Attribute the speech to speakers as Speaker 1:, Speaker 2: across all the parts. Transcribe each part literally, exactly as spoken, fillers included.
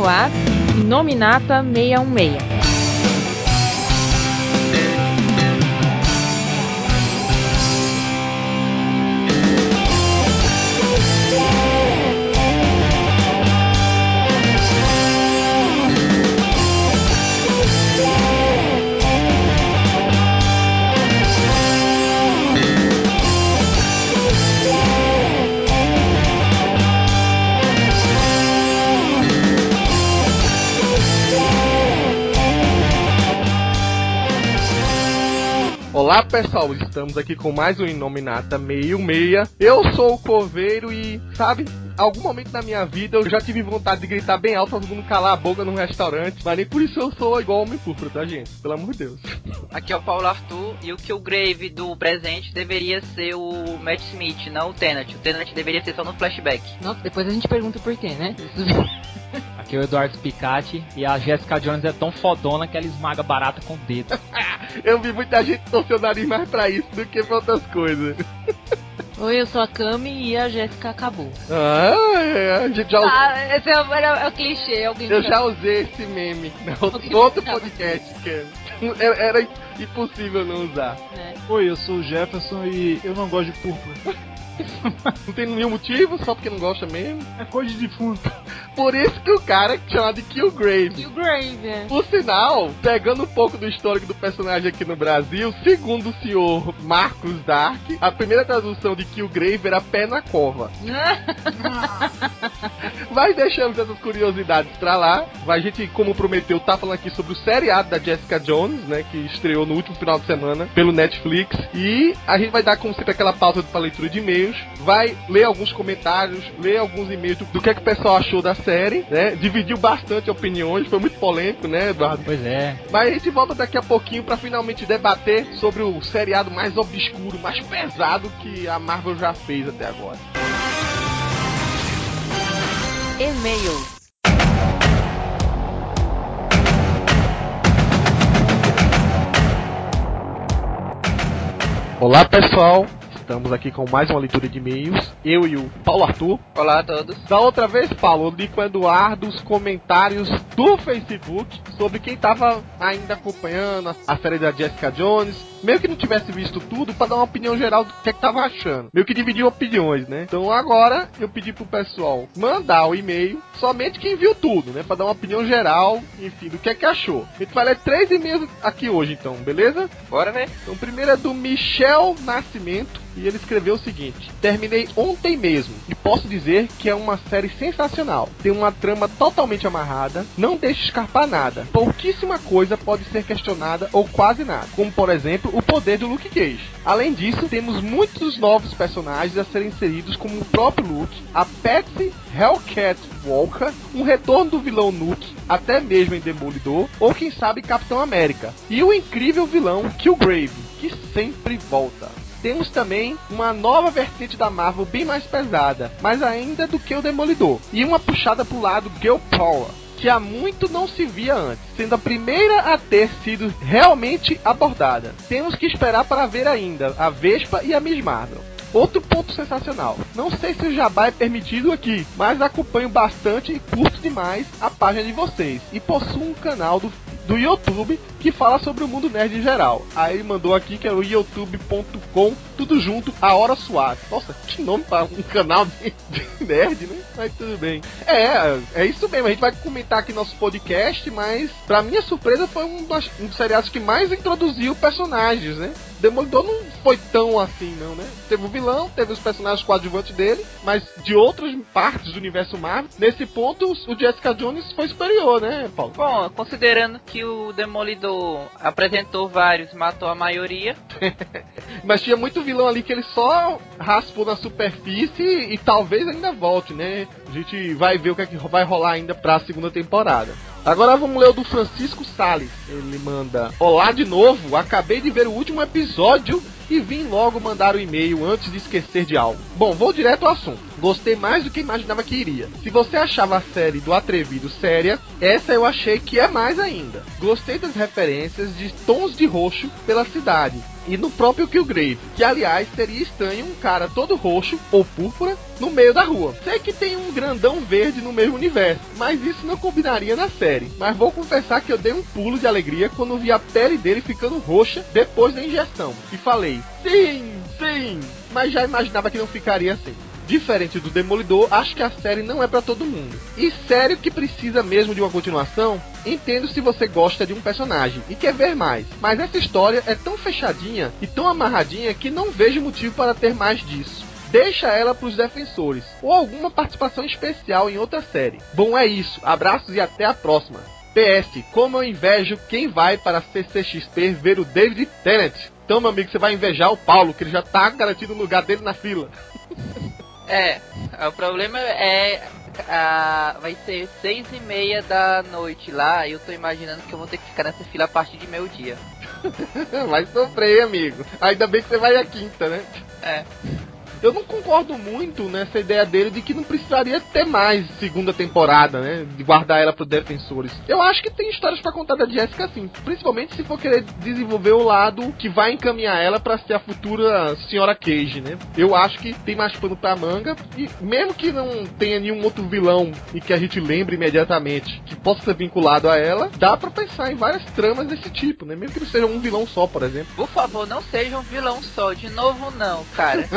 Speaker 1: no ar, Inominata seiscentos e dezesseis.
Speaker 2: Olá pessoal, estamos aqui com mais um Inominata seiscentos e dezesseis. Eu sou o Coveiro e, sabe, algum momento da minha vida eu já tive vontade de gritar bem alto pra todo mundo calar a boca num restaurante, mas nem por isso eu sou igual Homem Púrpura, tá gente? Pelo amor de Deus.
Speaker 3: Aqui é o Paulo Arthur e o Killgrave do presente deveria ser o Matt Smith, não o Tenet. O Tenet deveria ser só no flashback.
Speaker 1: Nossa, depois a gente pergunta por quê, né?
Speaker 4: Aqui é o Eduardo Spicati e a Jessica Jones é tão fodona que ela esmaga barata com o dedo.
Speaker 2: Eu vi muita gente torcer o nariz mais pra isso do que pra outras coisas.
Speaker 1: Oi, eu sou a Cami e a Jéssica acabou.
Speaker 2: Ah, é, a gente já usou.
Speaker 1: Ah, esse é o, é o, é o clichê. Alguém
Speaker 2: Eu
Speaker 1: já...
Speaker 2: já usei esse meme no outro podcast, que era, era impossível não usar.
Speaker 1: É.
Speaker 5: Oi, eu sou o Jefferson e eu não gosto de púrpura.
Speaker 2: Não tem nenhum motivo, só porque não gosta mesmo.
Speaker 5: É coisa de defunto.
Speaker 2: Por isso que o cara é chamado de Killgrave.
Speaker 1: Killgrave, é.
Speaker 2: Por sinal, pegando um pouco do histórico do personagem aqui no Brasil, segundo o senhor Marcos Dark, a primeira tradução de Killgrave era pé na cova. Mas deixamos essas curiosidades pra lá. A gente, como prometeu, tá falando aqui sobre o seriado da Jessica Jones, né, que estreou no último final de semana pelo Netflix. E a gente vai dar, como sempre, aquela pausa pra leitura de e-mails. Vai ler alguns comentários, ler alguns e-mails do, do que é que o pessoal achou da série, né? Dividiu bastante opiniões, foi muito polêmico, né, Eduardo?
Speaker 4: Pois é.
Speaker 2: Mas a gente volta daqui a pouquinho pra finalmente debater sobre o seriado mais obscuro, mais pesado que a Marvel já fez até agora.
Speaker 1: E-mails.
Speaker 2: Olá, pessoal. Estamos aqui com mais uma leitura de e-mails. Eu e o Paulo Arthur.
Speaker 3: Olá a todos.
Speaker 2: Da outra vez, Paulo, eu li com o Eduardo os comentários do Facebook sobre quem estava ainda acompanhando a, a série da Jessica Jones, meio que não tivesse visto tudo, para dar uma opinião geral do que é que tava achando. Meio que dividiu opiniões, né? Então agora eu pedi pro pessoal mandar o e-mail, somente quem viu tudo, né? Para dar uma opinião geral, enfim, do que é que achou. A gente vai ler três e-mails aqui hoje, então, beleza?
Speaker 3: Bora ver.
Speaker 2: Então o primeiro é do Michel Nascimento. E ele escreveu o seguinte: terminei ontem mesmo e posso dizer que é uma série sensacional. Tem uma trama totalmente amarrada, não deixa escapar nada. Pouquíssima coisa pode ser questionada ou quase nada, como por exemplo o poder do Luke Cage. Além disso, temos muitos novos personagens a serem inseridos, como o próprio Luke, a Patsy Hellcat Walker, um retorno do vilão Nuke, até mesmo em Demolidor, ou quem sabe Capitão América, e o incrível vilão Killgrave, que sempre volta. Temos também uma nova vertente da Marvel bem mais pesada, mas ainda do que o Demolidor, e uma puxada pro lado Girl Power, que há muito não se via antes, sendo a primeira a ter sido realmente abordada. Temos que esperar para ver ainda a Vespa e a Miss Marvel. Outro ponto sensacional, não sei se o jabá é permitido aqui, mas acompanho bastante e curto demais a página de vocês, e possuo um canal do, do YouTube que fala sobre o mundo nerd em geral. Aí ele mandou aqui que é o youtube ponto com, tudo junto, A Hora Suave. Nossa, que nome para um canal de, de nerd, né? Mas tudo bem. É, é isso mesmo, a gente vai comentar aqui nosso podcast, mas pra minha surpresa foi um dos, um dos seriados que mais introduziu personagens, né? Demolidor não foi tão assim, não, né? Teve o vilão, teve os personagens coadjuvantes dele, mas de outras partes do universo Marvel, nesse ponto o Jessica Jones foi superior, né, Paulo?
Speaker 3: Bom, considerando que o Demolidor apresentou vários, matou a maioria.
Speaker 2: Mas tinha muito vilão ali que ele só raspou na superfície e talvez ainda volte, né? A gente vai ver o que é que vai rolar ainda pra segunda temporada. Agora vamos ler o do Francisco Salles. Ele manda: olá de novo, acabei de ver o último episódio e vim logo mandar o e-mail antes de esquecer de algo. Bom, vou direto ao assunto. Gostei mais do que imaginava que iria. Se você achava a série do Atrevido séria, essa eu achei que é mais ainda. Gostei das referências de tons de roxo pela cidade. e no próprio Killgrave, que aliás seria estranho um cara todo roxo ou púrpura no meio da rua. Sei que tem um grandão verde no mesmo universo, mas isso não combinaria na série. Mas vou confessar que eu dei um pulo de alegria quando vi a pele dele ficando roxa depois da injeção. E falei, sim, sim, mas já imaginava que não ficaria assim. Diferente do Demolidor, acho que a série não é pra todo mundo. E sério que precisa mesmo de uma continuação? Entendo se você gosta de um personagem e quer ver mais, mas essa história é tão fechadinha e tão amarradinha que não vejo motivo para ter mais disso. Deixa ela pros defensores, ou alguma participação especial em outra série. Bom, é isso. Abraços e até a próxima. P S. Como eu invejo quem vai para a C C X P ver o David Tennant. Então, meu amigo, você vai invejar o Paulo, que ele já tá garantido o lugar dele na fila.
Speaker 3: É, o problema é... A, vai ser seis e meia da noite lá, e eu tô imaginando que eu vou ter que ficar nessa fila a partir de meio dia.
Speaker 2: Vai sofrer, amigo. Ainda bem que você vai à quinta, né?
Speaker 3: É.
Speaker 2: Eu não concordo muito nessa ideia dele de que não precisaria ter mais segunda temporada, né? De guardar ela para defensores. Eu acho que tem histórias para contar da Jessica, sim. Principalmente se for querer desenvolver o lado que vai encaminhar ela para ser a futura Senhora Cage, né? Eu acho que tem mais pano pra manga. E mesmo que não tenha nenhum outro vilão e que a gente lembre imediatamente que possa ser vinculado a ela, dá pra pensar em várias tramas desse tipo, né? Mesmo que não seja um vilão só, por exemplo.
Speaker 3: Por favor, não seja um vilão só. De novo, não, cara.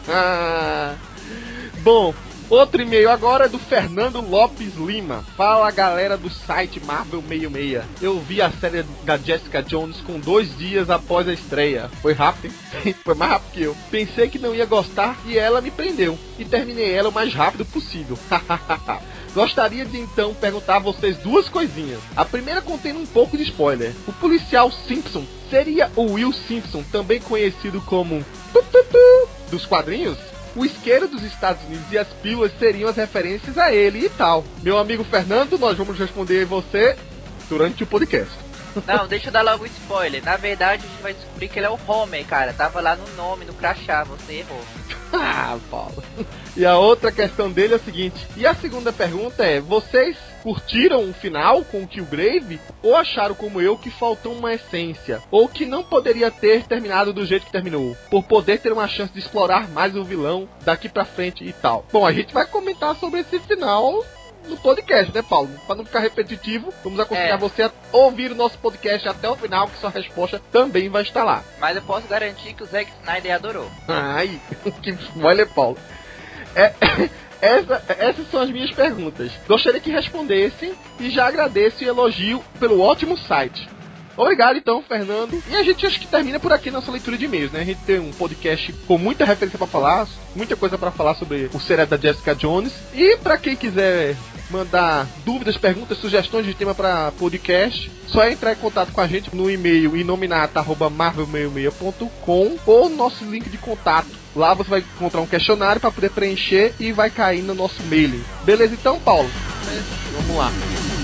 Speaker 2: Bom, outro e-mail agora é do Fernando Lopes Lima. Fala, galera do site Marvel sessenta e seis. Eu vi a série da Jessica Jones com dois dias após a estreia. Foi rápido, hein? Foi mais rápido que eu. Pensei que não ia gostar e ela me prendeu. E terminei ela o mais rápido possível. Gostaria de então perguntar a vocês duas coisinhas. A primeira contém um pouco de spoiler. O policial Simpson seria o Will Simpson, também conhecido como dos quadrinhos? O isqueiro dos Estados Unidos e as pílulas seriam as referências a ele e tal. Meu amigo Fernando, nós vamos responder você durante o podcast.
Speaker 3: Não, deixa eu dar logo o spoiler. Na verdade, a gente vai descobrir que ele é o Homer, cara. Tava lá no nome, no crachá, você errou.
Speaker 2: Ah, Paulo. E a outra questão dele é o seguinte. E a segunda pergunta é, vocês curtiram o final com o Killgrave? Ou acharam como eu que faltou uma essência? Ou que não poderia ter terminado do jeito que terminou? Por poder ter uma chance de explorar mais o vilão daqui pra frente e tal. Bom, a gente vai comentar sobre esse final no podcast, né, Paulo? Pra não ficar repetitivo, vamos aconselhar é. você a ouvir o nosso podcast até o final, que sua resposta também vai estar lá.
Speaker 3: Mas eu posso garantir que o Zack Snyder adorou.
Speaker 2: Ai, que spoiler, Paulo. É, essa, essas são as minhas perguntas. Gostaria que respondessem e já agradeço e elogio pelo ótimo site. Obrigado então, Fernando. E a gente acho que termina por aqui nossa leitura de e-mails, né? A gente tem um podcast com muita referência pra falar, muita coisa pra falar sobre o seriado da Jessica Jones. E pra quem quiser mandar dúvidas, perguntas, sugestões de tema pra podcast, só é entrar em contato com a gente no e-mail inominata arroba marvel sessenta e seis ponto com ou no nosso link de contato. Lá você vai encontrar um questionário pra poder preencher e vai cair no nosso mailing. Beleza então, Paulo? É. Vamos lá.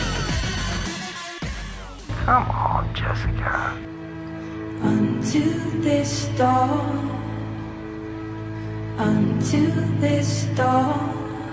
Speaker 6: Come on, Jessica. Unto this dawn, unto this dawn,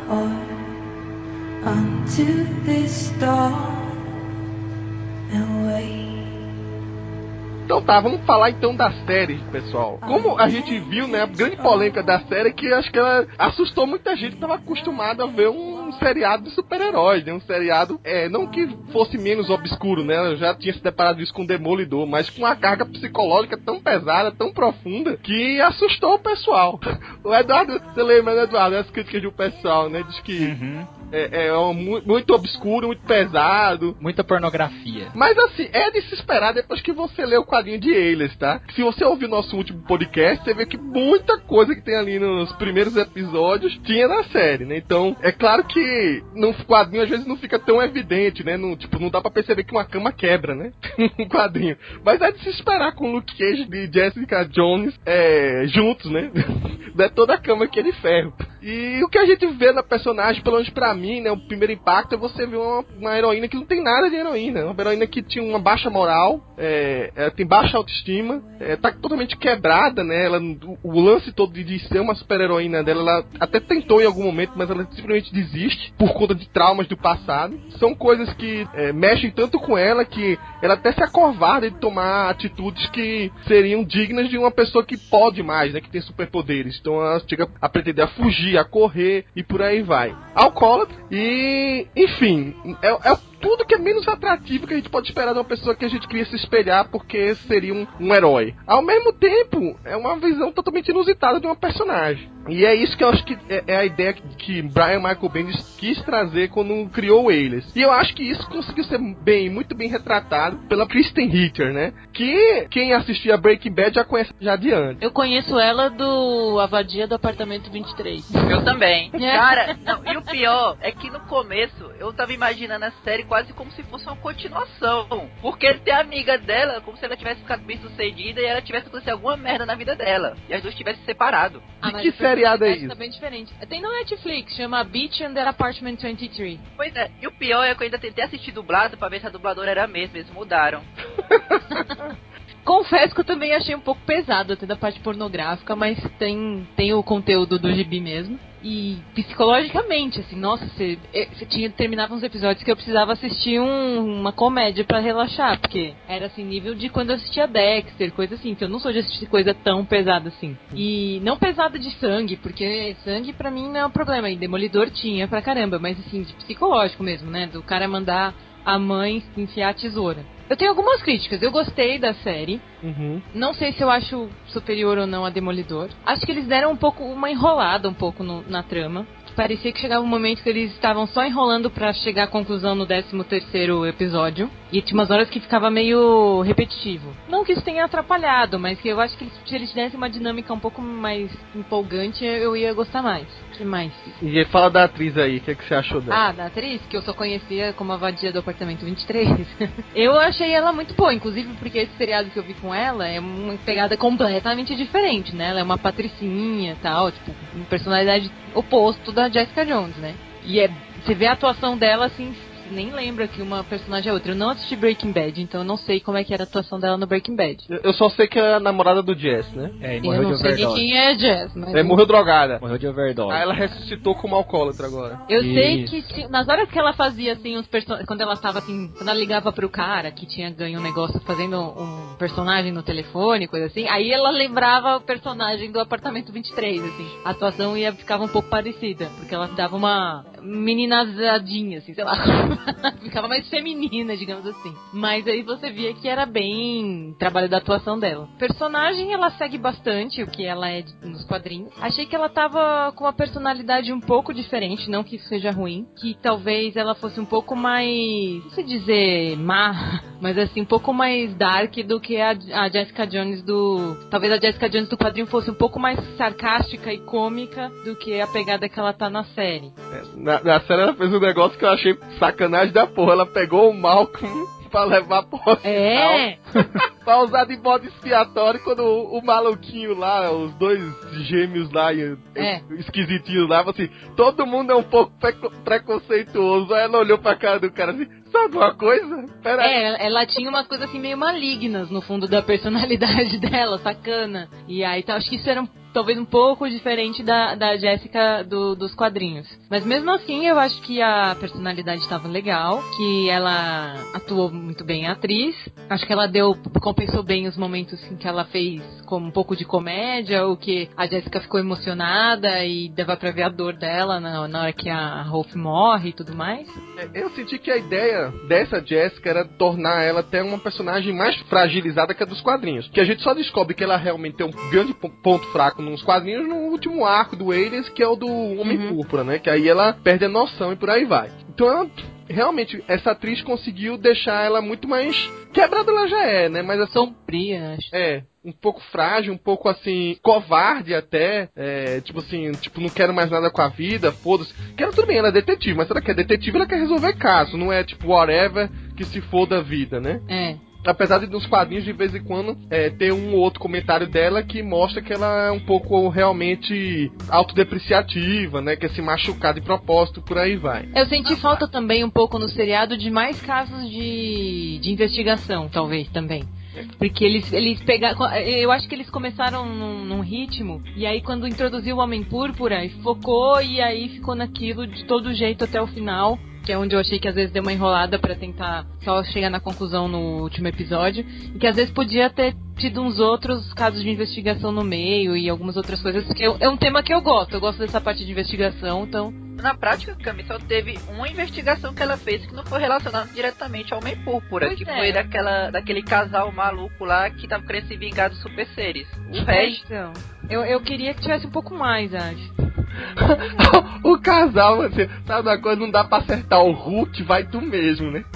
Speaker 6: unto this dawn, and wait.
Speaker 2: Então tá, vamos falar então da série, pessoal. Como a gente viu, né, a grande polêmica da série é que acho que ela assustou muita gente que estava acostumada a ver um seriado de super-heróis, né, um seriado, é, não que fosse menos obscuro, né, eu já tinha se deparado isso com Demolidor, mas com uma carga psicológica tão pesada, tão profunda, que assustou o pessoal. O Eduardo, você lembra, né, Eduardo, as críticas do pessoal, né, diz que... Uhum. É, é um, muito obscuro, muito pesado.
Speaker 4: Muita pornografia.
Speaker 2: Mas assim, é de se esperar depois que você lê o quadrinho de Alias, tá? Se você ouvir o nosso último podcast, você vê que muita coisa que tem ali nos primeiros episódios tinha na série, né? Então, é claro que no quadrinho às vezes não fica tão evidente, né? Não, tipo, não dá pra perceber que uma cama quebra, né? No quadrinho. Mas é de se esperar com o Luke Cage e Jessica Jones é, juntos, né? Não é toda a cama que é de ferro. E o que a gente vê na personagem, pelo menos pra mim, né, o primeiro impacto é você ver uma, uma heroína que não tem nada de heroína. Uma heroína que tinha uma baixa moral, é, é, tem baixa autoestima, é, tá totalmente quebrada, né? Ela, o, o lance todo de, de ser uma super-heroína dela, ela até tentou em algum momento, mas ela simplesmente desiste por conta de traumas do passado. São coisas que é, mexem tanto com ela que ela até se acovarda de tomar atitudes que seriam dignas de uma pessoa que pode mais, né? Que tem superpoderes. Então ela chega a pretender a fugir, a correr e por aí vai. Alcoólatra e, enfim, é, é tudo que é menos atrativo que a gente pode esperar de uma pessoa que a gente queria se espelhar porque seria um, um herói. Ao mesmo tempo, é uma visão totalmente inusitada de uma personagem. E é isso que eu acho que é, é a ideia que, que Brian Michael Bendis quis trazer quando criou o Alias. E eu acho que isso conseguiu ser bem, muito bem retratado pela Kristen Ritter, né? Que quem assistia Breaking Bad já conhece já de antes.
Speaker 1: Eu conheço ela do A Vadia do Apartamento vinte e três.
Speaker 3: Eu também. Cara, não, e o pior é que no começo eu tava imaginando a série quase como se fosse uma continuação. Porque ele tem a amiga dela, como se ela tivesse ficado bem sucedida e ela tivesse acontecido alguma merda na vida dela. E as duas tivessem separado.
Speaker 1: Ah,
Speaker 2: de que seriado é isso?
Speaker 1: Tá bem diferente. Tem no Netflix, chama Beach Under Apartment vinte e três.
Speaker 3: Pois é, e o pior é que eu ainda tentei assistir dublado pra ver se a dubladora era a mesma, eles mudaram.
Speaker 1: Confesso que eu também achei um pouco pesado até da parte pornográfica, mas tem, tem o conteúdo do gibi mesmo. E psicologicamente, assim, nossa, você, você tinha, terminava uns episódios que eu precisava assistir um, uma comédia pra relaxar, porque era assim, nível de quando eu assistia Dexter, coisa assim, que eu não sou de assistir coisa tão pesada assim. E não pesada de sangue, porque sangue pra mim não é um problema, e Demolidor tinha pra caramba, mas assim, de psicológico mesmo, né, do cara mandar a mãe enfiar a tesoura. Eu tenho algumas críticas, eu gostei da série.
Speaker 2: Uhum.
Speaker 1: Não sei se eu acho superior ou não a Demolidor. Acho que eles deram um pouco, uma enrolada um pouco no, na trama. Parecia que chegava um momento que eles estavam só enrolando pra chegar à conclusão no décimo terceiro episódio. E tinha umas horas que ficava meio repetitivo. Não que isso tenha atrapalhado, mas que eu acho que eles, se eles tivessem uma dinâmica um pouco mais empolgante, eu ia gostar mais. O que mais?
Speaker 2: E fala da atriz aí, o que, é que você achou dela?
Speaker 1: Ah, da atriz, que eu só conhecia como a vadia do Apartamento vinte e três. Eu achei ela muito boa, inclusive porque esse seriado que eu vi com ela é uma pegada completamente diferente, né? Ela é uma patricinha e tal, tipo, uma personalidade oposto da Jessica Jones, né? E é, você vê a atuação dela, assim, nem lembra que uma personagem é outra. Eu não assisti Breaking Bad, então eu não sei como é que era a atuação dela no Breaking Bad.
Speaker 2: Eu só sei que é a namorada do Jess, né?
Speaker 4: É, e
Speaker 1: Eu
Speaker 4: morreu
Speaker 1: não
Speaker 4: de
Speaker 1: sei nem
Speaker 4: overdose.
Speaker 1: quem é Jess, mas...
Speaker 2: É, morreu drogada.
Speaker 4: Morreu de overdose.
Speaker 2: Aí ela ressuscitou como alcoólatra agora.
Speaker 1: Eu sei
Speaker 4: Isso.
Speaker 1: que tinha, nas horas que ela fazia assim uns personagens, quando ela tava assim, quando ela ligava pro cara que tinha ganho um negócio fazendo um personagem no telefone, coisa assim, aí ela lembrava o personagem do Apartamento vinte e três, assim. A atuação ia ficava um pouco parecida, porque ela dava uma meninazadinha, assim, sei lá. Ficava mais feminina, digamos assim. Mas aí você via que era bem trabalho da atuação dela. Personagem, ela segue bastante o que ela é nos quadrinhos. Achei que ela tava com uma personalidade um pouco diferente, não que isso seja ruim, que talvez ela fosse um pouco mais, não sei dizer má, mas assim, um pouco mais dark do que a, a Jessica Jones do... Talvez a Jessica Jones do quadrinho fosse um pouco mais sarcástica e cômica do que a pegada que ela tá na série.
Speaker 2: É, na, na série ela fez um negócio que eu achei sacanagem da porra. Ela pegou o Malcolm pra levar pro hospital.
Speaker 1: É!
Speaker 2: Pra usar de bode expiatório quando o, o maluquinho lá, os dois gêmeos lá,
Speaker 1: É.
Speaker 2: esquisitinhos lá, assim, todo mundo é um pouco preco- preconceituoso. Aí ela olhou pra cara do cara assim, sabe uma coisa? Pera aí.
Speaker 1: É, ela tinha umas coisas assim meio malignas no fundo da personalidade dela, sacana. E aí tá, acho que isso era um, talvez um pouco diferente da, da Jessica do, dos quadrinhos. Mas mesmo assim eu acho que a personalidade estava legal, que ela atuou muito bem a atriz. Acho que ela deu, compensou bem os momentos em que ela fez como um pouco de comédia, ou que a Jessica ficou emocionada e dava pra ver a dor dela na, na hora que a Hope morre e tudo mais.
Speaker 2: Eu senti que a ideia dessa Jessica era tornar ela até uma personagem mais fragilizada que a dos quadrinhos. Que a gente só descobre que ela realmente tem um grande ponto fraco nos quadrinhos no último arco do Alias, que é o do Homem
Speaker 1: Uhum.
Speaker 2: Púrpura, né? Que aí ela perde a noção e por aí vai. Então ela, realmente, essa atriz conseguiu deixar ela muito mais... Quebrada ela já é, né? Mas assim,
Speaker 1: Sombria, acho.
Speaker 2: é, um pouco frágil, um pouco assim, covarde até, é, tipo assim, tipo, não quero mais nada com a vida, foda-se. Quero tudo bem, ela é detetive, mas se ela quer detetive, ela quer resolver caso, não é tipo, whatever, que se foda a vida, né?
Speaker 1: É.
Speaker 2: Apesar de nos quadrinhos, de vez em quando, é, ter um ou outro comentário dela que mostra que ela é um pouco realmente autodepreciativa, né? Que é se machucar de propósito, por aí vai.
Speaker 1: Eu senti falta também um pouco no seriado de mais casos de, de investigação, talvez, também. Porque eles, eles pegaram. Eu acho que eles começaram num, num ritmo, e aí quando introduziu o Homem Púrpura, focou e aí ficou naquilo de todo jeito até o final. Que é onde eu achei que às vezes deu uma enrolada pra tentar só chegar na conclusão no último episódio. E que às vezes podia ter tido uns outros casos de investigação no meio e algumas outras coisas. Porque é um tema que eu gosto. Eu gosto dessa parte de investigação, então...
Speaker 3: Na prática, Cami, só teve uma investigação que ela fez que não foi relacionada diretamente ao Homem Púrpura.
Speaker 1: Pois
Speaker 3: que
Speaker 1: é.
Speaker 3: foi daquela, daquele casal maluco lá que tava querendo se vingar dos super seres. O resto...
Speaker 1: Então, eu, eu queria que tivesse um pouco mais, acho.
Speaker 2: O casal, assim, sabe uma coisa, não dá pra acertar o Hulk, vai tu mesmo, né?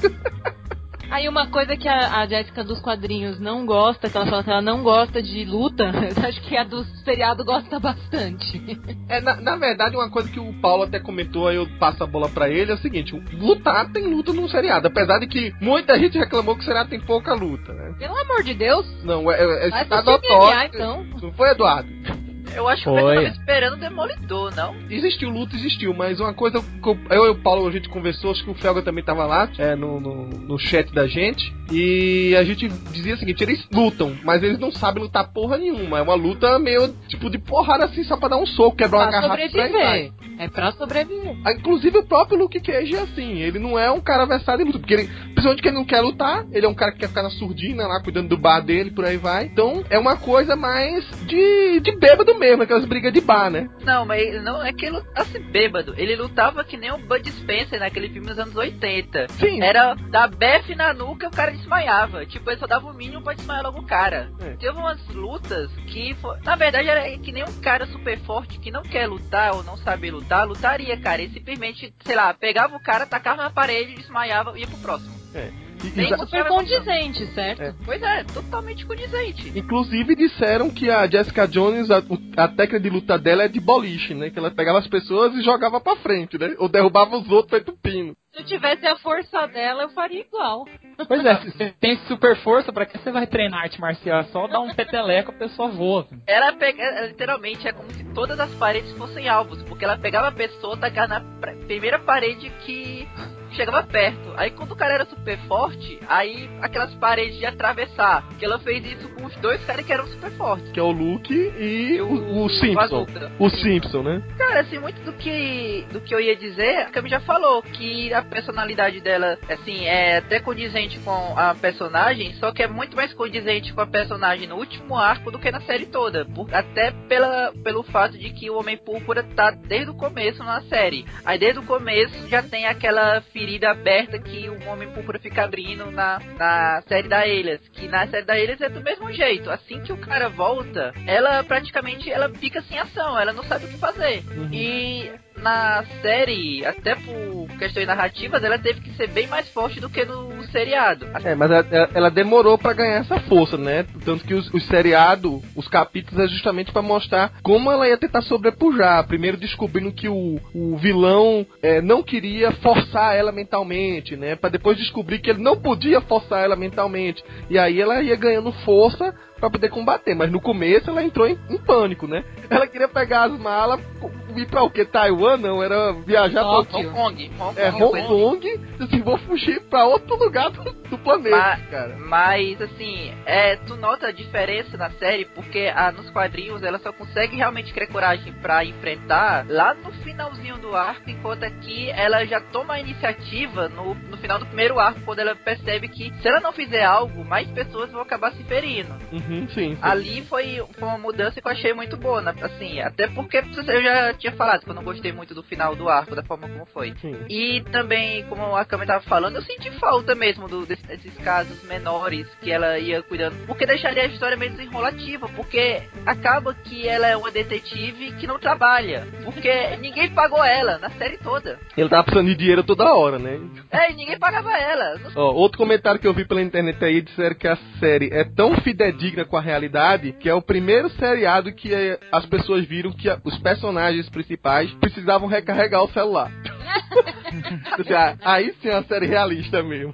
Speaker 1: Aí uma coisa que a, a Jéssica dos quadrinhos não gosta, que ela fala que ela não gosta de luta, eu acho que a do seriado gosta bastante.
Speaker 2: É, na, na verdade, uma coisa que o Paulo até comentou, aí eu passo a bola pra ele, é o seguinte, lutar tem luta num seriado, apesar de que muita gente reclamou que o seriado tem pouca luta, né?
Speaker 1: Pelo amor de Deus.
Speaker 2: Não, é, é,
Speaker 1: Vai
Speaker 2: tá
Speaker 1: assistir
Speaker 2: notório.
Speaker 1: M M A, então.
Speaker 2: Não foi, Eduardo?
Speaker 3: Eu acho que
Speaker 4: Foi.
Speaker 3: eu tava esperando o Demolidor, não?
Speaker 2: Existiu luta, existiu, mas uma coisa que eu, eu e o Paulo, a gente conversou, acho que o Felga também tava lá, é, no, no, no chat da gente, e a gente dizia o seguinte, eles lutam, mas eles não sabem lutar porra nenhuma, é uma luta meio, tipo, de porrada assim, só pra dar um soco, quebrar uma
Speaker 1: Pra
Speaker 2: garrafa.
Speaker 1: sobreviver. É pra sobreviver.
Speaker 2: Ah, inclusive o próprio Luke Cage é assim, ele não é um cara versado em luta, porque ele, principalmente que ele não quer lutar, ele é um cara que quer ficar na surdina lá, cuidando do bar dele, por aí vai, então é uma coisa mais de, de bêbado mesmo, aquelas brigas de bar, né?
Speaker 3: Não, mas ele não é que ele lutasse bêbado. Ele lutava que nem o Bud Spencer naquele filme dos anos oitenta.
Speaker 2: Sim.
Speaker 3: Era da Beth na nuca e o cara desmaiava. Tipo, ele só dava o mínimo pra desmaiar logo o cara.
Speaker 2: É.
Speaker 3: Teve umas lutas que, foi... na verdade, era que nem um cara super forte que não quer lutar ou não sabe lutar, lutaria, cara. Ele simplesmente, sei lá, pegava o cara, tacava na parede, desmaiava e ia pro próximo.
Speaker 2: É. E,
Speaker 3: Bem
Speaker 2: exa-
Speaker 1: Super condizente, certo?
Speaker 2: É.
Speaker 3: Pois é, totalmente condizente.
Speaker 2: Inclusive disseram que a Jessica Jones, a, a técnica de luta dela é de boliche, né? Que ela pegava as pessoas e jogava pra frente, né? Ou derrubava os outros feito pino.
Speaker 1: Se eu tivesse a força dela, eu faria igual.
Speaker 4: Pois é, se você tem super força, pra que você vai treinar arte marcial? É só dar um peteleco, a pessoa voa.
Speaker 3: Ela pega, ela, literalmente é como se todas as paredes fossem alvos, porque ela pegava a pessoa, tacava na pra- primeira parede que chegava perto. Aí quando o cara era super forte, aí aquelas paredes de atravessar, que ela fez isso com os dois caras que eram super fortes.
Speaker 2: Que é o Luke e o, o
Speaker 3: o
Speaker 2: Simpson.
Speaker 3: Bazooka.
Speaker 2: O Simpson, né?
Speaker 3: Cara, assim, muito do que do que eu ia dizer, a Cami já falou, que a personalidade dela, assim, é até condizente com a personagem, só que é muito mais condizente com a personagem no último arco do que na série toda. Por, até pela, pelo fato de que o Homem Púrpura tá desde o começo na série. Aí desde o começo já tem aquela ferida aberta que o Homem Púrpura fica abrindo na, na série da Elias. Que na série da Elias é do mesmo jeito. Assim que o cara volta, ela praticamente ela fica sem ação, ela não sabe o que fazer.
Speaker 2: Uhum.
Speaker 3: E na série, até por questões narrativas, ela teve que ser bem mais forte do que no seriado.
Speaker 2: É, mas ela, ela demorou pra ganhar essa força, né? Tanto que os, os seriados, os capítulos é justamente pra mostrar como ela ia tentar sobrepujar. Primeiro descobrindo que o, o vilão é, não queria forçar ela mentalmente, né? Pra depois descobrir que ele não podia forçar ela mentalmente. E aí ela ia ganhando força pra poder combater. Mas no começo ela entrou em, em pânico, né? Ela queria pegar as malas e ir pra o quê? Taiwan? Não, era viajar pra
Speaker 3: Hong Kong. Hong
Speaker 2: É,
Speaker 3: Kong,
Speaker 2: Hong Kong, assim, vou fugir pra outro lugar do, do planeta,
Speaker 3: Mas,
Speaker 2: cara.
Speaker 3: mas assim, é, tu nota a diferença na série, porque ah, nos quadrinhos ela só consegue realmente criar coragem pra enfrentar lá no finalzinho do arco, enquanto aqui ela já toma a iniciativa no, no final do primeiro arco, quando ela percebe que se ela não fizer algo, mais pessoas vão acabar se ferindo.
Speaker 2: Uhum, sim, sim.
Speaker 3: Ali foi, foi uma mudança que eu achei muito boa, né? Assim, até porque eu já tinha falado que eu não gostei muito do final do arco, da forma como foi.
Speaker 2: Sim.
Speaker 3: E também, como a Cami tava falando, eu senti falta mesmo do, desses, desses casos menores que ela ia cuidando, porque deixaria a história meio desenrolativa, porque acaba que ela é uma detetive que não trabalha, porque ninguém pagou ela na série toda.
Speaker 2: Ele tava precisando de dinheiro toda hora, né?
Speaker 3: É, e ninguém pagava ela. Não...
Speaker 2: Ó, outro comentário que eu vi pela internet aí, disseram que a série é tão fidedigna com a realidade que é o primeiro seriado que é, as pessoas viram que a, os personagens principais precisavam recarregar o celular. Aí sim é uma série realista mesmo.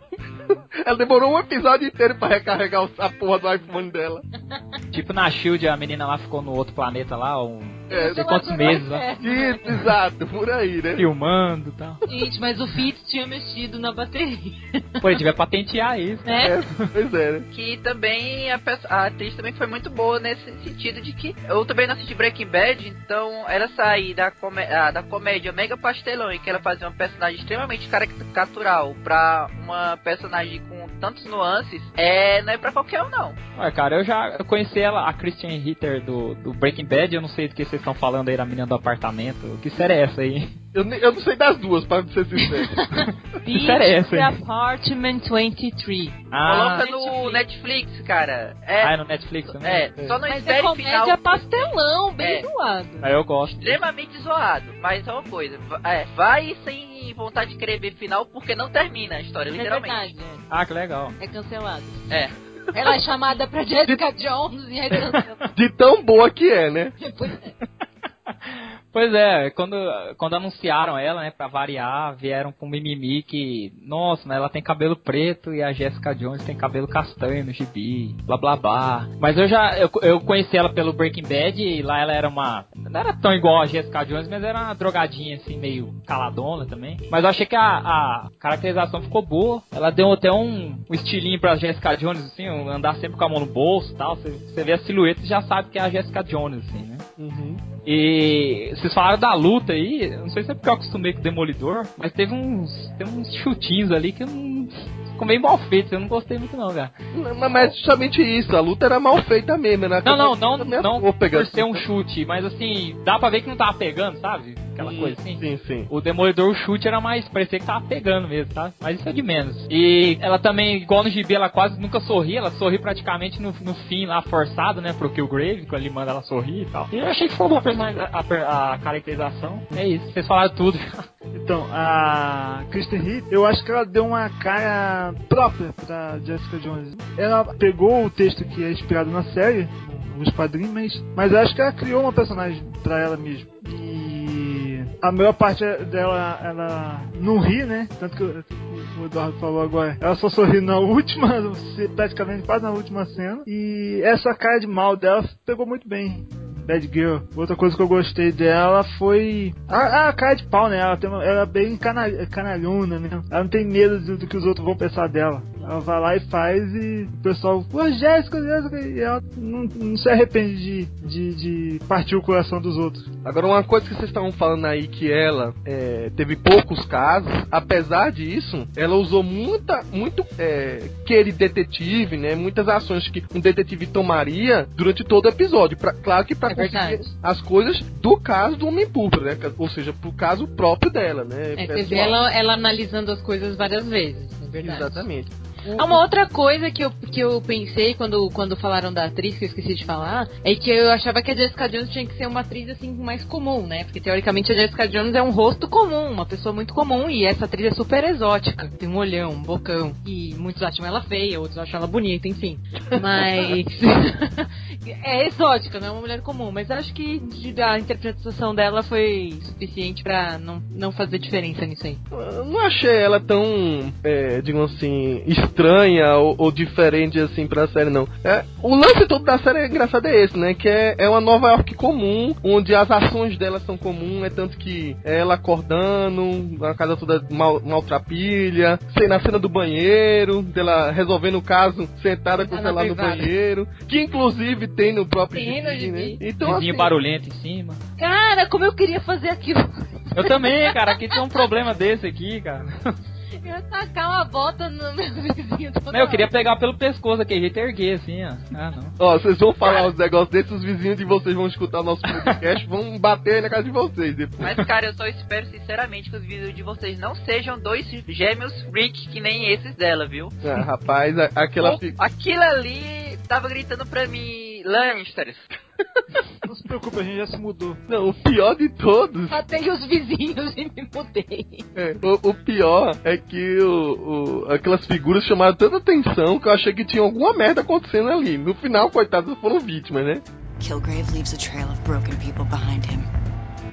Speaker 2: Ela demorou um episódio inteiro pra recarregar o- a porra do iPhone dela.
Speaker 4: Tipo na Shield, a menina lá ficou no outro planeta lá, um...
Speaker 2: É,
Speaker 4: não sei quantos meses lá,
Speaker 1: É.
Speaker 2: Isso, exato, por aí, né?
Speaker 4: filmando e tal.
Speaker 1: Gente, mas o Fitz tinha mexido na bateria.
Speaker 4: Pô, ele devia patentear isso.
Speaker 1: Né?
Speaker 2: É, pois é, né?
Speaker 3: Que também a, peça- a atriz também foi muito boa nesse sentido de que eu também não assisti Breaking Bad, então ela sair da, comé- ah, da comédia mega pastelão em que ela fazia uma personagem extremamente caricatural pra uma personagem com tantos nuances, é, não é pra qualquer um não.
Speaker 4: Ué, cara, eu já eu conheci ela, a Christian Ritter do, do Breaking Bad, eu não sei do que vocês estão falando aí da menina do apartamento. Que série é essa aí?
Speaker 2: Eu, ne- eu não sei das duas, pra ser sincero.
Speaker 4: Que série é essa
Speaker 1: The
Speaker 4: aí?
Speaker 1: Apartment vinte e três.
Speaker 4: Ah,
Speaker 3: Coloca no Netflix, cara. É,
Speaker 4: ah, é no Netflix também?
Speaker 3: é,
Speaker 2: É.
Speaker 3: só não
Speaker 1: Mas é
Speaker 3: espere
Speaker 1: comédia
Speaker 3: final
Speaker 1: pastelão, bem
Speaker 3: É.
Speaker 1: zoado.
Speaker 4: Aí eu gosto.
Speaker 3: extremamente zoado, mas é uma coisa, va- é, vai sem vontade de querer ver final porque não termina a história,
Speaker 1: É
Speaker 3: literalmente.
Speaker 1: verdade,
Speaker 4: Ah, que legal.
Speaker 1: é, é cancelado.
Speaker 3: É.
Speaker 1: Ela é chamada pra Jessica Jones e é cancelada.
Speaker 2: De tão boa que é, né?
Speaker 1: Pois é.
Speaker 4: Pois é, quando, quando anunciaram ela, né, pra variar, vieram com mimimi que, nossa, mas ela tem cabelo preto e a Jessica Jones tem cabelo castanho no gibi, blá blá blá. Mas eu já, eu, eu conheci ela pelo Breaking Bad e lá ela era uma, não era tão igual a Jessica Jones, mas era uma drogadinha assim, meio caladona também. Mas eu achei que a, a caracterização ficou boa, ela deu até um, um estilinho pra Jessica Jones, assim, um andar sempre com a mão no bolso e tal, você, você vê a silhueta e já sabe que é a Jessica Jones, assim, né.
Speaker 2: Uhum.
Speaker 4: E vocês falaram da luta aí, eu não sei se é porque eu acostumei com o Demolidor, mas teve uns, teve uns chutinhos ali que eu não... ficou bem mal feito, eu não gostei muito não, cara.
Speaker 2: Mas, mas justamente isso, a luta era mal feita mesmo, né?
Speaker 4: Não, não, não,
Speaker 2: Também
Speaker 4: não
Speaker 2: vou pegar
Speaker 4: por ser um chute, mas assim, dá pra ver que não tava pegando, sabe? Aquela
Speaker 2: Sim,
Speaker 4: coisa assim.
Speaker 2: Sim, sim.
Speaker 4: O Demolidor, o chute era mais, parecia que tava pegando mesmo, tá? Mas isso é de menos. E ela também, igual no gibi, ela quase nunca sorri, ela sorri praticamente no, no fim lá, forçado, né, pro Killgrave, quando ele manda ela sorrir e tal. E eu achei que foi uma a, a, a caracterização. É isso, vocês falaram tudo.
Speaker 5: Então, a Kristen Ritt, eu acho que ela deu uma cara própria pra Jessica Jones. Ela pegou o texto que é inspirado na série, nos quadrinhos, mas, mas eu acho que ela criou uma personagem pra ela mesma. E a maior parte dela, ela não ri, né? Tanto que o, o Eduardo falou agora, ela só sorri na última, praticamente quase na última cena. E essa cara de mal dela pegou muito bem. Bad Girl. Outra coisa que eu gostei dela foi a, a cara de pau, né? Ela, tem uma, ela é bem cana, canalhona, né? Ela não tem medo do, do que os outros vão pensar dela. Ela vai lá e faz e o pessoal, pô, Jéssica, Jéssica, e ela não, não se arrepende de, de, de partir o coração dos outros.
Speaker 2: Agora, uma coisa que vocês estavam falando aí, que ela é, teve poucos casos, apesar disso, ela usou muita, muito é, aquele detetive, né? Muitas ações que um detetive tomaria durante todo o episódio. Pra, claro que pra
Speaker 1: É
Speaker 2: conseguir
Speaker 1: verdade.
Speaker 2: as coisas do caso do Homem-Púrpura, né? Ou seja, pro caso próprio dela, né?
Speaker 1: É, você
Speaker 2: pessoal.
Speaker 1: vê ela, ela analisando as coisas várias vezes, é verdade.
Speaker 2: Exatamente.
Speaker 1: Ah, uma outra coisa que eu, que eu pensei quando, quando falaram da atriz, que eu esqueci de falar, é que eu achava que a Jessica Jones tinha que ser uma atriz assim mais comum, né? Porque teoricamente a Jessica Jones é um rosto comum, uma pessoa muito comum, e essa atriz é super exótica. Tem um olhão, um bocão, e muitos acham ela feia, outros acham ela bonita, enfim. Mas é exótica, não é uma mulher comum, mas acho que a interpretação dela foi suficiente pra não, não fazer diferença nisso aí.
Speaker 2: Eu não achei ela tão, é, digamos assim, estranha ou, ou diferente assim pra série, não. É, o lance todo da série é engraçado é esse, né? Que é, é uma Nova York comum, onde as ações dela são comuns, é tanto que é ela acordando, a casa toda mal, maltrapilha, na cena do banheiro, dela resolvendo o caso sentada com o
Speaker 1: Tá na
Speaker 2: celular no
Speaker 1: privada.
Speaker 2: banheiro, que inclusive tem no próprio
Speaker 1: Tem no
Speaker 2: gibi, né?
Speaker 1: gibi.
Speaker 2: Então,
Speaker 4: Vizinho
Speaker 2: assim,
Speaker 4: barulhento em cima.
Speaker 1: Cara, como eu queria fazer aquilo!
Speaker 4: Eu também, cara, aqui tem um problema desse aqui, cara.
Speaker 1: Eu ia tacar uma bota no meu vizinho toda
Speaker 4: Não, eu queria
Speaker 1: hora.
Speaker 4: pegar pelo pescoço daquele jeito e erguer assim, ó. Ah, não.
Speaker 2: ó, vocês vão falar uns negócios desses, os vizinhos de vocês vão escutar o nosso podcast, vão bater aí na casa de vocês depois.
Speaker 3: Mas, cara, eu só espero sinceramente que os vídeos de vocês não sejam dois gêmeos freak que nem esses dela, viu?
Speaker 2: Ah, rapaz, a- aquela
Speaker 3: Pô,
Speaker 2: fi-
Speaker 3: aquilo ali tava gritando pra mim, Lannisters.
Speaker 5: Não se preocupe, a gente já se mudou.
Speaker 2: Não, o pior de todos,
Speaker 1: Matei os vizinhos e me mudei.
Speaker 2: é, o, o pior é que o, o- aquelas figuras chamaram tanta atenção que eu achei que tinha alguma merda acontecendo ali. No final, coitados, foram vítimas, né?
Speaker 7: Kilgrave leaves a trail of broken people behind him.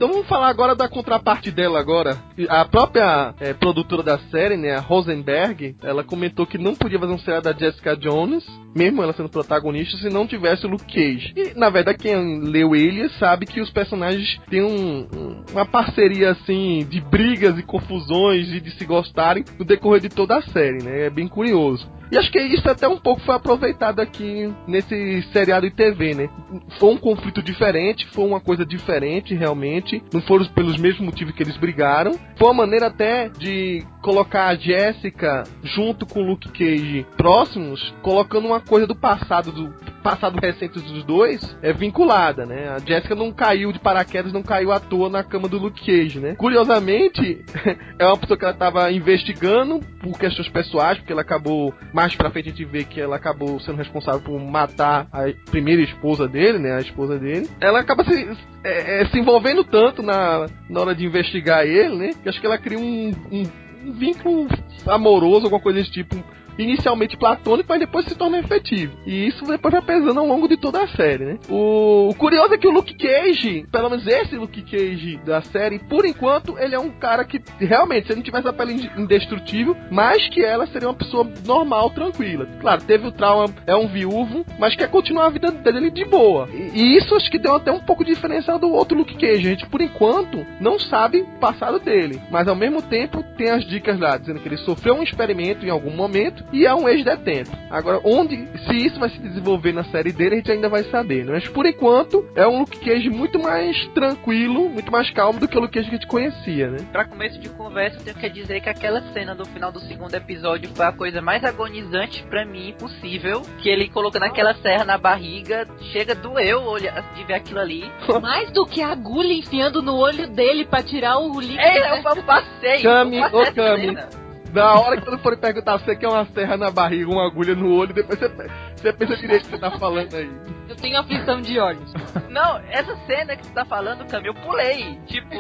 Speaker 2: Então vamos falar agora da contraparte dela agora. A própria é, produtora da série, né, a Rosenberg, ela comentou que não podia fazer um seriado da Jessica Jones, mesmo ela sendo protagonista, se não tivesse o Luke Cage. E, na verdade, quem leu ele sabe que os personagens têm um, um, uma parceria, assim, de brigas e confusões e de se gostarem no decorrer de toda a série, né? É bem curioso. E acho que isso até um pouco foi aproveitado aqui nesse seriado de T V, né? Foi um conflito diferente, foi uma coisa diferente, realmente. Não foram pelos mesmos motivos que eles brigaram. Foi uma maneira até de colocar a Jessica junto com o Luke Cage próximos, colocando uma coisa do passado, do passado recente dos dois, é vinculada, né? A Jessica não caiu de paraquedas, não caiu à toa na cama do Luke Cage, né? Curiosamente, é uma pessoa que ela estava investigando por questões pessoais, porque ela acabou, mais pra frente a gente vê que ela acabou sendo responsável por matar a primeira esposa dele, né? A esposa dele. Ela acaba se, é, é, se envolvendo tanto na, na hora de investigar ele, né? Que acho que ela cria um, um, um vínculo amoroso, alguma coisa desse tipo, inicialmente platônico, mas depois se torna efetivo. E isso depois vai pesando ao longo de toda a série, né? O, o curioso é que o Luke Cage, pelo menos esse Luke Cage da série, por enquanto, ele é um cara que, realmente, se ele não tivesse a pele indestrutível, mais que ela seria uma pessoa normal, tranquila. Claro, teve o trauma, é um viúvo, mas quer continuar a vida dele de boa. E, e isso acho que deu até um pouco de diferencial do outro Luke Cage. A gente, por enquanto, não sabe o passado dele, mas ao mesmo tempo tem as dicas lá, dizendo que ele sofreu um experimento em algum momento e é um ex-detento. Agora, onde, se isso vai se desenvolver na série dele, a gente ainda vai saber, né? Mas por enquanto, é um Luke Cage muito mais tranquilo, muito mais calmo do que o Luke Cage que a gente conhecia, né?
Speaker 3: Pra começo de conversa, eu tenho que dizer que aquela cena do final do segundo episódio foi a coisa mais agonizante pra mim possível, que ele colocando aquela serra na barriga, chega doeu olhar, de ver aquilo ali.
Speaker 1: Mais do que a agulha enfiando no olho dele pra tirar o líquido.
Speaker 3: É, eu, eu passei.
Speaker 2: Cami,
Speaker 3: eu passei
Speaker 2: ô Cami, na hora que quando for perguntar, você quer uma serra na barriga, uma agulha no olho, depois você, você pensa direito o que você tá falando aí.
Speaker 1: Eu tenho aflição de olhos.
Speaker 3: Não, essa cena que você tá falando, Cami, eu pulei. Tipo,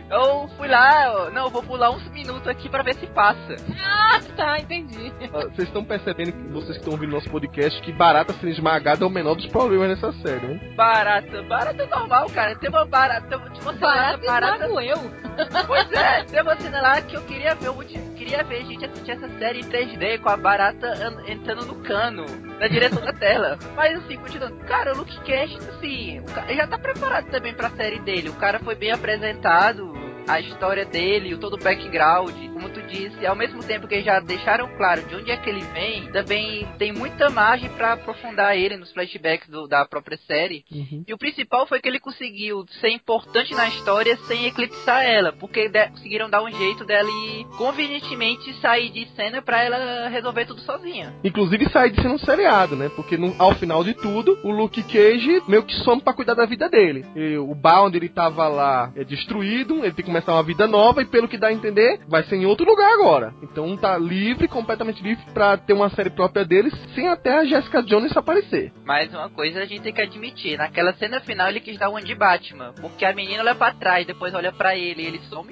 Speaker 3: eu fui lá, eu, não, eu vou pular uns minutos aqui pra ver se passa.
Speaker 1: Ah, tá, entendi.
Speaker 2: Vocês estão percebendo, que vocês que estão ouvindo nosso podcast, que barata sendo esmagada é o menor dos problemas nessa série, né?
Speaker 3: Barata, barata é normal, cara. Tem uma barata, tem uma cena
Speaker 1: Barata,
Speaker 3: barata.
Speaker 1: esmago eu.
Speaker 3: Pois é, tem uma cena lá que eu queria ver, eu queria ver a gente assistir essa série em três D com a barata an- entrando no cano, na direção da tela. Mas assim, continuando, cara, o Luke Cage, assim, o cara, ele já tá preparado também pra série dele. O cara foi bem apresentado, a história dele, o todo o background, como tu disse, ao mesmo tempo que já deixaram claro de onde é que ele vem, também tem muita margem pra aprofundar ele nos flashbacks do, da própria série.
Speaker 2: Uhum.
Speaker 3: E o principal foi que ele conseguiu ser importante na história sem eclipsar ela, porque de, conseguiram dar um jeito dela ir convenientemente sair de cena pra ela resolver tudo sozinha.
Speaker 2: Inclusive sair de ser um seriado, né? Porque no, ao final de tudo, o Luke Cage meio que some pra cuidar da vida dele. E o bar onde ele tava lá é destruído, ele tem que começar uma vida nova e pelo que dá a entender, vai ser em outro lugar agora. Então tá livre, completamente livre pra ter uma série própria dele, sem até a Jessica Jones aparecer.
Speaker 3: Mas uma coisa a gente tem que admitir, naquela cena final ele quis dar um de Batman, porque a menina olha pra trás, depois olha pra ele e ele some.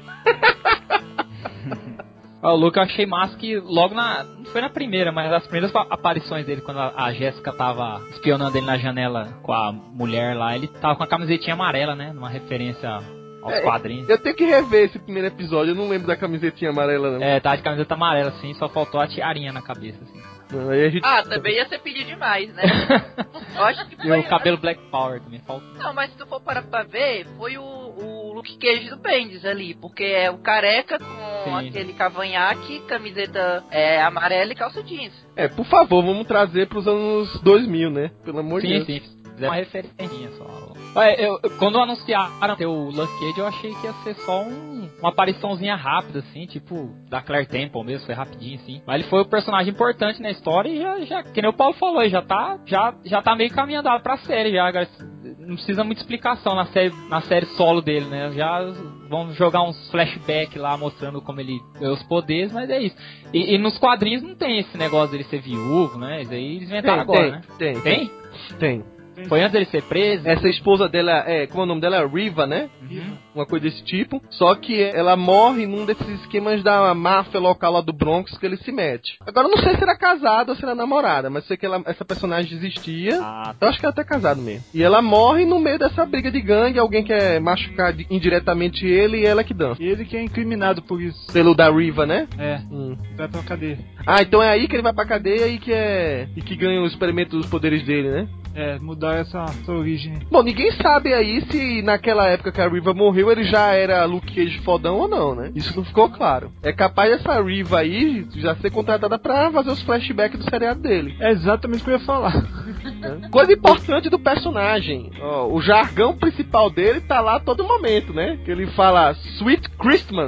Speaker 4: O Luke eu achei massa que logo na... Não foi na primeira, mas as primeiras aparições dele, quando a, a Jéssica tava espionando ele na janela com a mulher lá, ele tava com a camisetinha amarela, né? Numa referência aos
Speaker 2: É,
Speaker 4: quadrinhos.
Speaker 2: Eu tenho que rever esse primeiro episódio, eu não lembro da camisetinha amarela, não.
Speaker 4: É, tava de camiseta amarela, assim, só faltou a tiarinha na cabeça, assim.
Speaker 2: Aí a gente...
Speaker 3: Ah, também ia ser pedir demais, né? Eu acho que
Speaker 4: E
Speaker 3: foi...
Speaker 4: o cabelo Black Power também faltou.
Speaker 3: Não, mas se tu for parar pra ver, foi o, o Luke Cage do Bendis ali, porque é o careca com
Speaker 4: Sim.
Speaker 3: aquele cavanhaque, camiseta é, amarela e calça jeans.
Speaker 2: É, por favor, vamos trazer pros anos dois mil, né? Pelo amor de
Speaker 4: Sim,
Speaker 2: Deus.
Speaker 4: sim, fizeram uma referência só. Olha, eu, quando anunciaram ter o Luke Cage, eu achei que ia ser só um, uma apariçãozinha rápida, assim, tipo, da Claire Temple mesmo, foi rapidinho, assim. Mas ele foi o personagem importante na história e já, já que nem o Paulo falou, já tá, já, já tá meio caminhando pra série, já, não precisa muita explicação na série, na série solo dele, né? Já vão jogar uns flashbacks lá mostrando como ele ganhou os poderes, mas é isso. E, e nos quadrinhos não tem esse negócio dele ser viúvo, né? Isso aí eles inventaram
Speaker 2: Tem,
Speaker 4: agora,
Speaker 2: tem,
Speaker 4: né?
Speaker 2: tem,
Speaker 4: Tem?
Speaker 2: Tem.
Speaker 4: Foi antes dele ser preso?
Speaker 2: Essa esposa dela, é, como é o nome dela? Riva, né?
Speaker 4: Uhum.
Speaker 2: Uma coisa desse tipo. Só que ela morre num desses esquemas da máfia local lá do Bronx que ele se mete. Agora eu não sei se era casada ou se era namorada, mas sei que ela, essa personagem existia.
Speaker 4: Ah,
Speaker 2: Eu acho que ela até é casado mesmo. E ela morre no meio dessa briga de gangue, alguém quer machucar indiretamente ele e ela que dança.
Speaker 5: E ele que é incriminado por isso.
Speaker 2: Pelo da Riva, né?
Speaker 5: É,
Speaker 2: Hum.
Speaker 5: vai pra cadeia.
Speaker 2: Ah, então é aí que ele vai pra cadeia e que é. E que ganha o experimento dos poderes dele, né?
Speaker 5: É, mudar essa, essa origem.
Speaker 2: Bom, ninguém sabe aí se naquela época que a Riva morreu ele já era Luke Cage fodão ou não, né? Isso não ficou claro. É capaz dessa Riva aí já ser contratada pra fazer os flashbacks do seriado dele.
Speaker 5: É exatamente o que eu ia falar.
Speaker 2: Né? Coisa importante do personagem. Ó, o jargão principal dele tá lá a todo momento, né? Que ele fala Sweet Christmas.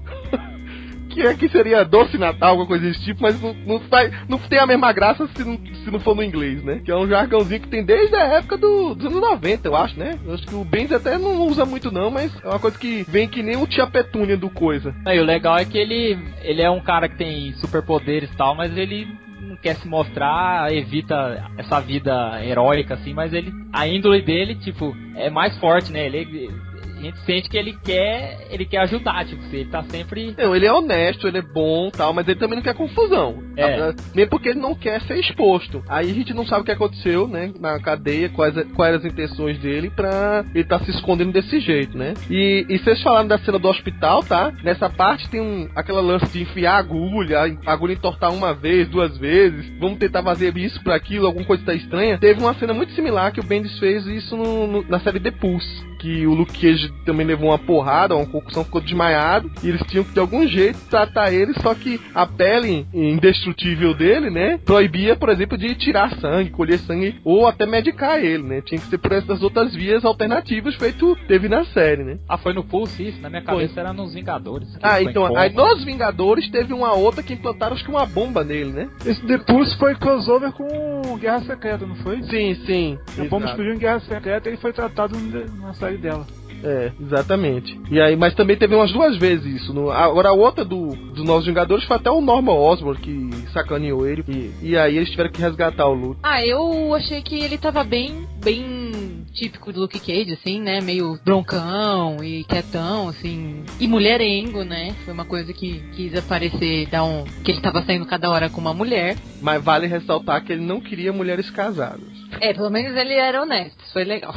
Speaker 2: Que é que seria Doce Natal, alguma coisa desse tipo, mas não, não, faz, não tem a mesma graça se não, se não for no inglês, né? Que é um jargãozinho que tem desde a época do, dos anos noventa, eu acho, né? Eu acho que o Benz até não usa muito não, mas é uma coisa que vem que nem o Tia Petúnia do coisa.
Speaker 4: E o legal é que ele, ele é um cara que tem superpoderes e tal, mas ele não quer se mostrar, evita essa vida heróica, assim, mas ele, a índole dele, tipo, é mais forte, né? Ele... A gente sente que ele quer, ele quer ajudar, tipo, ele tá sempre...
Speaker 2: Não, ele é honesto, ele é bom tal, mas ele também não quer confusão.
Speaker 4: É.
Speaker 2: Nem porque ele não quer ser exposto. Aí a gente não sabe o que aconteceu, né, na cadeia, quais, quais eram as intenções dele pra ele tá se escondendo desse jeito, né. E, e vocês falaram da cena do hospital, tá? Nessa parte tem um, aquela lance de enfiar agulha, a agulha entortar uma vez, duas vezes, vamos tentar fazer isso pra aquilo, alguma coisa tá estranha. Teve uma cena muito similar que o Bendis fez isso no, no, na série The Pulse, que o Luke Cage também levou uma porrada, uma concussão, ficou desmaiado, e eles tinham que de algum jeito tratar ele, só que a pele indestrutível dele, né, proibia, por exemplo, de tirar sangue, colher sangue, ou até medicar ele, né, tinha que ser por essas outras vias alternativas, feito teve na série, né.
Speaker 4: Ah, foi no Pulse isso? Na minha cabeça
Speaker 2: Foi.
Speaker 4: era nos Vingadores.
Speaker 2: Ah, então, aí nos Vingadores teve uma outra que implantaram, acho que uma bomba nele, né.
Speaker 5: Esse The Pulse foi crossover com Guerra Secreta, não foi?
Speaker 2: Sim, sim.
Speaker 5: A bomba
Speaker 2: exato.
Speaker 5: explodiu em Guerra Secreta e ele foi tratado na série dela.
Speaker 2: É, exatamente. E aí, mas também teve umas duas vezes isso. No, agora a outra do, dos Novos Vingadores foi até o Norman Osborn que sacaneou ele. E, e aí eles tiveram que resgatar o Luke.
Speaker 1: Ah, eu achei que ele tava bem, bem típico do Luke Cage, assim, né? Meio broncão e quietão, assim. E mulherengo, né? Foi uma coisa que quis aparecer, dar um... que ele tava saindo cada hora com uma mulher.
Speaker 2: Mas vale ressaltar que ele não queria mulheres casadas.
Speaker 1: É, pelo menos ele era honesto, isso foi legal.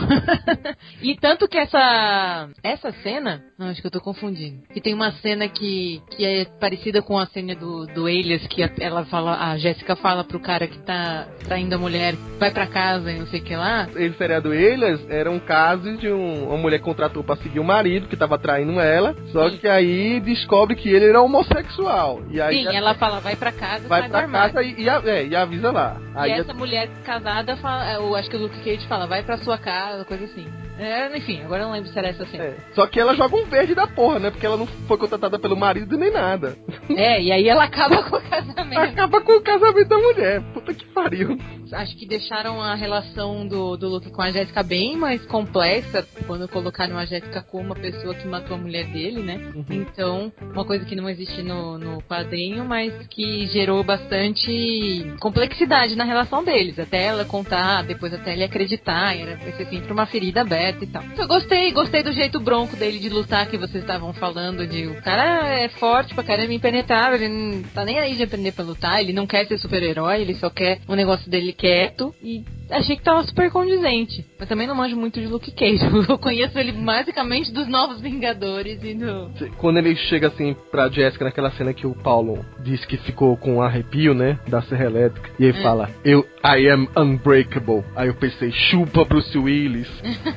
Speaker 1: E tanto que essa essa cena, não, acho que eu tô confundindo. Que tem uma cena que, que é parecida com a cena do, do Alias, que a, ela fala, a Jéssica fala pro cara que tá traindo a mulher, vai pra casa e não sei o que lá.
Speaker 2: Esse seriado Elias era um caso de um, uma mulher que contratou pra seguir o marido, que tava traindo ela, só
Speaker 1: Sim.
Speaker 2: que aí descobre que ele era homossexual. E aí
Speaker 1: Sim, ela fala, vai pra casa,
Speaker 2: vai
Speaker 1: sai do
Speaker 2: pra
Speaker 1: armário.
Speaker 2: casa e, e, a- é, e avisa lá. Aí
Speaker 1: E
Speaker 2: a-
Speaker 1: essa mulher casada, fala, eu acho que o Luke Cage fala, vai pra sua casa, coisa assim. É, enfim, agora eu não lembro se era essa cena.
Speaker 2: é. Só que ela joga um verde da porra, né? Porque ela não foi contratada pelo marido nem nada.
Speaker 1: É, e aí ela acaba com o casamento.
Speaker 2: Acaba com o casamento da mulher. Puta que pariu.
Speaker 1: Acho que deixaram a relação do, do Luke com a Jéssica bem mais complexa quando colocaram a Jéssica como uma pessoa que matou a mulher dele, né?
Speaker 2: Uhum.
Speaker 1: Então, uma coisa que não existe no, no quadrinho, mas que gerou bastante complexidade na relação deles. Até ela contar, depois até ele acreditar, era, vai ser sempre uma ferida aberta e tal. Então, eu gostei, gostei do jeito bronco dele de lutar que vocês estavam falando, de o cara é forte pra caramba, impenetrável, ele não tá nem aí de aprender pra lutar, ele não quer ser super-herói, ele só quer o negócio dele quieto, e achei que tava super condizente. Mas também não manjo muito de Luke Cage, eu conheço ele basicamente dos Novos Vingadores e do...
Speaker 2: Quando ele chega assim pra Jessica naquela cena que o Paulo disse que ficou com um arrepio, né? Da serra elétrica. E ele
Speaker 1: É.
Speaker 2: fala, eu, I am unbreakable. Aí eu pensei, chupa Bruce Willis.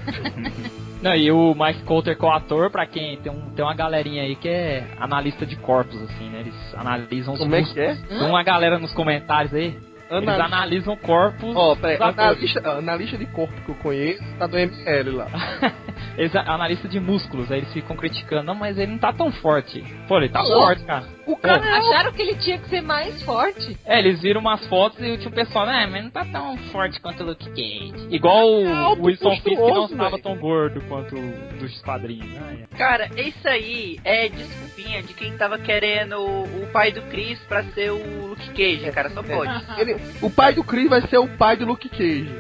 Speaker 4: Não, e o Mike Coulter com o ator, pra quem tem, um, tem uma galerinha aí que é analista de corpos, assim, né? Eles analisam os
Speaker 2: Como é
Speaker 4: músculos.
Speaker 2: que é?
Speaker 4: Tem uma galera nos comentários aí, eles
Speaker 2: Analista.
Speaker 4: analisam corpos
Speaker 2: Ó, peraí,
Speaker 4: dos atores.
Speaker 2: analista, analista de corpo que eu conheço tá do M L lá.
Speaker 4: eles analistas de músculos, aí eles ficam criticando, não, mas ele não tá tão forte. Pô, ele tá
Speaker 1: Pô,
Speaker 4: forte, cara.
Speaker 2: O cara
Speaker 1: É. Acharam que ele tinha que ser mais forte.
Speaker 4: É, eles viram umas fotos e tinha o pessoal, né, mas não tá tão forte quanto o Luke Cage. Igual o, o Wilson Fisk não estava tão gordo quanto o dos padrinhos, né?
Speaker 3: Cara, isso aí é desculpinha de quem tava querendo o, o pai do Chris pra ser o Luke Cage, cara, só pode.
Speaker 2: Ele, o pai do Chris vai ser o pai do Luke Cage.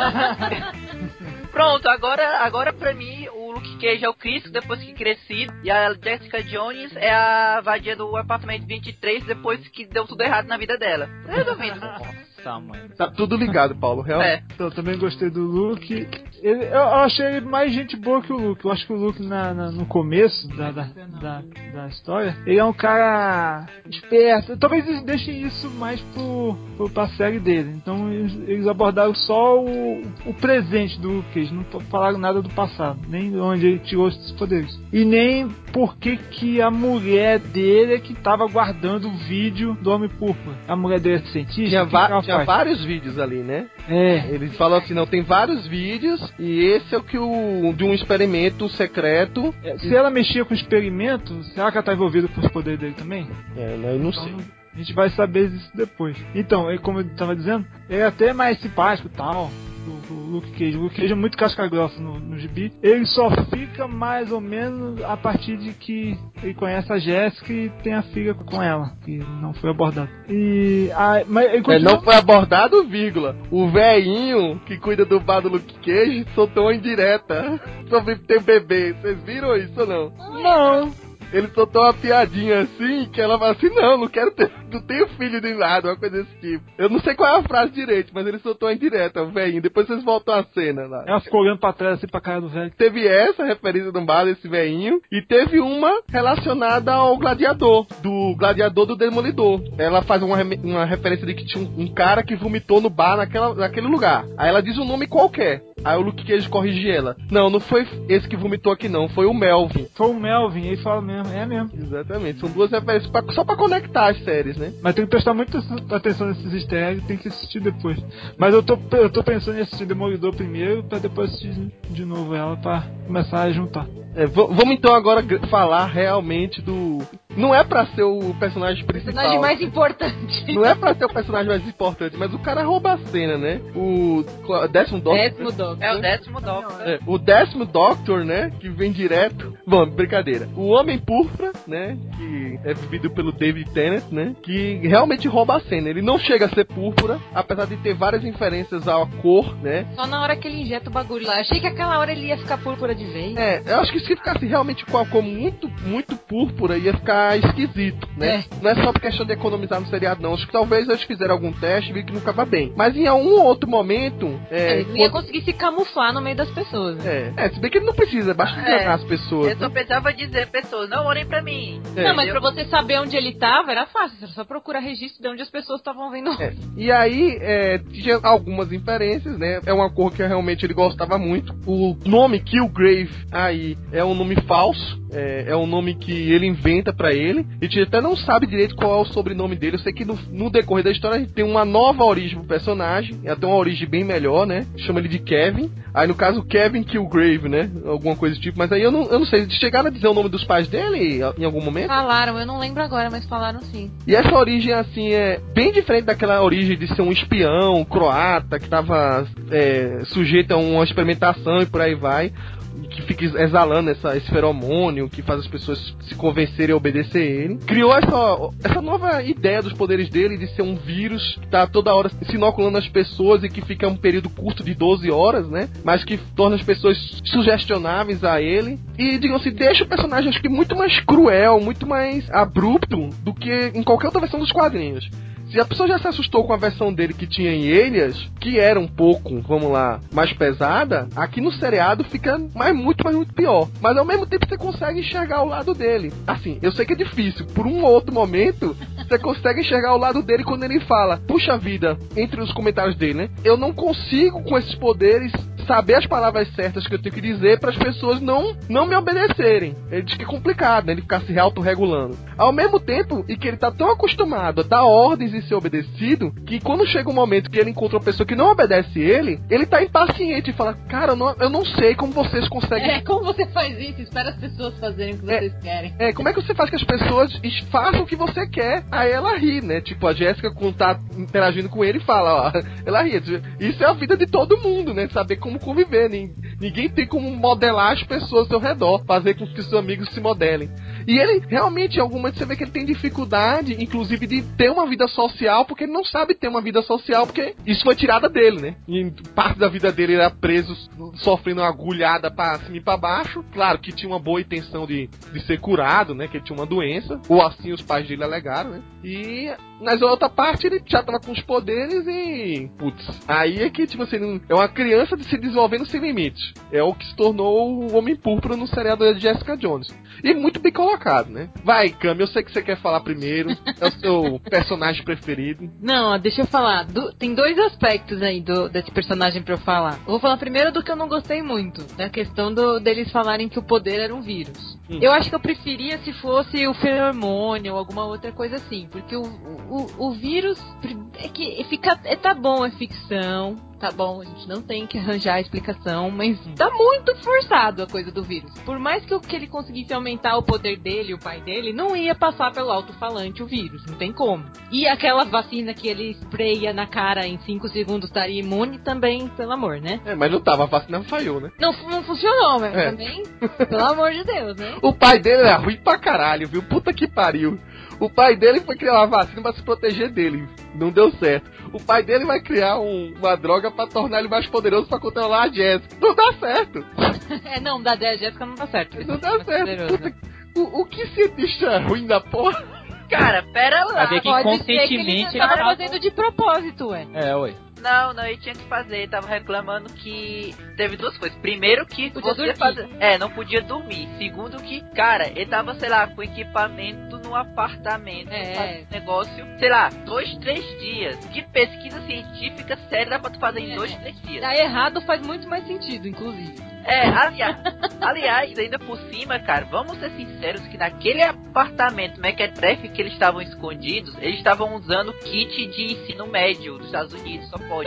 Speaker 3: Pronto, agora, agora pra mim o Luke Cage é o Chris depois que crescido e a Jessica Jones é a vadia do apartamento vinte e três depois que deu tudo errado na vida dela. Resolvido.
Speaker 4: Nossa, mãe.
Speaker 2: Tá tudo ligado, Paulo, realmente.
Speaker 3: É.
Speaker 5: Então, eu também gostei do Luke. Ele, eu achei ele mais gente boa que o Luke. Eu acho que o Luke na, na, no começo da, da, da, da história, ele é um cara esperto. Talvez eles deixem isso mais pro, pro, pra série dele. Então eles, eles abordaram só o, o presente do Luke Cage. Não falaram nada do passado. Nem de onde ele tirou esses poderes. E nem por que que a mulher dele é que tava guardando o vídeo do Homem Púrpura. A mulher dele é cientista.
Speaker 2: Tinha,
Speaker 5: que
Speaker 2: va-
Speaker 5: que ela
Speaker 2: tinha
Speaker 5: faz?
Speaker 2: vários vídeos ali, né?
Speaker 5: É.
Speaker 2: Eles falam assim, não, tem vários vídeos e esse é o que o de um experimento secreto.
Speaker 5: É, se ela mexia com o experimento, será que ela tá envolvida com os poderes dele também?
Speaker 2: É, eu não
Speaker 5: Então,
Speaker 2: sei.
Speaker 5: a gente vai saber disso depois. Então, ele, como eu estava dizendo, ele é até mais simpático e tal. O, o Luke Cage. O Luke Cage é muito casca grossa no, no gibi. Ele só fica mais ou menos a partir de que ele conhece a Jéssica e tem a filha com ela, que não foi abordado. E a, mas ele
Speaker 2: É,
Speaker 5: continua...
Speaker 2: não foi abordado, vírgula. O velhinho que cuida do bar do Luke Cage soltou uma indireta sobre ter bebê. Vocês viram isso ou não?
Speaker 5: Não.
Speaker 2: Ele soltou uma piadinha assim, que ela fala assim, não, não quero ter, não tenho filho nem nada, uma coisa desse tipo. Eu não sei qual é a frase direito, mas ele soltou uma indireta, o velhinho. Depois vocês voltam a cena lá.
Speaker 5: Ela ficou olhando pra trás assim pra cara do velho.
Speaker 2: Teve essa referência do bar desse velhinho, e teve uma relacionada ao gladiador, do gladiador do Demolidor. Ela faz uma, uma referência de que tinha um, um cara que vomitou no bar naquela, naquele lugar. Aí ela diz um nome qualquer. Aí o Luke Cage corrige ela. Não, não foi esse que vomitou aqui não, foi o Melvin.
Speaker 5: Foi o Melvin, ele fala mesmo, é mesmo.
Speaker 2: Exatamente, são duas referências pra, só pra conectar as séries, né?
Speaker 5: Mas tem que prestar muita atenção nesses easter eggs, tem que assistir depois. Mas eu tô, eu tô pensando em assistir Demolidor primeiro, pra depois assistir de novo ela, pra começar a juntar.
Speaker 2: É, v- vamos então agora g- falar realmente do... Não é pra ser o personagem
Speaker 1: O
Speaker 2: principal.
Speaker 1: personagem mais importante.
Speaker 2: Não é pra ser o personagem mais importante, mas o cara rouba a cena, né? O qual- décimo Doctor.
Speaker 1: Décimo Doctor.
Speaker 3: É o décimo Doctor.
Speaker 2: É, o décimo Doctor, né? Que vem direto. Bom, brincadeira. O Homem Púrpura, né? Que é vivido pelo David Tennant, né? Que realmente rouba a cena. Ele não chega a ser púrpura, apesar de ter várias inferências à cor, né?
Speaker 1: Só na hora que ele injeta o bagulho lá. Achei que aquela hora ele ia ficar púrpura de vez.
Speaker 2: É, eu acho que se ficasse realmente com a cor muito, muito púrpura, ia ficar esquisito, né? Não é só por questão de economizar no seriado, não. Acho que talvez eles fizeram algum teste e viram que não ficava bem. Mas em algum outro momento... É,
Speaker 1: Ele não ia
Speaker 2: quando-
Speaker 1: conseguir se camuflar no meio das pessoas.
Speaker 2: É, é, se bem que ele não precisa, basta
Speaker 3: É.
Speaker 2: enganar as pessoas.
Speaker 3: Eu só precisava dizer, pessoas, não olhem pra mim.
Speaker 2: É.
Speaker 1: Não, mas pra
Speaker 3: Entendeu?
Speaker 1: você saber onde ele tava, era fácil. Você só procurar registro de onde as pessoas estavam vendo.
Speaker 2: É. E aí, é, tinha algumas inferências, né? É uma cor que realmente ele gostava muito. O nome Killgrave aí é um nome falso. É, é um nome que ele inventa pra ele. A gente até não sabe direito qual é o sobrenome dele. Eu sei que no, no decorrer da história a gente tem uma nova origem pro personagem. É até uma origem bem melhor, né? Chama ele de Kevin. Aí no caso, Kevin Killgrave, né? Alguma coisa do tipo. Mas aí eu não, eu não sei. Eles chegaram a dizer o nome dos pais dele em algum momento?
Speaker 1: Falaram, eu não lembro agora, mas falaram sim.
Speaker 2: E essa origem, assim, é bem diferente daquela origem de ser um espião croata que estava é, sujeito a uma experimentação e por aí vai, que fica exalando essa, esse feromônio que faz as pessoas se convencerem a obedecer ele. Criou essa, essa nova ideia dos poderes dele de ser um vírus que tá toda hora se inoculando as pessoas e que fica um período curto de doze horas, né? Mas que torna as pessoas sugestionáveis a ele. E, digamos assim, deixa o personagem, acho que muito mais cruel, muito mais abrupto do que em qualquer outra versão dos quadrinhos. Se a pessoa já se assustou com a versão dele que tinha em Elias, que era um pouco, vamos lá, mais pesada, aqui no seriado fica mais, muito, mais, muito pior. Mas ao mesmo tempo você consegue enxergar o lado dele. Assim, eu sei que é difícil, por um ou outro momento, você consegue enxergar o lado dele quando ele fala, puxa vida, entre os comentários dele, né? Eu não consigo com esses poderes saber as palavras certas que eu tenho que dizer para as pessoas não, não me obedecerem. Ele diz que é complicado, né? Ele ficar se autorregulando. Ao mesmo tempo, e que ele tá tão acostumado a dar ordens e ser obedecido, que quando chega um momento que ele encontra uma pessoa que não obedece ele, ele tá impaciente e fala, cara, eu não, eu não sei como vocês conseguem...
Speaker 1: É, como você faz isso? Espera as pessoas fazerem o que
Speaker 2: é,
Speaker 1: vocês querem.
Speaker 2: É, como é que você faz que as pessoas façam o que você quer? Aí ela ri, né? Tipo, a Jéssica, quando tá interagindo com ele, fala, ó, ela ri. Isso é a vida de todo mundo, né? Saber como conviver. Ninguém tem como modelar as pessoas ao seu redor, fazer com que seus amigos se modelem. E ele, realmente, em algum momento você vê que ele tem dificuldade, inclusive, de ter uma vida social, porque ele não sabe ter uma vida social, porque isso foi tirada dele, né? E parte da vida dele era preso, sofrendo uma agulhada pra cima e pra baixo. Claro que tinha uma boa intenção de, de ser curado, né? Que ele tinha uma doença, ou assim os pais dele alegaram, né? E mas a outra parte ele já tava com os poderes e... Putz, aí é que, tipo assim, é uma criança de se desenvolvendo sem limite. É o que se tornou o Homem Púrpura no seriado de Jessica Jones. E muito bem colocado, né? Vai, Cami, eu sei que você quer falar primeiro. É o seu personagem preferido.
Speaker 1: Não, deixa eu falar. Do, tem dois aspectos aí do, desse personagem pra eu falar. Eu vou falar primeiro do que eu não gostei muito. Da questão do, deles falarem que o poder era um vírus. Hum. Eu acho que eu preferia se fosse o feromônio ou alguma outra coisa assim. Porque o, o, o vírus é que fica, é, tá bom, é ficção. Tá bom, a gente não tem que arranjar a explicação, mas tá muito forçado a coisa do vírus. Por mais que, eu, que ele conseguisse aumentar o poder dele, o pai dele, não ia passar pelo alto-falante o vírus, não tem como. E aquela vacina que ele espreia na cara em cinco segundos estaria imune também, pelo amor, né?
Speaker 2: É, mas não tava, a vacina falhou, né?
Speaker 1: Não, não funcionou, mas é. Também, pelo amor de Deus, né?
Speaker 2: O pai dele era ruim pra caralho, viu? Puta que pariu. O pai dele foi criar uma vacina pra se proteger dele. Não deu certo. O pai dele vai criar um, uma droga pra tornar ele mais poderoso pra controlar a Jéssica. Não dá certo.
Speaker 1: É, não, da Jéssica não dá certo.
Speaker 2: Não dá certo. Puta, o, o que cientista ruim da porra?
Speaker 3: Cara, pera lá.
Speaker 4: Saber que
Speaker 1: Pode
Speaker 4: inconscientemente
Speaker 1: ser que ele tava fazendo de propósito, ué.
Speaker 4: É, ué.
Speaker 3: Não, não, ele tinha que fazer, ele tava reclamando que teve duas coisas. Primeiro que
Speaker 1: podia
Speaker 3: você fazer, é, não podia dormir. Segundo que, cara, ele tava, sei lá, com equipamento no apartamento,
Speaker 1: é.
Speaker 3: negócio, sei lá, dois, três dias. Que pesquisa científica séria dá pra tu fazer em é. dois, três dias?
Speaker 1: Tá errado faz muito mais sentido, inclusive.
Speaker 3: É, aliás, aliás, ainda por cima, cara, vamos ser sinceros que naquele apartamento mequetrefe que eles estavam escondidos, eles estavam usando kit de ensino médio dos Estados Unidos, só pode.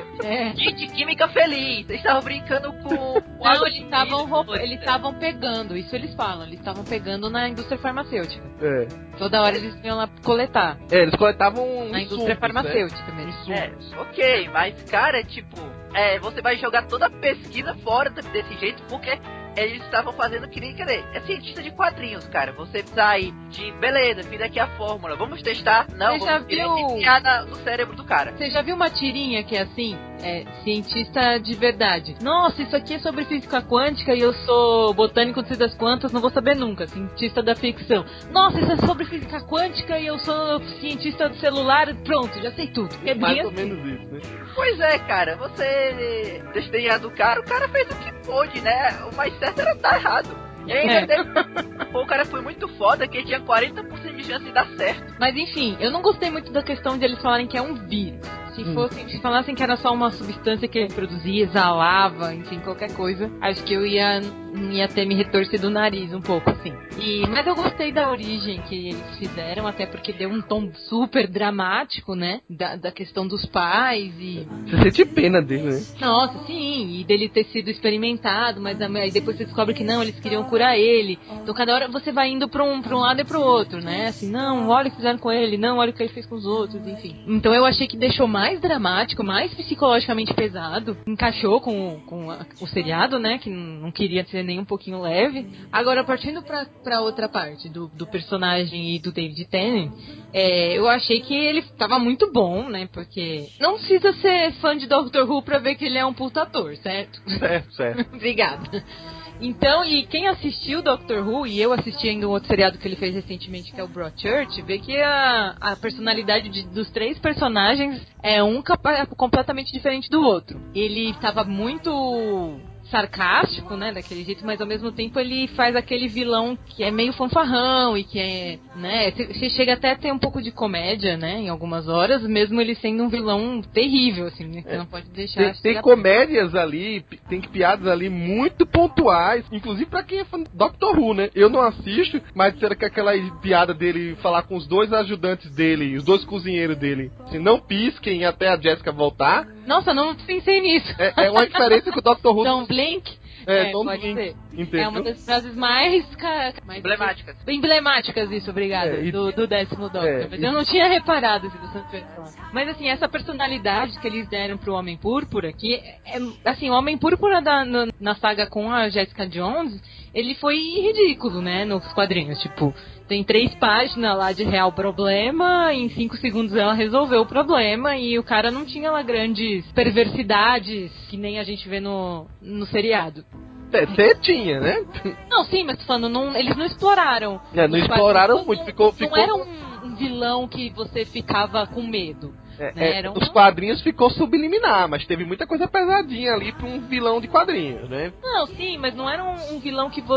Speaker 1: É.
Speaker 3: Kit química feliz, eles estavam brincando com... com
Speaker 1: Não, eles estavam roupa, eles estavam pegando, isso eles falam, eles estavam pegando na indústria farmacêutica.
Speaker 2: É.
Speaker 1: Toda hora eles iam lá coletar.
Speaker 2: É, eles coletavam
Speaker 1: na indústria
Speaker 2: insumos,
Speaker 1: farmacêutica,
Speaker 2: né?
Speaker 1: mesmo.
Speaker 3: É, ok, mas, cara, tipo... É, você vai jogar toda a pesquisa fora desse jeito, porque eles estavam fazendo que nem, quer dizer, é cientista de quadrinhos, cara. Você sai de, beleza, fiz aqui a fórmula, vamos testar. Não,
Speaker 1: Você já
Speaker 3: vamos
Speaker 1: viu...
Speaker 3: enfiar no cérebro do cara.
Speaker 1: Você já viu uma tirinha que é assim? É, cientista de verdade. Nossa, isso aqui é sobre física quântica e eu sou botânico de das quantas, não vou saber nunca. Cientista da ficção. Nossa, isso é sobre física quântica e eu sou cientista do celular. Pronto, já sei tudo. É
Speaker 2: mais
Speaker 1: bem
Speaker 2: ou
Speaker 1: assim.
Speaker 2: menos isso, né?
Speaker 3: Pois é, cara, você desdenhar do cara, o cara fez o que pôde, né? O mais certo era dar errado. E ainda
Speaker 1: É.
Speaker 3: teve... Pô, o cara foi muito foda que ele tinha quarenta por cento de chance de dar certo.
Speaker 1: Mas enfim, eu não gostei muito da questão de eles falarem que é um vírus. Se
Speaker 2: Hum.
Speaker 1: fossem, se falassem que era só uma substância que ele produzia, exalava, enfim, qualquer coisa, acho que eu ia, ia ter me retorcido o nariz um pouco, assim. E, mas eu gostei da origem que eles fizeram, até porque deu um tom super dramático, né? Da, da questão dos pais e...
Speaker 2: Você sente pena dele, né?
Speaker 1: Nossa, sim, e dele ter sido experimentado, mas aí depois você descobre que não, eles queriam curar ele. Então cada hora você vai indo pra um, pra um lado e pro outro, né? Assim, não, olha o que fizeram com ele, não, olha o que ele fez com os outros, enfim. Então eu achei que deixou mais dramático, mais psicologicamente pesado. Encaixou com, com a, o seriado, né? Que não queria ser nem um pouquinho leve. Agora, partindo pra, pra outra parte do, do personagem e do David Tennant, é, eu achei que ele tava muito bom, né? Porque não precisa ser fã de Doctor Who pra ver que ele é um puta ator, certo?
Speaker 2: Certo, certo.
Speaker 1: Obrigada. Então, e quem assistiu Doctor Who, e eu assisti ainda um outro seriado que ele fez recentemente, que é o Broadchurch, vê que a, a personalidade de, dos três personagens é um capa- completamente diferente do outro. Ele estava muito sarcástico, né, daquele jeito, mas ao mesmo tempo ele faz aquele vilão que é meio fanfarrão e que é, né, você chega até a ter um pouco de comédia, né, em algumas horas, mesmo ele sendo um vilão terrível, assim, né, você é. não pode deixar...
Speaker 2: Tem, tem comédias ali, tem piadas ali muito pontuais, inclusive pra quem é fã do Doctor Who, né, eu não assisto, mas disseram que aquela piada dele falar com os dois ajudantes dele, os dois cozinheiros dele, assim, não pisquem até a Jessica voltar.
Speaker 1: Nossa, não pensei nisso.
Speaker 2: É, é uma diferença que o Doctor Who...
Speaker 1: Don't blink.
Speaker 2: É,
Speaker 1: é
Speaker 2: don't
Speaker 1: pode
Speaker 2: blink.
Speaker 1: ser.
Speaker 2: Entendeu?
Speaker 1: É uma das frases mais, mais
Speaker 3: emblemáticas.
Speaker 1: Emblemáticas, isso, obrigada.
Speaker 2: É, e...
Speaker 1: do, do décimo Doctor.
Speaker 2: É,
Speaker 1: mas
Speaker 2: e...
Speaker 1: eu não tinha reparado se você tivesse falado. Mas assim, essa personalidade que eles deram pro Homem Púrpura, que é, assim, o Homem Púrpura da, no, na saga com a Jessica Jones, ele foi ridículo, né, nos quadrinhos. Tipo, tem três páginas lá de real problema, em cinco segundos ela resolveu o problema e o cara não tinha lá grandes perversidades que nem a gente vê no, no seriado.
Speaker 2: Você tinha, né?
Speaker 1: Não, sim, mas tô falando, não, eles não exploraram.
Speaker 2: É, não exploraram
Speaker 1: não,
Speaker 2: muito, ficou...
Speaker 1: Não
Speaker 2: ficou...
Speaker 1: era um, um vilão que você ficava com medo.
Speaker 2: É,
Speaker 1: né?
Speaker 2: é,
Speaker 1: era um...
Speaker 2: Os quadrinhos ficou subliminar, mas teve muita coisa pesadinha ali pra um vilão de quadrinhos, né?
Speaker 1: Não, sim, mas não era um, um vilão que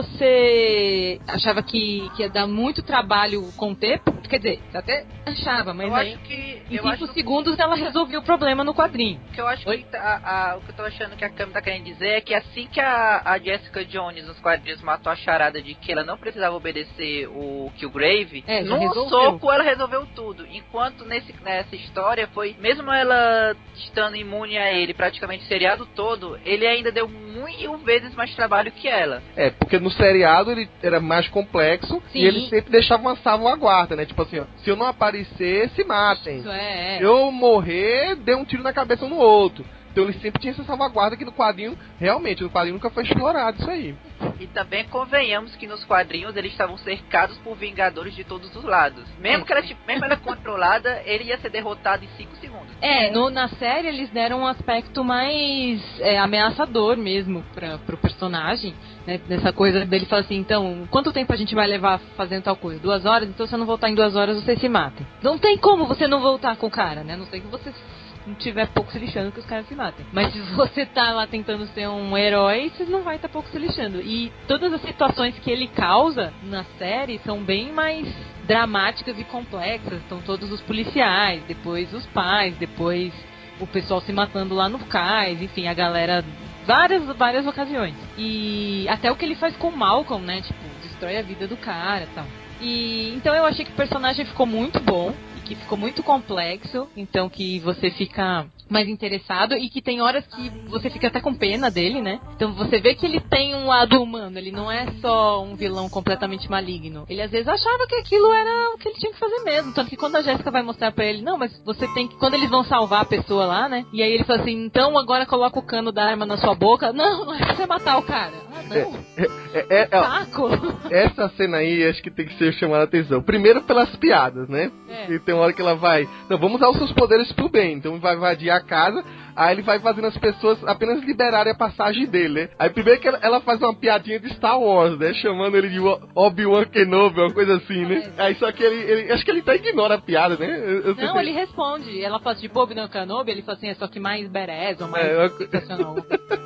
Speaker 1: você achava que, que ia dar muito trabalho conter. Quer dizer, você até achava, mas
Speaker 3: eu
Speaker 1: aí,
Speaker 3: acho que,
Speaker 1: em
Speaker 3: eu
Speaker 1: cinco
Speaker 3: acho
Speaker 1: segundos ela resolveu o problema no quadrinho.
Speaker 3: que eu acho
Speaker 1: Oi?
Speaker 3: que a, a, o que eu tô achando que a Cami tá querendo dizer é que assim que a, a Jessica Jones nos quadrinhos matou a charada de que ela não precisava obedecer o Killgrave,
Speaker 1: é,
Speaker 3: num
Speaker 1: resolveu.
Speaker 3: soco ela resolveu tudo. Enquanto nesse, nessa história foi, mesmo ela estando imune a ele praticamente o seriado todo, ele ainda deu mil vezes mais trabalho que ela.
Speaker 2: É, porque no seriado ele era mais complexo. Sim. E ele sempre deixava uma salvaguarda, né? Tipo assim, ó, se eu não aparecer, se matem.
Speaker 1: Isso é, é.
Speaker 2: Se eu morrer, dê um tiro na cabeça um no outro. Então ele sempre tinha essa salvaguarda que no quadrinho, realmente, no quadrinho nunca foi explorado isso aí.
Speaker 3: E também convenhamos que nos quadrinhos eles estavam cercados por Vingadores de todos os lados. Mesmo que ela, mesmo ela controlada, ele ia ser derrotado em cinco segundos.
Speaker 1: É, no, na série eles deram um aspecto mais é, ameaçador mesmo pra, pro personagem, né? Nessa coisa dele falar assim, então, quanto tempo a gente vai levar fazendo tal coisa? Duas horas? Então se eu não voltar em duas horas, você se mata. Não tem como você não voltar com o cara, né? Não sei que você não tiver pouco se lixando que os caras se matem. Mas se você tá lá tentando ser um herói, você não vai estar tá pouco se lixando. E todas as situações que ele causa na série são bem mais dramáticas e complexas. Estão todos os policiais, depois os pais, depois o pessoal se matando lá no cais, enfim, a galera... Várias, várias ocasiões. E até o que ele faz com o Malcolm, né? Tipo, destrói a vida do cara e tal. E então eu achei que o personagem ficou muito bom, que ficou muito complexo, então que você fica mais interessado e que tem horas que você fica até com pena dele, né? Então você vê que ele tem um lado humano, ele não é só um vilão completamente maligno. Ele às vezes achava que aquilo era o que ele tinha que fazer mesmo, tanto que quando a Jéssica vai mostrar pra ele, não, mas você tem que... Quando eles vão salvar a pessoa lá, né? E aí ele fala assim, então agora coloca o cano da arma na sua boca. Não, não é pra você matar o cara. Ah, não.
Speaker 2: É, é, é, é,
Speaker 1: Saco.
Speaker 2: Essa cena aí acho que tem que ser chamada a atenção. Primeiro pelas piadas, né?
Speaker 1: É.
Speaker 2: E tem uma hora que ela vai... Não, vamos usar os seus poderes pro bem. Então vai invadir a casa, aí ele vai fazendo as pessoas apenas liberarem a passagem dele, né? Aí primeiro que ela, ela faz uma piadinha de Star Wars, né? Chamando ele de Obi-Wan Kenobi, uma coisa assim, né? Aí só que ele, ele... Acho que ele até ignora a piada, né? Eu, eu
Speaker 1: não, ele responde. Ela fala de Obi-Wan Kenobi, ele fala assim, é só que mais badass ou mais
Speaker 2: é,
Speaker 1: sensacional.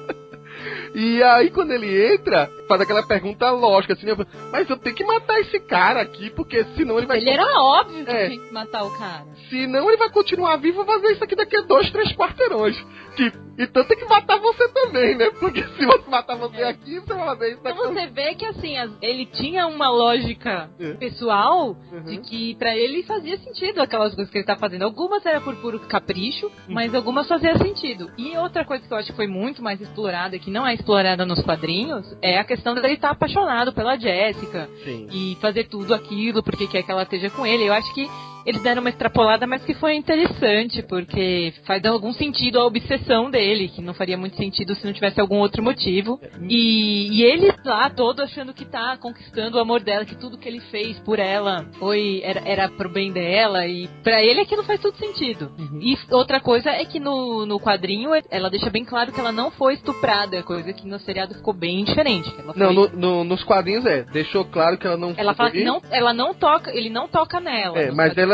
Speaker 2: E aí quando ele entra, faz aquela pergunta lógica, assim, né? Mas eu tenho que matar esse cara aqui, porque senão ele vai...
Speaker 1: Ele era óbvio que
Speaker 2: é.
Speaker 1: tinha que matar o cara.
Speaker 2: Senão ele vai continuar vivo e fazer isso aqui daqui a dois, três quarteirões. Tipo, então tem que matar você também, né? Porque se você matar você é. aqui, você vai fazer isso daqui.
Speaker 1: Então você vê que assim, as, ele tinha uma lógica é. pessoal uhum. de que pra ele fazia sentido aquelas coisas que ele tá fazendo. Algumas era por puro capricho, uhum. mas algumas fazia sentido. E outra coisa que eu acho que foi muito mais explorada, que não é explorada nos quadrinhos, é a questão dele estar apaixonado pela Jessica.
Speaker 2: Sim.
Speaker 1: E fazer tudo aquilo porque quer que ela esteja com ele. Eu acho que eles deram uma extrapolada, mas que foi interessante, porque faz algum sentido a obsessão dele, que não faria muito sentido se não tivesse algum outro motivo. E, e ele lá todo achando que tá conquistando o amor dela, que tudo que ele fez por ela foi era, era pro bem dela, e pra ele aquilo faz todo sentido. Uhum. E outra coisa é que no, no quadrinho ela deixa bem claro que ela não foi estuprada, coisa que no seriado ficou bem diferente. Ela foi...
Speaker 2: Não, no, no, nos quadrinhos é, deixou claro que ela não
Speaker 1: ela
Speaker 2: foi...
Speaker 1: fala que não, ela não toca, ele não toca nela.
Speaker 2: É, mas ela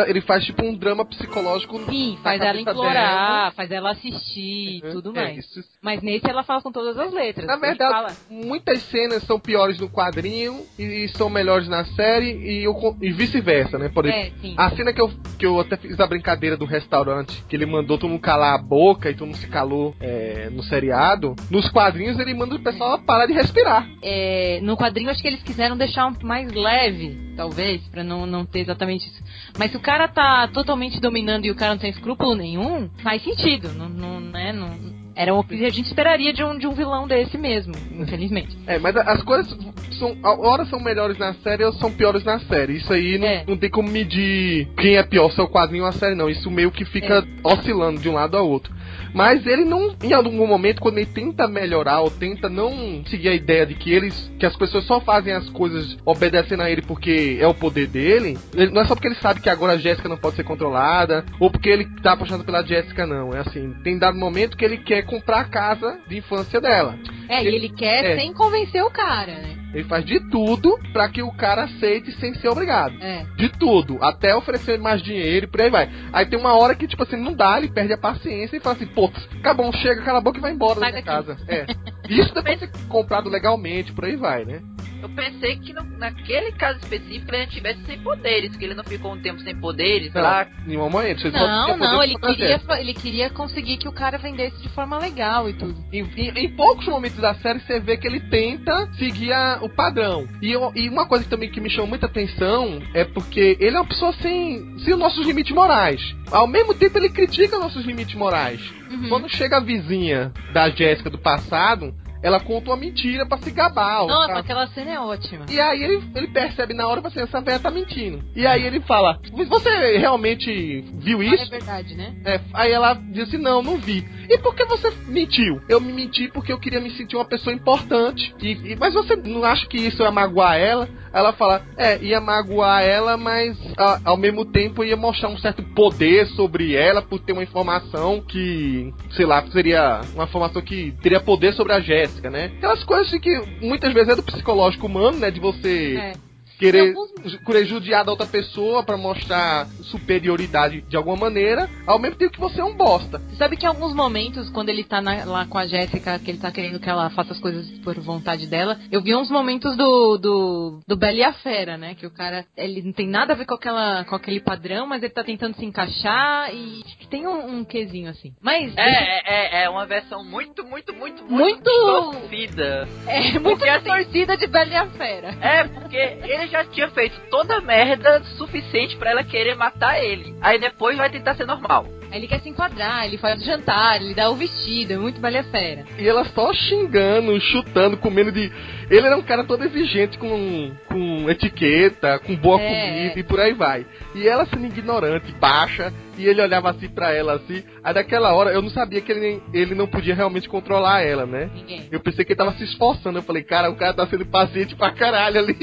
Speaker 2: ela, ele faz tipo um drama psicológico.
Speaker 1: Sim,
Speaker 2: na
Speaker 1: faz ela
Speaker 2: cabeça
Speaker 1: implorar,
Speaker 2: dela.
Speaker 1: faz ela assistir e
Speaker 2: Uhum,
Speaker 1: tudo
Speaker 2: é,
Speaker 1: mais.
Speaker 2: isso-
Speaker 1: Mas nesse ela fala com todas as letras.
Speaker 2: Na
Speaker 1: Ele
Speaker 2: verdade,
Speaker 1: fala,
Speaker 2: muitas cenas são piores no quadrinho e são melhores na série e, eu- e vice-versa, né? Por exemplo,
Speaker 1: é, sim.
Speaker 2: a cena que eu, que eu até fiz a brincadeira do restaurante, que ele mandou todo mundo calar a boca e todo mundo se calou é, no seriado, nos quadrinhos ele manda o pessoal parar de respirar.
Speaker 1: É, no quadrinho acho que eles quiseram deixar um mais leve, talvez, pra não, não ter exatamente isso. Mas se o cara tá totalmente dominando e o cara não tem escrúpulo nenhum, faz sentido, não, não, né, não, era o que a gente esperaria de um, de um vilão desse mesmo, infelizmente.
Speaker 2: É, mas as coisas são, horas são melhores na série ou são piores na série. Isso aí não,
Speaker 1: É.
Speaker 2: não tem como medir quem é pior, se é o quadrinho ou a série, não. Isso meio que fica
Speaker 1: É.
Speaker 2: oscilando de um lado ao outro. Mas ele não, em algum momento, quando ele tenta melhorar ou tenta não seguir a ideia de que eles, que as pessoas só fazem as coisas obedecendo a ele porque é o poder dele, ele, não é só porque ele sabe que agora a Jéssica não pode ser controlada, ou porque ele tá apaixonado pela Jéssica, não. É assim, tem dado momento que ele quer comprar a casa de infância dela.
Speaker 1: É, e ele quer
Speaker 2: é.
Speaker 1: sem convencer o cara, né?
Speaker 2: Ele faz de tudo pra que o cara aceite sem ser obrigado.
Speaker 1: É.
Speaker 2: De tudo. Até oferecer mais dinheiro e por aí vai. Aí tem uma hora que, tipo assim, não dá, ele perde a paciência e fala assim, pô, acabou, chega, cala a boca e vai embora da
Speaker 1: Sai
Speaker 2: minha
Speaker 1: daqui.
Speaker 2: casa. É. Isso depois de ser comprado legalmente, por aí vai, né?
Speaker 3: Eu pensei que no, naquele caso específico ele tivesse sem poderes, que ele não ficou um tempo sem poderes, sei lá.
Speaker 2: Em nenhum momento. Vocês só
Speaker 1: Não,
Speaker 2: tinham
Speaker 1: não,
Speaker 2: poder
Speaker 1: ele
Speaker 2: contra a
Speaker 1: queria,
Speaker 2: Jéssica.
Speaker 1: ele queria conseguir que o cara vendesse de forma legal e tudo.
Speaker 2: Em, em- em poucos momentos da série você vê que ele tenta seguir a- o padrão. E, eu- e uma coisa que também que me chamou muita atenção é porque ele é uma pessoa sem, sem os nossos limites morais. Ao mesmo tempo ele critica nossos limites morais.
Speaker 1: Uhum.
Speaker 2: Quando chega a vizinha da Jéssica do passado, ela conta uma mentira pra se gabar.
Speaker 1: Nossa,
Speaker 2: pra-
Speaker 1: aquela cena é ótima.
Speaker 2: E aí ele, ele percebe na hora que essa velha tá mentindo. E aí ele fala, você realmente viu
Speaker 1: É
Speaker 2: isso?
Speaker 1: verdade, né?
Speaker 2: É, aí ela disse, não, não vi. E por que você mentiu? Eu me menti porque eu queria me sentir uma pessoa importante. E, e- mas você não acha que isso ia magoar ela? Ela fala, é, ia magoar ela, mas a- ao mesmo tempo ia mostrar um certo poder sobre ela por ter uma informação que, sei lá, seria uma informação que teria poder sobre a Jéssica, né? Aquelas coisas de que muitas vezes é do psicológico humano, né? De você...
Speaker 1: É.
Speaker 2: querer,
Speaker 1: Em alguns-
Speaker 2: querer judiar da outra pessoa pra mostrar superioridade de alguma maneira, ao mesmo tempo que você é um bosta.
Speaker 1: Você sabe que em alguns momentos, quando ele tá na- lá com a Jéssica, que ele tá querendo que ela faça as coisas por vontade dela, eu vi uns momentos do, do, do Bela e a Fera, né? Que o cara, ele não tem nada a ver com, aquela, com aquele padrão, mas ele tá tentando se encaixar e acho que tem um, um quesinho assim. Mas...
Speaker 3: É, é, é, é uma versão muito, muito, muito, muito,
Speaker 1: Muito-
Speaker 3: distorcida.
Speaker 1: É muito
Speaker 3: Porque, assim,
Speaker 1: torcida de Bela e a Fera.
Speaker 3: É, porque ele já tinha feito toda a merda suficiente pra ela querer matar ele. Aí depois vai tentar ser normal.
Speaker 1: Aí ele quer se enquadrar, ele faz o jantar, ele dá o vestido, é muito Bela e a Fera.
Speaker 2: E ela só xingando, chutando, comendo de... Ele era um cara todo exigente com, com etiqueta, com boa
Speaker 1: É.
Speaker 2: comida e por aí vai. E ela sendo ignorante, baixa, e ele olhava assim pra ela assim. Aí daquela hora eu não sabia que ele, nem- ele não podia realmente controlar ela, né?
Speaker 1: Ninguém.
Speaker 2: Eu pensei que ele tava se esforçando. Eu falei, cara, o cara tá sendo paciente pra caralho ali.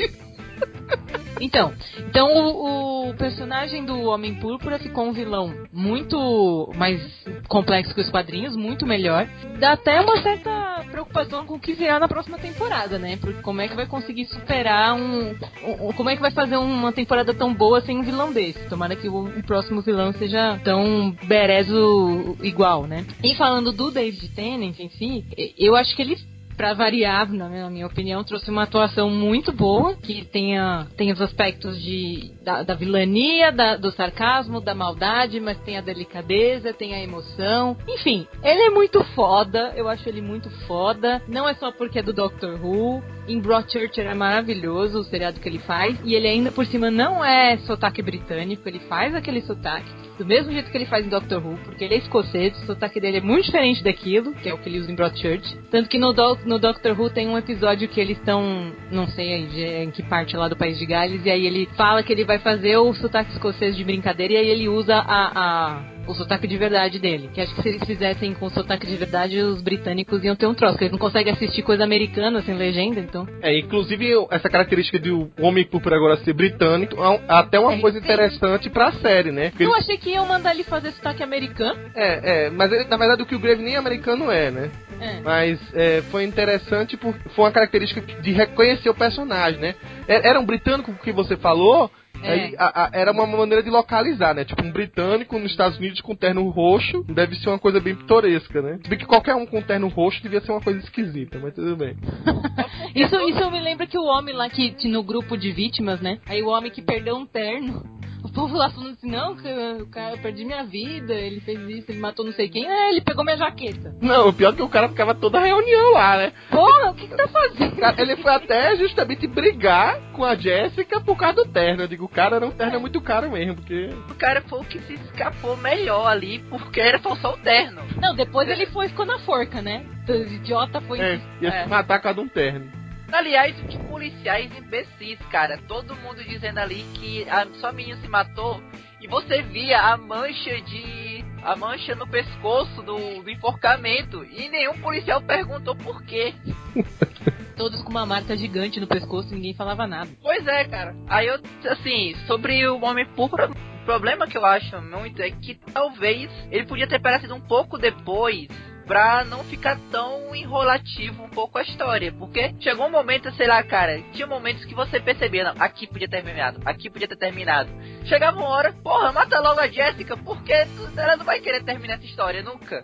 Speaker 1: Então, então o, o personagem do Homem Púrpura ficou um vilão muito mais complexo que os quadrinhos, muito melhor. Dá até uma certa preocupação com o que virá na próxima temporada, né? Porque como é que vai conseguir superar um... um- como é que vai fazer uma temporada tão boa sem um vilão desse? Tomara que o, o próximo vilão seja tão berezo igual, né? E falando do David Tennant em si, eu acho que ele... Pra variar, na minha, na minha opinião, trouxe uma atuação muito boa, que tenha, tem os aspectos de, da, da vilania, da, do sarcasmo, da maldade, mas tem a delicadeza, tem a emoção. Enfim, ele é muito foda, eu acho ele muito foda. Não é só porque é do Doctor Who. Em Broadchurch é maravilhoso o seriado que ele faz. E ele ainda por cima não é sotaque britânico, ele faz aquele sotaque do mesmo jeito que ele faz em Doctor Who, porque ele é escocês, o sotaque dele é muito diferente daquilo, que é o que ele usa em Broadchurch. Tanto que no, Do- no Doctor Who tem um episódio que eles estão, não sei aí, de- em que parte lá do País de Gales, e aí ele fala que ele vai fazer o sotaque escocês de brincadeira, e aí ele usa a... a o sotaque de verdade dele. Que acho que se eles fizessem com o sotaque de verdade, os britânicos iam ter um troço. Porque eles não conseguem assistir coisa americana sem legenda, então...
Speaker 2: É, inclusive essa característica de o Homem Púrpura agora ser britânico é um- até uma
Speaker 1: É,
Speaker 2: coisa
Speaker 1: sim.
Speaker 2: interessante pra série, né? Porque
Speaker 1: Eu
Speaker 2: ele-
Speaker 1: achei que iam mandar ele fazer sotaque americano.
Speaker 2: É, é, mas ele, na verdade o que o Grave nem americano é, né?
Speaker 1: É.
Speaker 2: Mas é, foi interessante porque foi uma característica de reconhecer o personagem, né? É- Era um britânico que você falou
Speaker 1: É.
Speaker 2: Aí, a, a, era uma maneira de localizar, né? Tipo, um britânico nos Estados Unidos com terno roxo deve ser uma coisa bem pitoresca, né? Se bem que qualquer um com terno roxo devia ser uma coisa esquisita, mas tudo bem.
Speaker 1: Isso, isso me lembra que o homem lá que, que no grupo de vítimas, né? Aí o homem que perdeu um terno, o povo lá falando assim, não, que o cara, eu perdi minha vida, ele fez isso, ele matou não sei quem, ah, ele pegou minha jaqueta.
Speaker 2: Não, o pior é que o cara ficava toda a reunião lá, né?
Speaker 1: Porra, o que que tá fazendo?
Speaker 2: Cara, ele foi até justamente brigar com a Jessica por causa do terno. Eu digo, o cara era um terno muito caro mesmo, porque...
Speaker 3: O cara foi o que se escapou melhor ali, porque era só o terno.
Speaker 1: Não, depois ele foi ficou na forca, né? O idiota foi...
Speaker 2: É, ia
Speaker 3: É.
Speaker 2: se matar por causa de um terno.
Speaker 3: Aliás, que policiais imbecis, cara. Todo mundo dizendo ali que a sua menina se matou e você via a mancha de... a mancha no pescoço do, do enforcamento e nenhum policial perguntou por quê.
Speaker 1: Todos com uma marca gigante no pescoço e ninguém falava nada.
Speaker 3: Pois é, cara. Aí eu, assim, sobre o Homem Púrpura, o problema que eu acho muito é que talvez ele podia ter aparecido um pouco depois pra não ficar tão enrolativo um pouco a história. Porque chegou um momento, sei lá, cara, tinha momentos que você percebia, não, aqui podia ter terminado, aqui podia ter terminado. Chegava uma hora, porra, mata logo a Jessica, porque ela não vai querer terminar essa história nunca.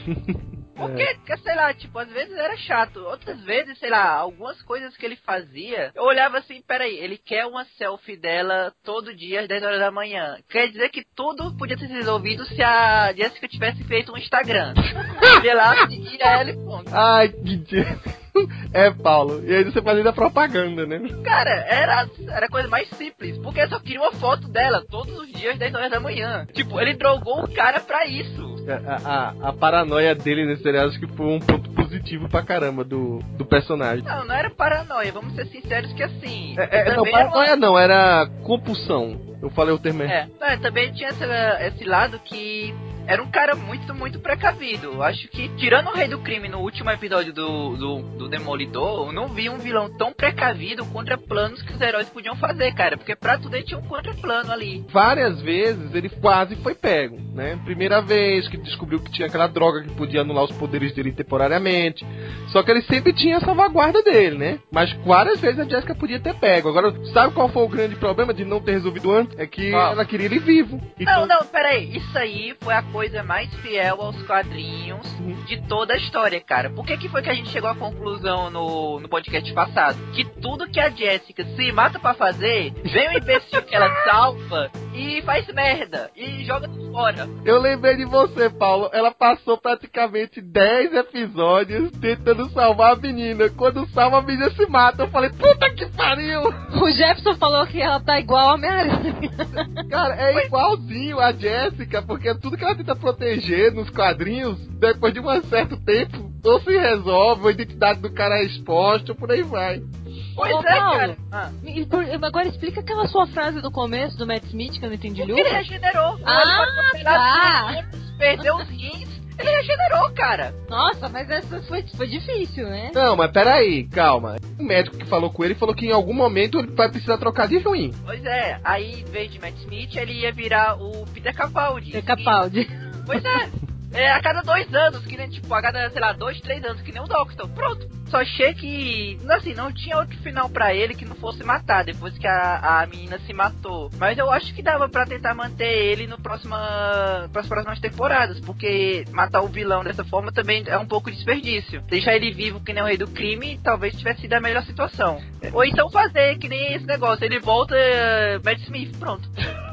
Speaker 3: Porque, é. sei lá, tipo, às vezes era chato. Outras vezes, sei lá, algumas coisas que ele fazia, eu olhava assim, peraí, ele quer uma selfie dela todo dia às dez horas da manhã. Quer dizer que tudo podia ter sido resolvido se a Jessica tivesse feito um Instagram. Ia lá, seguia ela e ponto.
Speaker 2: Ai, que dia. É, Paulo. E aí você fazia a propaganda, né?
Speaker 3: Cara, era, era a coisa mais simples. Porque eu só queria uma foto dela todos os dias às dez horas da manhã. Tipo, ele drogou o cara pra isso.
Speaker 2: A, a, a paranoia dele nesse seriado acho que foi um ponto positivo pra caramba do, do personagem.
Speaker 3: Não, não era paranoia. Vamos ser sinceros que assim...
Speaker 2: É, é, não, paranoia era uma... não. Era compulsão. Eu falei o termo
Speaker 3: É, não, também tinha essa, esse lado que... Era um cara muito, muito precavido. Eu acho que, tirando o Rei do Crime no último episódio do, do, do Demolidor, eu não vi um vilão tão precavido contra planos que os heróis podiam fazer, cara. Porque pra tudo ele tinha um contraplano ali.
Speaker 2: Várias vezes ele quase foi pego, né? Primeira vez que descobriu que tinha aquela droga que podia anular os poderes dele temporariamente. Só que ele sempre tinha a salvaguarda dele, né? Mas várias vezes a Jessica podia ter pego. Agora, sabe qual foi o grande problema de não ter resolvido antes? É que oh. ela queria ele vivo.
Speaker 3: Então... Não, não, peraí. Isso aí foi a coisa mais fiel aos quadrinhos uhum. de toda a história, cara. Por que que foi que a gente chegou à conclusão no, no podcast passado? Que tudo que a Jessica se mata pra fazer, vem o imbecil que ela salva e faz merda. E joga fora.
Speaker 2: Eu lembrei de você, Paulo. Ela passou praticamente dez episódios tentando salvar a menina. Quando salva, a menina se mata. Eu falei, puta que pariu!
Speaker 1: O Jefferson falou que ela tá igual a Homem-Aranha.
Speaker 2: Cara, é igualzinho a Jessica, porque tudo que ela tenta proteger nos quadrinhos, depois de um certo tempo, ou se resolve, a identidade do cara é exposta, por aí vai.
Speaker 3: Pois
Speaker 1: Ô,
Speaker 3: é,
Speaker 1: Paulo,
Speaker 3: cara. Ah.
Speaker 1: Agora explica aquela sua frase do começo do Matt Smith, que eu não entendi.
Speaker 3: Ele regenerou.
Speaker 1: Ah,
Speaker 3: ele
Speaker 1: tá.
Speaker 3: Perdeu os rins. Ele regenerou, cara.
Speaker 1: Nossa, mas essa foi, foi difícil, né?
Speaker 2: Não, mas peraí, calma. O médico que falou com ele falou que em algum momento ele vai precisar trocar de ruim.
Speaker 3: Pois é, aí em vez de Matt Smith, ele ia virar o Peter Capaldi.
Speaker 1: Peter Capaldi.
Speaker 3: E... Pois é. É, a cada dois anos, que nem, tipo, a cada, sei lá, dois, três anos, que nem o Doctor. Pronto. Só achei que, assim, não tinha outro final pra ele que não fosse matar, depois que a, a menina se matou. Mas eu acho que dava pra tentar manter ele no próxima, pras próximas temporadas, porque matar o vilão dessa forma também é um pouco desperdício. Deixar ele vivo que nem o Rei do Crime, talvez tivesse sido a melhor situação. Ou então fazer que nem esse negócio, ele volta, uh, Matt Smith, pronto.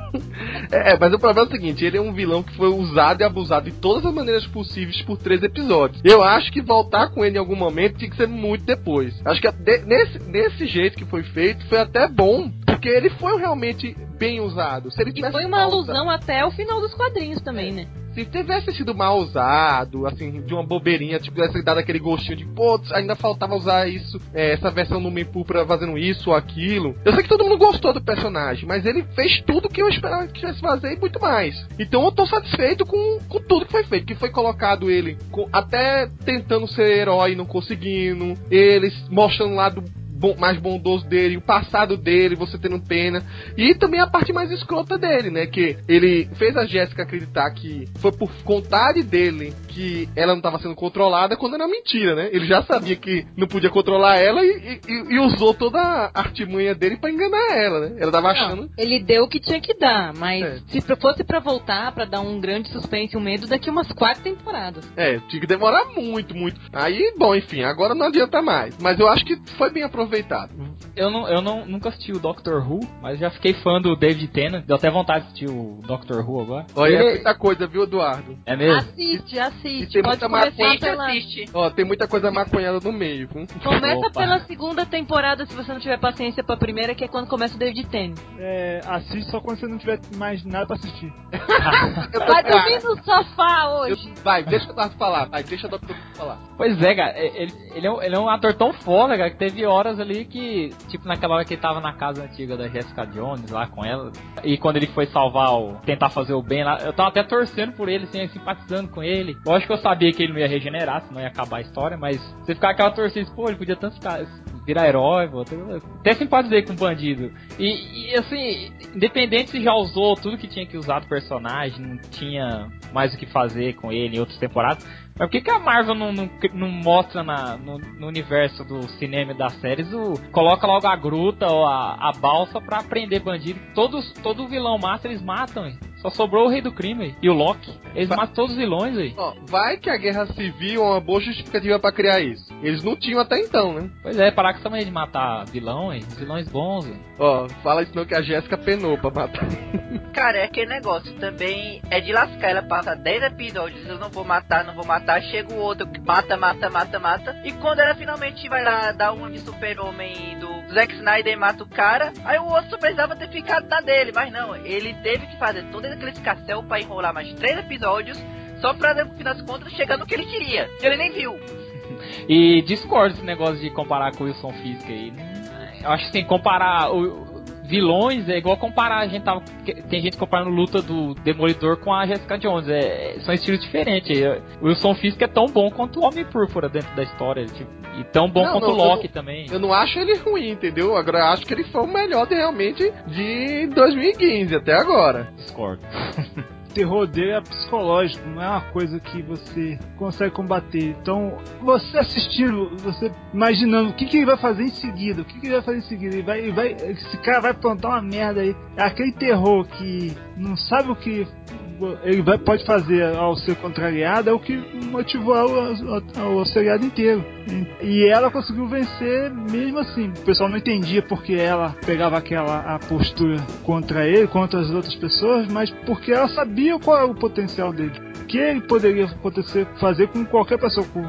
Speaker 2: É, mas o problema é o seguinte, ele é um vilão que foi usado e abusado de todas as maneiras possíveis por três episódios. Eu acho que voltar com ele em algum momento tinha que ser muito depois. Acho que de, nesse, nesse jeito que foi feito, foi até bom, porque ele foi realmente bem usado. Se ele
Speaker 1: e foi uma alusão usado... até o final dos quadrinhos também, é. né?
Speaker 2: Se tivesse sido mal usado, assim, de uma bobeirinha, tipo, tivesse dado aquele gostinho de, pô, ainda faltava usar isso, é, essa versão do Homem Púrpura fazendo isso ou aquilo. Eu sei que todo mundo gostou do personagem, mas ele fez tudo que eu esperava que tivesse fazer e muito mais. Então eu tô satisfeito com, com tudo que foi feito, que foi colocado ele com, até tentando ser herói e não conseguindo, eles mostrando o lado bom, mais bondoso dele, o passado dele, você tendo pena. E também a parte mais escrota dele, né? Que ele fez a Jéssica acreditar que foi por vontade dele que ela não estava sendo controlada, quando era mentira, né? Ele já sabia que não podia controlar ela e, e, e usou toda a artimanha dele pra enganar ela, né? Ela tava achando...
Speaker 1: Não, ele deu o que tinha que dar, mas
Speaker 2: É.
Speaker 1: se fosse pra voltar, pra dar um grande suspense e um medo, daqui umas quatro temporadas.
Speaker 2: É, tinha que demorar muito, muito. Aí, bom, enfim, agora não adianta mais. Mas eu acho que foi bem aproveitado.
Speaker 4: Eu, não, eu não, nunca assisti o Doctor Who, mas já fiquei fã do David Tennant. Deu até vontade de assistir o Doctor Who agora.
Speaker 2: Olha,
Speaker 4: Ele-
Speaker 2: é muita coisa, viu, Eduardo?
Speaker 4: É mesmo?
Speaker 1: Assiste,
Speaker 2: E
Speaker 1: assiste.
Speaker 2: tem
Speaker 1: Pode
Speaker 2: muita
Speaker 1: começar
Speaker 3: Assiste,
Speaker 1: pela...
Speaker 3: assiste.
Speaker 2: Ó, tem muita coisa maconhada no meio, viu?
Speaker 1: Começa
Speaker 4: Opa.
Speaker 1: pela segunda temporada, se você não tiver paciência pra primeira, que é quando começa o David Tennant.
Speaker 5: É, assiste só quando você não tiver mais nada pra assistir.
Speaker 2: Eu tô
Speaker 1: Vai
Speaker 2: claro.
Speaker 1: dormir no sofá
Speaker 2: Eu-
Speaker 1: hoje.
Speaker 2: Vai, deixa o Eduardo falar. Vai, deixa o doutor falar.
Speaker 4: Pois é, cara, ele, ele, é um, ele é um ator tão foda, cara, que teve horas ali que, tipo, naquela hora que ele tava na casa antiga da Jessica Jones, lá com ela, e quando ele foi salvar o... tentar fazer o bem lá, eu tava até torcendo por ele, assim, simpatizando com ele. Lógico que eu sabia que ele não ia regenerar, senão ia acabar a história, mas você ficar aquela torcida, pô, ele podia tanto ficar... virar herói, pô, até, até simpatizei com o bandido. E, e, assim, independente se já usou tudo que tinha que usar do personagem, não tinha mais o que fazer com ele em outras temporadas, mas por que, que a Marvel não, não, não mostra na, no, no universo do cinema e das séries, o, coloca logo a gruta ou a, a balsa pra prender bandido? Todos, todo vilão massa eles matam, hein? Só sobrou o Rei do Crime aí, e o Loki. Eles
Speaker 2: Vai-
Speaker 4: matam todos os vilões aí.
Speaker 2: Ó, vai que a guerra civil é uma boa justificativa pra criar isso. Eles não tinham até então, né?
Speaker 4: Pois é, parar com essa mania de matar vilão, hein? Os vilões bons, hein?
Speaker 2: Ó, fala isso não que a Jéssica penou pra matar.
Speaker 3: Cara, é aquele negócio, também é de lascar, ela passa dez episódios, eu não vou matar, não vou matar, chega o outro que mata, mata, mata, mata, e quando ela finalmente vai lá dar uma de super-homem do Zack Snyder e mata o cara, aí o outro só precisava ter ficado na dele, mas não, ele teve que fazer todo aquele escarcéu pra enrolar mais três episódios, só pra, no final das contas, chegar no que ele queria, que ele nem viu.
Speaker 4: E discordo desse negócio de comparar com o Wilson Fisk aí. Eu acho que tem que comparar o, vilões, é igual comparar, a gente tava, tem gente comparando luta do Demolidor com a Jessica Jones, é, são estilos diferentes. O Wilson Fisk é tão bom quanto o Homem-Púrpura dentro da história, tipo, e tão bom
Speaker 2: Não,
Speaker 4: quanto
Speaker 2: não,
Speaker 4: o Loki
Speaker 2: eu não-
Speaker 4: também.
Speaker 2: Eu não acho ele ruim, entendeu? Agora eu acho que ele foi o melhor de, realmente de dois mil e quinze até agora.
Speaker 4: Discordo.
Speaker 5: O terror dele é psicológico, não é uma coisa que você consegue combater. Então, você assistindo, você imaginando o que, que ele vai fazer em seguida, o que, que ele vai fazer em seguida, ele vai, ele vai, esse cara vai plantar uma merda aí. É aquele terror que não sabe o que ele vai, pode fazer ao ser contrariado, é o que motivou o, o, o seriado inteiro. E ela conseguiu vencer mesmo assim. O pessoal não entendia porque ela pegava aquela a postura contra ele, contra as outras pessoas, mas porque ela sabia qual é o potencial dele. O que ele poderia acontecer, fazer com qualquer pessoa, com,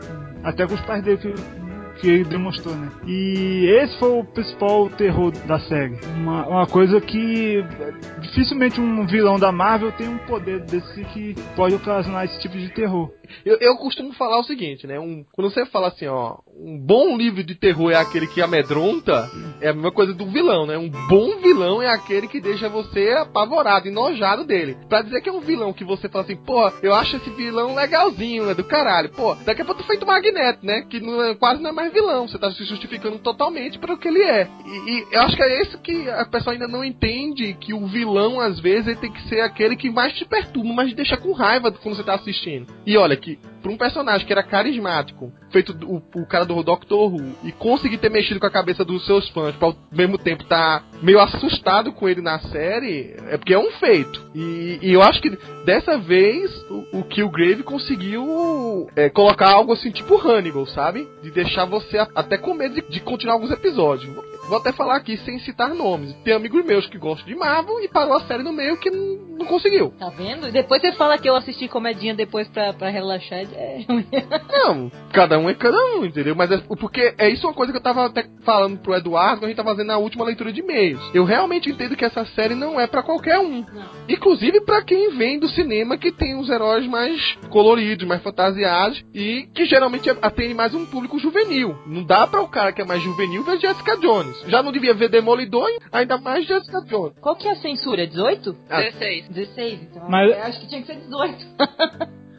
Speaker 5: até com os pais dele que, que ele demonstrou, né? E esse foi o principal terror da série. Uma, uma coisa que dificilmente um vilão da Marvel tem um poder desse que pode ocasionar esse tipo de terror.
Speaker 2: Eu, eu costumo falar o seguinte, né? Um, quando você fala assim, ó, um bom livro de terror é aquele que amedronta, é a mesma coisa do vilão, né? Um bom vilão é aquele que deixa você apavorado, enojado dele. Pra dizer que é um vilão que você fala assim, pô, eu acho esse vilão legalzinho, é do caralho. Pô, daqui a pouco tu feito Magneto, né? Que não é, quase não é mais vilão, você tá se justificando totalmente para o que ele é. E, e eu acho que é isso que a pessoa ainda não entende, que o vilão, às vezes, ele tem que ser aquele que mais te perturba, mais te deixa com raiva quando você tá assistindo. E olha, que pra um personagem que era carismático, feito o, o cara do Doctor Who, e conseguir ter mexido com a cabeça dos seus fãs, pra ao mesmo tempo tá meio assustado com ele na série, é porque é um feito. E, e eu acho que dessa vez o, o Killgrave conseguiu é, colocar algo assim, tipo Hannibal, sabe? De deixar você a, até com medo de, de continuar alguns episódios. Vou até falar aqui sem citar nomes. Tem amigos meus que gostam de Marvel e parou a série no meio que não, não conseguiu.
Speaker 1: Tá vendo? E depois você fala que eu assisti comedinha depois pra, pra relaxar. É...
Speaker 2: Não, cada um é cada um, entendeu? Mas é porque é isso uma coisa que eu tava até falando pro Eduardo quando a gente tava fazendo a última leitura de e-mails. Eu realmente entendo que essa série não é pra qualquer um.
Speaker 1: Não.
Speaker 2: Inclusive pra quem vem do cinema, que tem os heróis mais coloridos, mais fantasiados e que geralmente atende mais um público juvenil. Não dá pra o cara que é mais juvenil ver Jessica Jones. Já não devia ver Demolidor, ainda mais Jessica Jones.
Speaker 1: Qual que é a censura? dezoito?
Speaker 2: Ah.
Speaker 3: dezesseis.
Speaker 1: dezesseis, então.
Speaker 5: Mas-
Speaker 1: Eu acho que tinha que ser dezoito.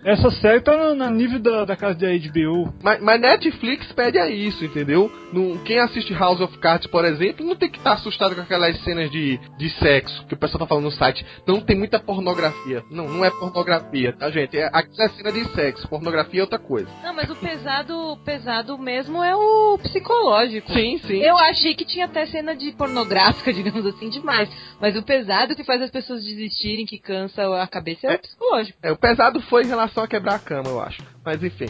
Speaker 5: Essa série tá no, no nível da, da casa da H B O.
Speaker 2: Mas, mas Netflix pede a isso, entendeu? Não, quem assiste House of Cards, por exemplo, não tem que estar assustado com aquelas cenas de, de sexo que o pessoal tá falando no site. Não tem muita pornografia. Não, não é pornografia, tá, gente? É, aquilo é cena de sexo. Pornografia é outra coisa.
Speaker 1: Não, mas o pesado, pesado mesmo é o psicológico.
Speaker 2: Sim, sim.
Speaker 1: Eu achei que tinha até cena de pornográfica, digamos assim, demais. Mas o pesado que faz as pessoas desistirem, que cansa a cabeça, é, é o psicológico.
Speaker 2: É, o pesado foi em relação a quebrar a cama, eu acho. Mas enfim.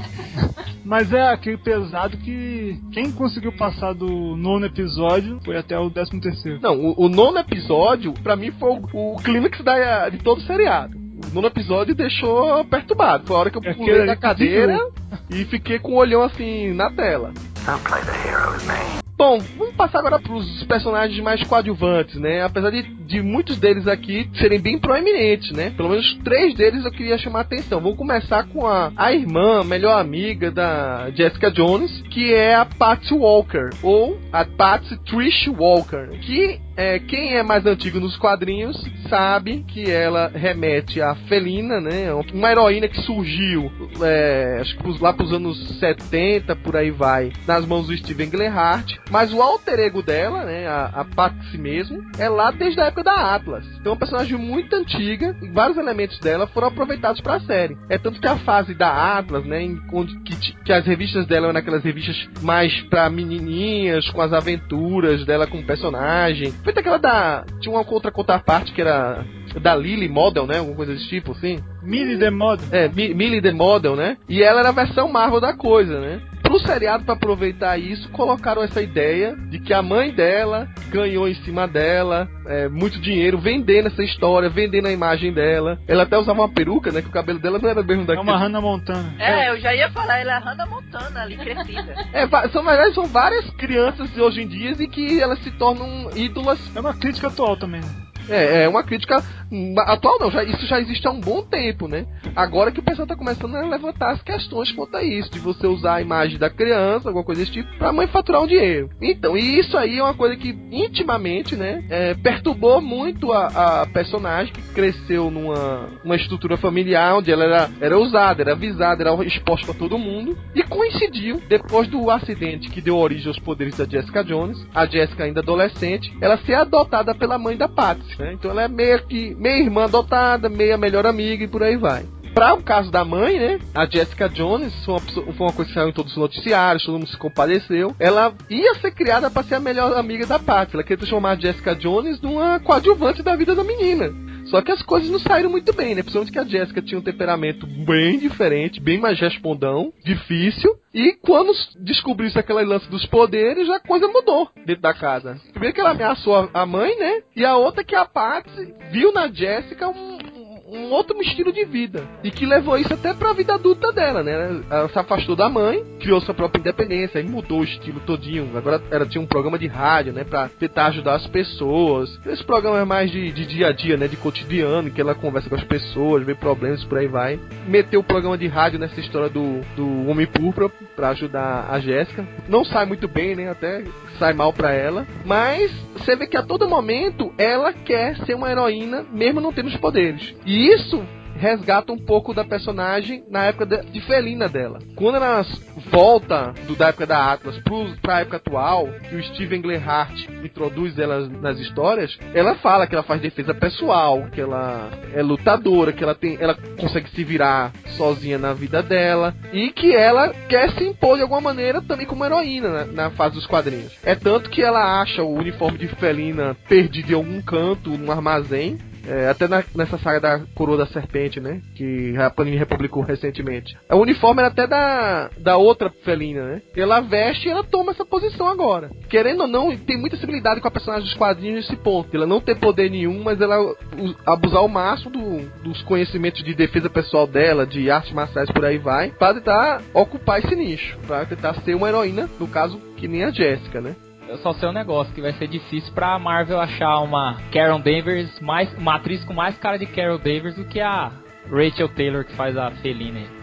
Speaker 5: Mas é aquele pesado que quem conseguiu passar do nono episódio foi até o décimo terceiro.
Speaker 2: Não, o, o nono episódio, pra mim, foi o, o clímax da, de todo o seriado. O nono episódio deixou perturbado. Foi a hora que eu pulei da cadeira e fiquei com o olhão assim na tela.
Speaker 6: Don't play the hero with me.
Speaker 2: Bom, vamos passar agora pros personagens mais coadjuvantes, né? Apesar de, de muitos deles aqui serem bem proeminentes, né? Pelo menos três deles eu queria chamar a atenção. Vamos começar com a, a irmã, melhor amiga da Jessica Jones, que é a Patsy Walker, ou a Patsy Trish Walker, que é, quem é mais antigo nos quadrinhos sabe que ela remete à Felina, né? Uma heroína que surgiu é, acho que lá pros anos setenta, por aí vai, nas mãos do Steven Gleihart. Mas o alter ego dela, né, a, a Patsy mesmo, é lá desde a época da Atlas. Então é uma personagem muito antiga e vários elementos dela foram aproveitados para a série. É tanto que a fase da Atlas, né, em, onde que, que as revistas dela eram aquelas revistas mais pra menininhas, com as aventuras dela com o personagem. Feita aquela da... Tinha uma outra contraparte que era da Lily Model, né, alguma coisa desse tipo, assim.
Speaker 5: Millie the Model.
Speaker 2: É, Millie the Model, né? E ela era a versão Marvel da coisa, né? Pro seriado, pra aproveitar isso, colocaram essa ideia de que a mãe dela ganhou em cima dela é, muito dinheiro vendendo essa história, vendendo a imagem dela. Ela até usava uma peruca, né? Que o cabelo dela não era mesmo daquele.
Speaker 5: É uma Hannah Montana.
Speaker 3: É, eu já ia falar, ela é a Hannah Montana ali, crescida.
Speaker 2: É, são, na verdade, são várias crianças de hoje em dia e que elas se tornam ídolas.
Speaker 5: É uma crítica atual também, né?
Speaker 2: É, é uma crítica atual não, já, isso já existe há um bom tempo, né? Agora que o pessoal tá começando a levantar as questões quanto a isso, de você usar a imagem da criança, alguma coisa desse tipo, pra mãe faturar um dinheiro. Então, e isso aí é uma coisa que intimamente, né, é, perturbou muito a, a personagem, que cresceu numa uma estrutura familiar, onde ela era, era usada, era avisada, era exposta pra todo mundo, e coincidiu, depois do acidente que deu origem aos poderes da Jessica Jones, a Jessica ainda adolescente, ela ser adotada pela mãe da Patsy. Né? Então ela é meio que meia irmã adotada, meia melhor amiga e por aí vai. Para o caso da mãe, né, a Jessica Jones, foi uma, foi uma coisa que saiu em todos os noticiários, todo mundo se compadeceu. Ela ia ser criada para ser a melhor amiga da Patsy. Ela queria transformar a Jessica Jones numa coadjuvante da vida da menina. Só que as coisas não saíram muito bem, né? Principalmente que a Jessica tinha um temperamento bem diferente, bem mais respondão, difícil. E quando descobriu isso, aquele lance dos poderes, a coisa mudou dentro da casa. Primeiro que ela ameaçou a mãe, né? E a outra que a Patsy viu na Jessica um... um outro estilo de vida, e que levou isso até pra vida adulta dela, né? Ela se afastou da mãe, criou sua própria independência, aí mudou o estilo todinho. Agora ela tinha um programa de rádio, né, pra tentar ajudar as pessoas. Esse programa é mais de, de dia a dia, né, de cotidiano, que ela conversa com as pessoas, vê problemas, por aí vai. Meteu o programa de rádio nessa história do, do Homem Púrpura pra ajudar a Jéssica. Não sai muito bem, né, até sai mal pra ela, mas você vê que a todo momento ela quer ser uma heroína, mesmo não tendo os poderes. E isso resgata um pouco da personagem na época de, de Felina dela. Quando ela volta do, da época da Atlas pro, pra época atual, que o Steven Gleihart introduz ela nas histórias, ela fala que ela faz defesa pessoal, que ela é lutadora, que ela, tem, ela consegue se virar sozinha na vida dela, e que ela quer se impor de alguma maneira também como heroína na, na fase dos quadrinhos. É tanto que ela acha o uniforme de Felina perdido em algum canto, num armazém. É, até na, nessa saga da Coroa da Serpente, né? Que a Panini republicou recentemente. O uniforme era até da, da outra Felina, né? Ela veste e ela toma essa posição agora. Querendo ou não, tem muita similaridade com a personagem dos quadrinhos nesse ponto. Ela não tem poder nenhum, mas ela u, abusar ao máximo do, dos conhecimentos de defesa pessoal dela, de artes marciais, por aí vai, pra tentar ocupar esse nicho. Pra tentar ser uma heroína, no caso, que nem a Jessica, né?
Speaker 4: Eu só sei um negócio, que vai ser difícil pra Marvel achar uma Carol Danvers, mais, uma atriz com mais cara de Carol Danvers do que a Rachel Taylor, que faz a Felina aí.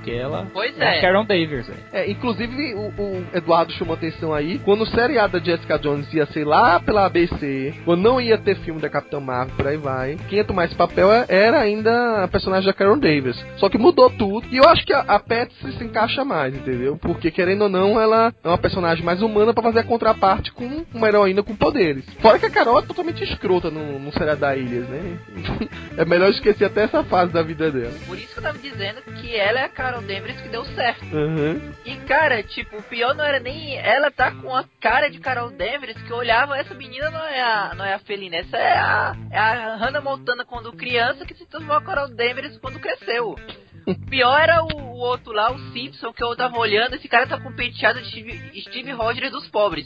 Speaker 4: porque ela
Speaker 3: Pois
Speaker 4: é
Speaker 3: é.
Speaker 4: a Carol Danvers, velho.
Speaker 2: É, inclusive o, o Eduardo chamou atenção aí, quando o seriado da Jessica Jones ia ser lá pela A B C, quando não ia ter filme da Capitã Marvel, por aí vai, quem ia tomar esse papel era ainda a personagem da Carol Danvers. Só que mudou tudo, e eu acho que a, a Patsy se encaixa mais, entendeu? Porque, querendo ou não, ela é uma personagem mais humana pra fazer a contraparte com uma heroína com poderes. Fora que a Carol é totalmente escrota no, no seriado da Ilhas, né? É melhor esquecer até essa fase da vida dela.
Speaker 3: Por isso que eu tava dizendo que ela é a Carol Danvers que deu certo.
Speaker 2: Uhum.
Speaker 3: E, cara, tipo, o pior não era nem ela tá com a cara de Carol Danvers, que eu olhava, essa menina não é a, não é a Felina, essa é a, é a Hannah Montana quando criança, que se tornou a Carol Danvers quando cresceu. O pior era o, o outro lá, o Simpson, que eu tava olhando, esse cara tá com o penteado de Steve, Steve Rogers dos pobres.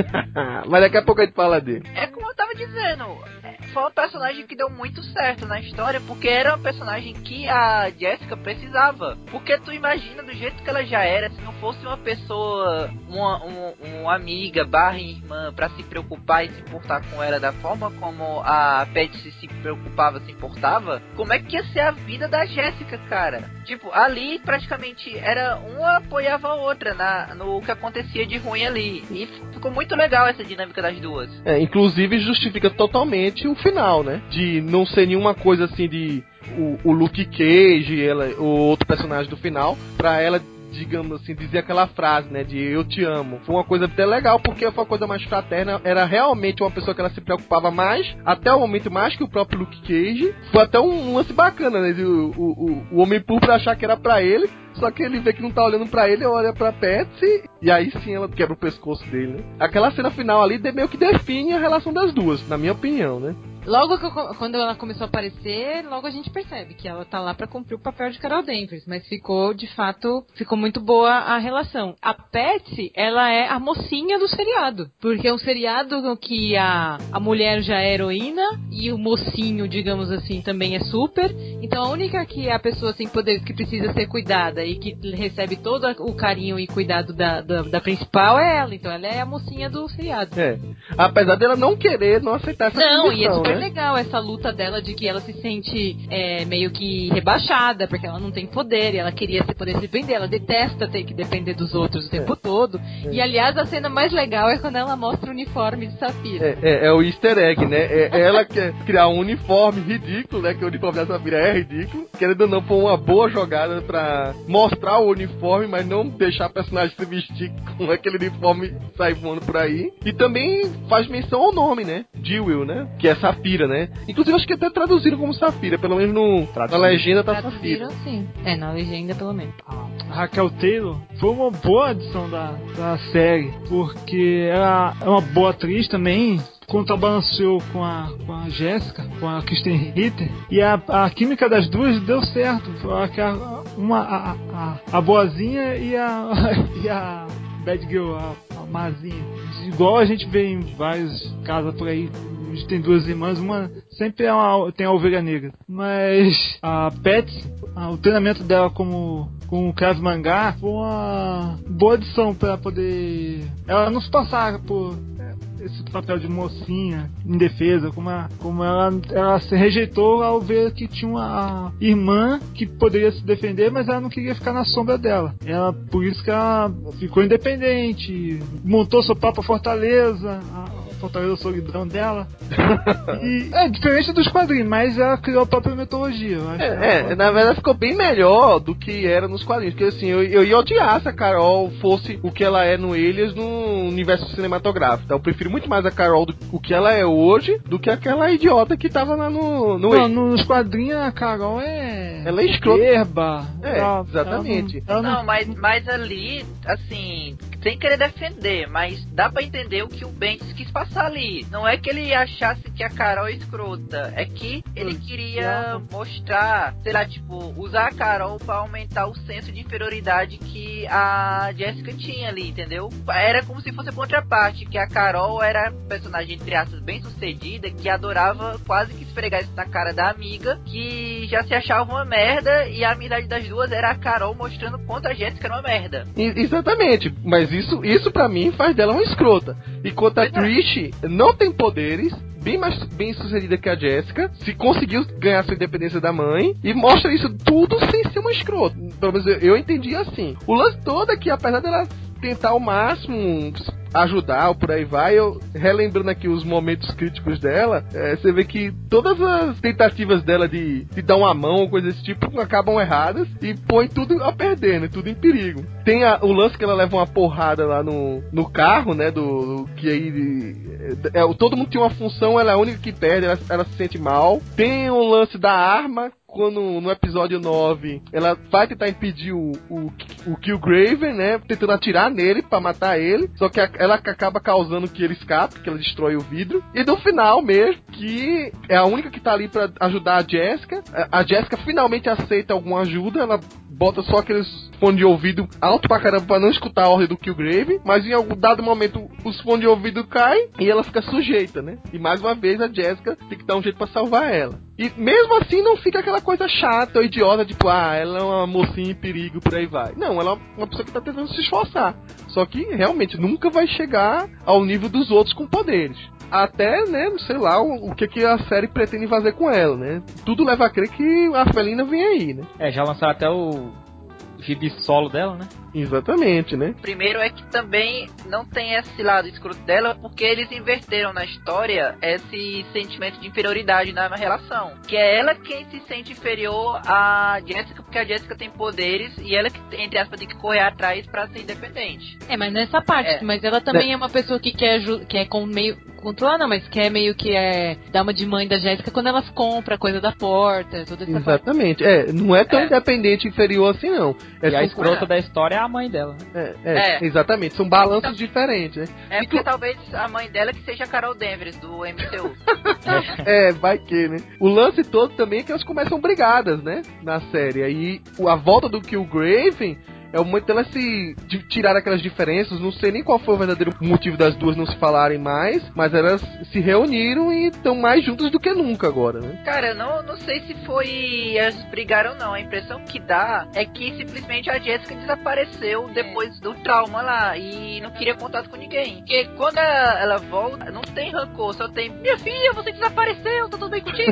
Speaker 2: Mas daqui a pouco a gente fala dele.
Speaker 3: É como eu tava dizendo, foi um personagem que deu muito certo na história, porque era uma personagem que a Jessica precisava. Porque tu imagina do jeito que ela já era, se não fosse uma pessoa, uma, uma, uma amiga barra irmã pra se preocupar e se importar com ela da forma como a Patsy se preocupava, se importava, como é que ia ser a vida da Jessica, cara? Tipo, ali praticamente era uma apoiava a outra na, no que acontecia de ruim ali. E ficou muito legal essa dinâmica das duas.
Speaker 2: É, inclusive justifica totalmente o final, né? De não ser nenhuma coisa assim de o, o Luke Cage, ela, o outro personagem do final, pra ela, digamos assim, dizer aquela frase, né, de eu te amo. Foi uma coisa até legal, porque foi uma coisa mais fraterna, era realmente uma pessoa que ela se preocupava mais, até o momento mais que o próprio Luke Cage. Foi até um, um lance bacana, né, o, o, o, o Homem Púrpura achar que era pra ele, só que ele vê que não tá olhando pra ele, olha pra Patsy, e aí sim ela quebra o pescoço dele, né. Aquela cena final ali de, meio que define a relação das duas, na minha opinião, né.
Speaker 1: Logo que eu, quando ela começou a aparecer, logo a gente percebe que ela tá lá pra cumprir o papel de Carol Danvers, mas ficou, de fato, ficou muito boa a relação. A Patsy, ela é a mocinha do seriado, porque é um seriado que a, a mulher já é heroína e o mocinho, digamos assim, também é super, então a única que é a pessoa sem poderes que precisa ser cuidada e que recebe todo o carinho e cuidado da, da, da principal é ela, então ela é a mocinha do seriado.
Speaker 2: É, apesar dela não querer, não aceitar essa
Speaker 1: não,
Speaker 2: condição,
Speaker 1: e é super
Speaker 2: né?
Speaker 1: legal essa luta dela de que ela se sente é, meio que rebaixada, porque ela não tem poder, e ela queria se poder se defender, ela detesta ter que depender dos outros o tempo é. todo. É. E aliás, a cena mais legal é quando ela mostra o uniforme de Safira.
Speaker 2: É, é, é o easter egg, né? É, ela quer criar um uniforme ridículo, né? Que o uniforme da Safira é ridículo. Querendo ou não, foi uma boa jogada pra mostrar o uniforme, mas não deixar a personagem se vestir com aquele uniforme e sair voando por aí. E também faz menção ao nome, né? Jewel, né? Que é Safira. Né? Inclusive acho que até traduziram como Safira, pelo menos no, na legenda tá Safira.
Speaker 1: Sim. É, na legenda pelo menos.
Speaker 5: A Raquel Taylor foi uma boa adição da, da série, porque ela é uma boa atriz também, contrabalanceou com a, com a Jéssica, com a Kristen Ritter, e a, a química das duas deu certo. A, uma, a, a, a boazinha e a, e a bad girl, a, a mazinha. Igual a gente vê em vários casos por aí. A gente tem duas irmãs, uma sempre é uma, tem a ovelha negra. Mas a Patsy, o treinamento dela como com o Krav Maga foi uma boa adição para poder ela não se passar por esse papel de mocinha indefesa, como, a, como ela, ela se rejeitou ao ver que tinha uma irmã que poderia se defender, mas ela não queria ficar na sombra dela. Ela, por isso que ela ficou independente, montou sua própria fortaleza, a Fortaleza Solidão dela. E, é diferente dos quadrinhos, mas ela criou a própria mitologia. Eu acho
Speaker 2: é, é na verdade ficou bem melhor do que era nos quadrinhos. Porque assim, eu, eu ia odiar se a Carol fosse o que ela é no Elias no universo cinematográfico. Então eu prefiro muito mais a Carol do o que ela é hoje do que aquela idiota que tava lá no. no
Speaker 5: não, nos quadrinhos a Carol é.
Speaker 2: Ela é escrota.
Speaker 5: Erba.
Speaker 2: É, ela, exatamente.
Speaker 3: Ela não, ela não, mas, mas ali, assim, sem querer defender, mas dá pra entender o que o Bendis quis passar ali. Não é que ele achasse que a Carol é escrota, é que ele queria mostrar, sei lá, tipo, usar a Carol pra aumentar o senso de inferioridade que a Jessica tinha ali, entendeu? Era como se fosse a contraparte, que a Carol era personagem, entre aspas, bem sucedida, que adorava quase que esfregar isso na cara da amiga, que já se achava uma merda, e a amizade das duas era a Carol mostrando quanto a Jessica era uma merda.
Speaker 2: I- exatamente, mas isso, isso pra mim faz dela uma escrota. Enquanto a Trish não tem poderes, bem mais bem sucedida que a Jessica, se conseguiu ganhar sua independência da mãe, e mostra isso tudo sem ser uma escrota. pelo menos eu, eu entendi assim. O lance todo é que, apesar dela tentar ao máximo ajudar, ou por aí vai, eu relembrando aqui os momentos críticos dela, é, você vê que todas as tentativas dela de, de dar uma mão ou coisa desse tipo acabam erradas e põe tudo a perder, né? Tudo em perigo. Tem a, o lance que ela leva uma porrada lá no, no carro, né? Do, do que aí é, é, todo mundo tem uma função, ela é a única que perde, ela, ela se sente mal. Tem o lance da arma, quando no episódio nove ela vai tentar impedir o, o, o Killgrave, né? Tentando atirar nele pra matar ele. Só que a, ela acaba causando que ele escape, que ela destrói o vidro. E no final mesmo, que é a única que tá ali pra ajudar a Jessica. A, a Jessica finalmente aceita alguma ajuda. Ela bota só aqueles fones de ouvido alto pra caramba pra não escutar a ordem do Killgrave. Mas em algum dado momento os fones de ouvido caem e ela fica sujeita, né? E mais uma vez a Jessica tem que dar um jeito pra salvar ela. E mesmo assim não fica aquela coisa chata ou idiota, tipo, ah, ela é uma mocinha em perigo, por aí vai. Não, ela é uma pessoa que tá tentando se esforçar. Só que realmente nunca vai chegar ao nível dos outros com poderes. Até, né, não sei lá, o, o que, que a série pretende fazer com ela, né? Tudo leva a crer que a Felina vem aí, né?
Speaker 4: É, já lançaram até o gibi solo dela, né?
Speaker 2: Exatamente, né?
Speaker 3: Primeiro é que também não tem esse lado escroto dela, porque eles inverteram na história esse sentimento de inferioridade na relação. Que é ela quem se sente inferior a Jessica, porque a Jessica tem poderes e ela que, entre aspas, tem que correr atrás pra ser independente.
Speaker 1: É, mas nessa parte,
Speaker 3: É.
Speaker 1: mas ela também é, é uma pessoa que quer, quer com meio controlar, não, mas quer meio que é dar uma de mãe da Jéssica quando elas compram a coisa da porta, toda essa
Speaker 2: Exatamente, parte. É, não é tão é. independente inferior assim, não. É
Speaker 4: e a escrota da história é a mãe dela.
Speaker 2: É, é, é. Exatamente, são balanços então, diferentes, né?
Speaker 3: É porque talvez a mãe dela que seja a Carol Danvers, do M C U.
Speaker 2: É, vai que, né? O lance todo também é que elas começam brigadas, né? Na série. Aí a volta do Killgrave é o momento delas se de tirar aquelas diferenças. Não sei nem qual foi o verdadeiro motivo das duas não se falarem mais, mas elas se reuniram e estão mais juntas do que nunca agora, né?
Speaker 3: Cara, não, não sei se foi elas brigaram ou não. A impressão que dá é que simplesmente a Jessica desapareceu depois do trauma lá e não queria contato com ninguém. Porque quando ela, ela volta, não tem rancor, só tem: minha filha, você desapareceu, tá tudo bem contigo?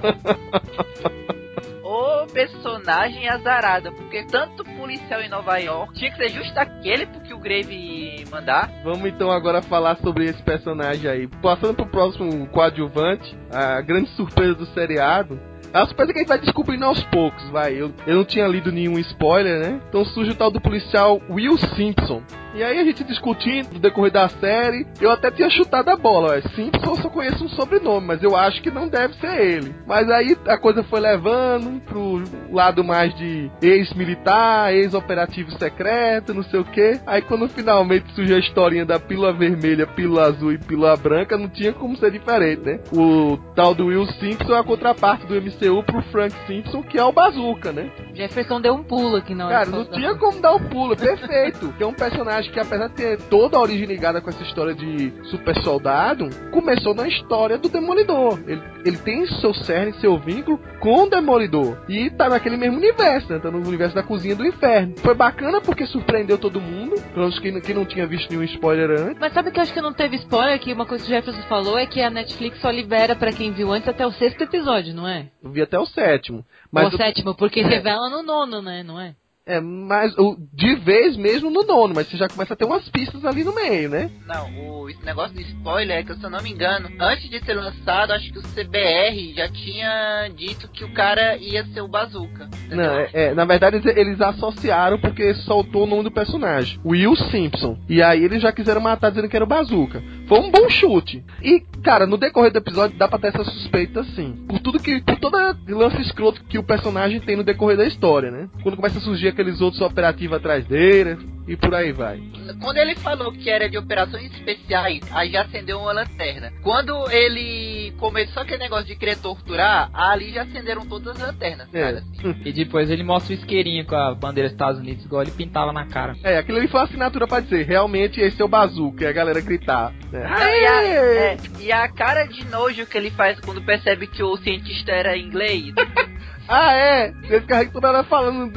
Speaker 3: O personagem azarado, porque tanto policial em Nova York tinha que ser justo aquele porque o Grave mandar.
Speaker 2: Vamos então agora falar sobre esse personagem aí. Passando pro próximo coadjuvante, a grande surpresa do seriado. A surpresa que a gente vai descobrindo aos poucos, vai. Eu, eu não tinha lido nenhum spoiler, né? Então surge o tal do policial Will Simpson. E aí a gente discutindo no decorrer da série, eu até tinha chutado a bola, ó. Simpson eu só conheço um sobrenome, mas eu acho que não deve ser ele. Mas aí a coisa foi levando pro lado mais de ex-militar, ex-operativo secreto, não sei o que. Aí quando finalmente surgiu a historinha da pílula vermelha, pílula azul e pílula branca, não tinha como ser diferente, né? O tal do Will Simpson é a contraparte do M C U pro Frank Simpson, que é o Bazooka, né?
Speaker 1: Jefferson deu um pulo aqui na hora.
Speaker 2: Cara, não tinha como dar o um pulo, perfeito. Que é um personagem que, apesar de ter toda a origem ligada com essa história de super soldado, começou na história do Demolidor. Ele, ele tem seu cerne, seu vínculo com o Demolidor. E tá naquele mesmo universo, né? Tá no universo da Cozinha do Inferno. Foi bacana porque surpreendeu todo mundo. Pelo menos quem, quem não tinha visto nenhum spoiler antes.
Speaker 1: Mas sabe que eu acho que não teve spoiler? Que uma coisa que o Jefferson falou é que a Netflix só libera pra quem viu antes até o sexto episódio, não é?
Speaker 2: Eu vi até o sétimo. Mas
Speaker 1: o eu... sétimo, porque é. revela no nono, né? Não é?
Speaker 2: É, mas o, de vez mesmo no nono, mas você já começa a ter umas pistas ali no meio, né?
Speaker 3: Não, o esse negócio de spoiler é que, se eu não me engano, antes de ser lançado, acho que o C B R já tinha dito que o cara ia ser o Bazooka. Entendeu?
Speaker 2: Não, é, é, na verdade eles, eles associaram porque soltou o nome do personagem, Will Simpson. E aí eles já quiseram matar dizendo que era o Bazooka. Foi um bom chute. E, cara, no decorrer do episódio dá pra ter essa suspeita, sim. Por tudo que, por toda lance escroto que o personagem tem no decorrer da história, né? Quando começa a surgir aqueles outros operativos atrás dele e por aí vai.
Speaker 3: Quando ele falou que era de operações especiais, aí já acendeu uma lanterna. Quando ele começou aquele negócio de querer torturar, ali já acenderam todas as lanternas,
Speaker 2: é.
Speaker 3: cara, assim.
Speaker 4: E depois ele mostra o isqueirinho com a bandeira dos Estados Unidos, igual ele pintava na cara.
Speaker 2: É, aquilo ali foi a assinatura pra dizer, realmente esse é o Bazooka, e a galera gritar. Né?
Speaker 3: Não, e, a, é, e a cara de nojo que ele faz quando percebe que o cientista era inglês.
Speaker 2: Ah, é? Esse cara que toda hora falando desse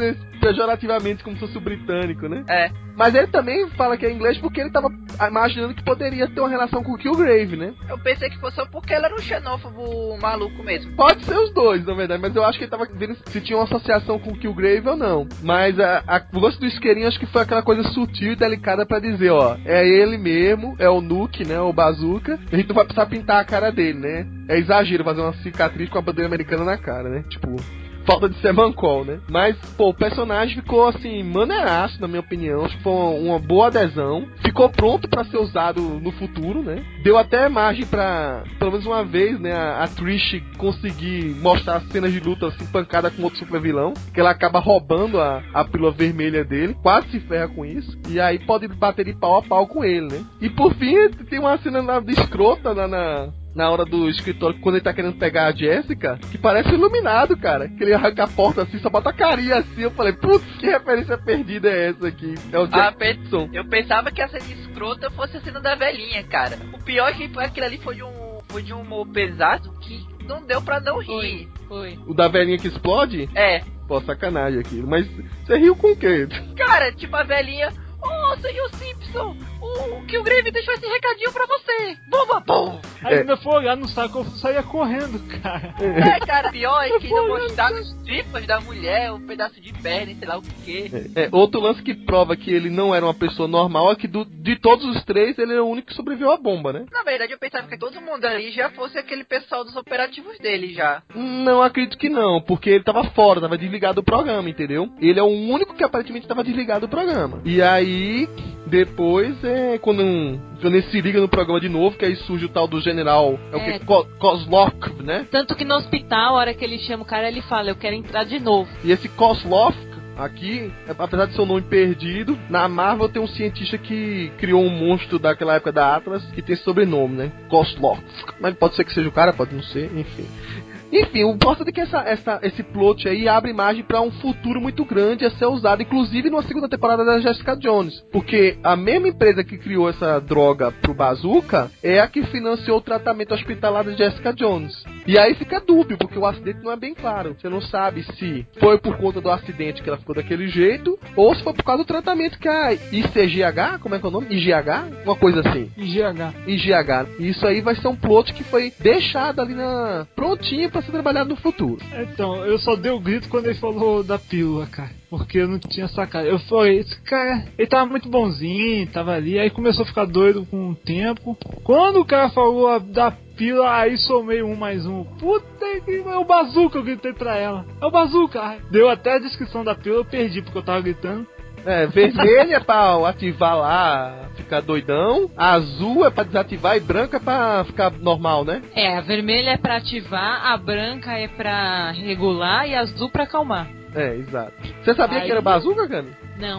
Speaker 2: pejorativamente, como se fosse o britânico, né?
Speaker 3: É.
Speaker 2: Mas ele também fala que é inglês porque ele tava imaginando que poderia ter uma relação com o Killgrave, né?
Speaker 3: Eu pensei que fosse só porque ela era um xenófobo maluco mesmo.
Speaker 2: Pode ser os dois, na verdade, mas eu acho que ele tava vendo se tinha uma associação com o Killgrave ou não. Mas a, a, o lance do isqueirinho acho que foi aquela coisa sutil e delicada pra dizer, ó, é ele mesmo, é o Nuke, né, o Bazooka, a gente não vai precisar pintar a cara dele, né? É exagero fazer uma cicatriz com a bandeira americana na cara, né? Tipo... falta de ser mancol, né? Mas, pô, o personagem ficou, assim, maneiraço, na minha opinião. Acho que foi uma, uma boa adesão. Ficou pronto pra ser usado no futuro, né? Deu até margem pra, pelo menos uma vez, né, a, a Trish conseguir mostrar cenas de luta, assim, pancada com outro super vilão. Que ela acaba roubando a, a pílula vermelha dele. Quase se ferra com isso. E aí pode bater de pau a pau com ele, né? E por fim, tem uma cena na, de escrota lá na... na hora do escritório, quando ele tá querendo pegar a Jessica, que parece iluminado, cara. Que ele arranca a porta assim, só bota a carinha assim. Eu falei, putz, que referência perdida é essa aqui? É o
Speaker 3: Ah,
Speaker 2: Jackson.
Speaker 3: eu pensava que a cena escrota fosse a cena da velhinha, cara. O pior é que foi aquilo ali foi de um, foi de um humor pesado que não deu pra não rir.
Speaker 1: Foi.
Speaker 2: O da velhinha que explode?
Speaker 3: É.
Speaker 2: Pô, sacanagem aquilo. Mas você riu com o quê?
Speaker 3: Cara, tipo a velhinha... Oh, senhor Simpson, o Killgrave deixou esse recadinho pra você. Bomba, bom.
Speaker 5: Aí
Speaker 2: É.
Speaker 5: ainda foi olhar no saco, eu saía correndo, cara.
Speaker 3: É, cara, pior é que não mostraram os tripas da mulher, um pedaço de perna, sei lá o que.
Speaker 2: É, é, outro lance que prova que ele não era uma pessoa normal é que do, de todos os três, ele é o único que sobreviveu à bomba, né?
Speaker 3: Na verdade, eu pensava que todo mundo ali já fosse aquele pessoal dos operativos dele, já.
Speaker 2: Não acredito que não, porque ele tava fora, tava desligado do programa, entendeu? Ele é o único que aparentemente tava desligado do programa. E aí, depois, é quando, um, quando ele se liga no programa de novo, que aí surge o tal do general, é o
Speaker 1: É.
Speaker 2: que? Ko- Kozlov, né?
Speaker 1: Tanto que no hospital, a hora que ele chama o cara, ele fala, eu quero entrar de novo.
Speaker 2: E esse Kozlov aqui, apesar de ser um nome perdido, na Marvel tem um cientista que criou um monstro daquela época da Atlas que tem sobrenome, né? Kozlov. Mas pode ser que seja o cara, pode não ser, enfim. Enfim, o importante é que essa, essa, esse plot aí abre margem pra um futuro muito grande a ser usado, inclusive numa segunda temporada da Jessica Jones. Porque a mesma empresa que criou essa droga pro Bazooka é a que financiou o tratamento hospitalar da Jessica Jones. E aí fica dúbio, porque o acidente não é bem claro. Você não sabe se foi por conta do acidente que ela ficou daquele jeito, ou se foi por causa do tratamento que a I C G H, como é que é o nome? I G H? Uma coisa assim.
Speaker 5: I G H.
Speaker 2: I G H. E isso aí vai ser um plot que foi deixado ali na... prontinho pra ser trabalhado no futuro.
Speaker 5: Então, eu só dei o grito quando ele falou da pílula, cara. Porque eu não tinha sacado. Eu falei, esse cara, ele tava muito bonzinho, tava ali. Aí começou a ficar doido com o tempo. Quando o cara falou a- da pílula, aí somei um mais um. Puta que é o Bazooka, eu gritei pra ela. É o Bazooka. Deu até a descrição da pílula, eu perdi porque eu tava gritando.
Speaker 2: É, vermelho é pra ativar lá, ficar doidão. Azul é pra desativar e branco é pra ficar normal, né?
Speaker 1: É, a vermelha é pra ativar, a branca é pra regular e a azul pra acalmar.
Speaker 2: É, exato. Você sabia
Speaker 1: Aí-
Speaker 2: que era Bazooka, cara?
Speaker 1: Não.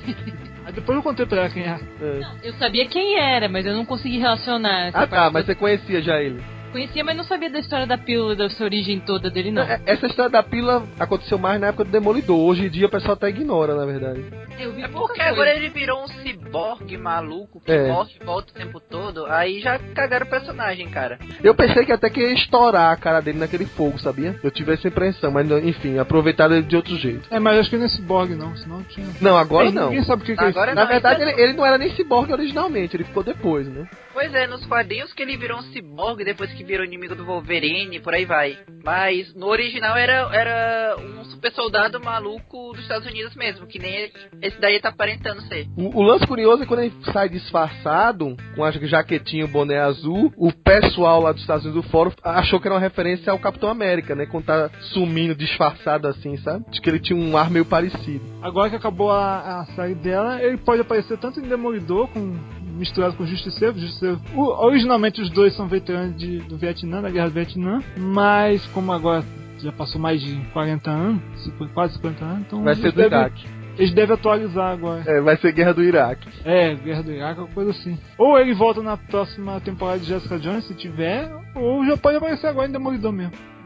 Speaker 5: Aí depois eu contei pra ela quem é.
Speaker 2: É.
Speaker 1: Eu sabia quem era, mas eu não consegui relacionar essa
Speaker 2: Ah tá,
Speaker 1: parte
Speaker 2: mas
Speaker 1: da-
Speaker 2: você conhecia já ele.
Speaker 1: Conhecia, mas não sabia da história da pílula, da sua origem toda dele, não.
Speaker 2: É, essa história da pílula aconteceu mais na época do Demolidor. Hoje em dia o pessoal até ignora, na verdade.
Speaker 1: Eu vi
Speaker 3: É
Speaker 1: pouca
Speaker 3: porque
Speaker 1: coisa.
Speaker 3: agora ele virou um ciborgue maluco que
Speaker 2: É.
Speaker 3: morre e volta o tempo todo. Aí já cagaram o personagem, cara.
Speaker 2: Eu pensei que até que ia estourar a cara dele naquele fogo, sabia? Eu tive essa impressão, mas enfim, aproveitaram ele de outro jeito.
Speaker 5: É, mas acho que nesse Borg não, senão tinha.
Speaker 2: Não, agora
Speaker 5: Ei,
Speaker 2: não.
Speaker 5: Ninguém sabe o que, que
Speaker 3: Agora
Speaker 5: é
Speaker 2: Na
Speaker 3: não,
Speaker 2: verdade,
Speaker 3: isso
Speaker 2: ele,
Speaker 3: é-
Speaker 2: ele não era nem ciborgue originalmente, ele ficou depois, né?
Speaker 3: Pois é, nos quadrinhos que ele virou um ciborgue depois que virou inimigo do Wolverine, por aí vai. Mas no original era, era um super soldado maluco dos Estados Unidos mesmo, que nem esse daí tá aparentando ser.
Speaker 2: O, o lance curioso é quando ele sai disfarçado, com a jaquetinha e o boné azul, o pessoal lá dos Estados Unidos do fórum achou que era uma referência ao Capitão América, né? Quando tá sumindo, disfarçado assim, sabe? Acho que ele tinha um ar meio parecido.
Speaker 5: Agora que acabou a, a série dela, ele pode aparecer tanto em Demolidor, com, misturado com Justiceiro. Justiceiro o, originalmente os dois são veteranos de, do Vietnã, da Guerra do Vietnã, mas como agora já passou mais de quarenta anos, quase cinquenta anos, então
Speaker 2: Vai ser
Speaker 5: eles
Speaker 2: do
Speaker 5: devem,
Speaker 2: Iraque.
Speaker 5: eles devem atualizar agora.
Speaker 2: É, vai ser Guerra do Iraque.
Speaker 5: É, Guerra do Iraque, alguma coisa assim. Ou ele volta na próxima temporada de Jessica Jones, se tiver, ou já pode aparecer agora em Demolidor mesmo.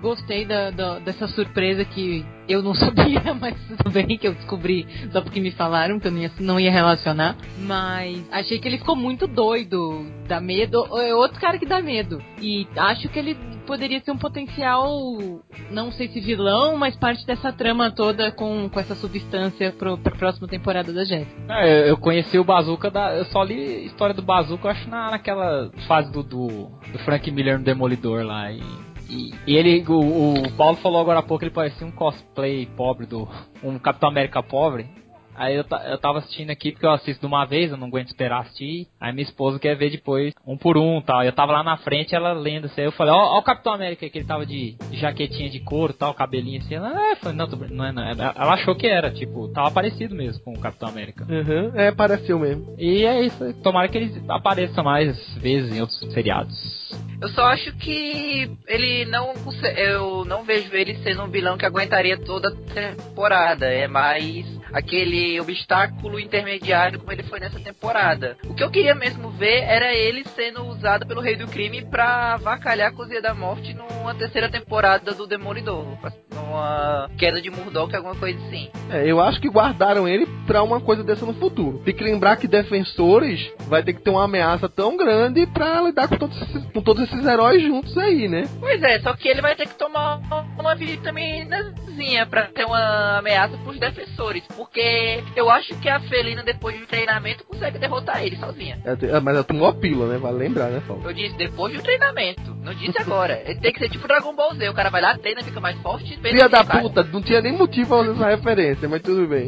Speaker 1: gostei da, da, dessa surpresa que eu não sabia, mas tudo bem que eu descobri só porque me falaram que eu não ia, não ia relacionar. Mas achei que ele ficou muito doido, dá medo. É outro cara que dá medo. E acho que ele poderia ser um potencial, não sei se vilão, mas parte dessa trama toda com, com essa substância pro, pra próxima temporada da Jéssica.
Speaker 4: É, eu conheci o Bazooka, da, eu só li a história do Bazooka, eu acho, na, naquela fase do, do, do Frank Miller no Demolidor lá. E, e, e ele, o, o Paulo falou agora há pouco, ele parecia um cosplay pobre, do um Capitão América pobre. Aí eu, eu tava assistindo aqui porque eu assisto de uma vez, eu não aguento esperar assistir. Aí minha esposa quer ver depois, um por um e tal. Eu tava lá na frente, ela lendo assim. Aí eu falei, ó, ó o Capitão América, que ele tava de, de jaquetinha de couro e tal, cabelinho assim. Ela, é, falei, não, não é, não é. Ela achou que era, tipo, tava parecido mesmo com o Capitão América.
Speaker 2: Uhum, é, pareceu mesmo.
Speaker 4: E é isso, tomara que ele apareça mais vezes em outros seriados.
Speaker 3: Eu só acho que ele não... Eu não vejo ele sendo um vilão que aguentaria toda a temporada. É mais aquele obstáculo intermediário como ele foi nessa temporada. O que eu queria mesmo ver era ele sendo usado pelo Rei do Crime pra avacalhar a Cozinha da Morte numa terceira temporada do Demolidor. Numa queda de Murdock, alguma coisa assim.
Speaker 2: É, eu acho que guardaram ele pra uma coisa dessa no futuro. Tem que lembrar que Defensores vai ter que ter uma ameaça tão grande pra lidar com todos esses, com todos esses heróis juntos aí, né?
Speaker 3: Pois é, só que ele vai ter que tomar uma vitaminazinha pra ter uma ameaça pros Defensores. Porque eu acho que a Felina, depois do treinamento, consegue derrotar ele sozinha.
Speaker 2: É, mas ela tomou a pílula, né? Vale lembrar, né, Paulo?
Speaker 3: Eu disse depois do treinamento. Não disse agora. Ele tem que ser tipo Dragon Ball Z. O cara vai lá, treina, fica mais forte.
Speaker 2: Filha da puta, não tinha nem motivo pra fazer essa referência, mas tudo bem.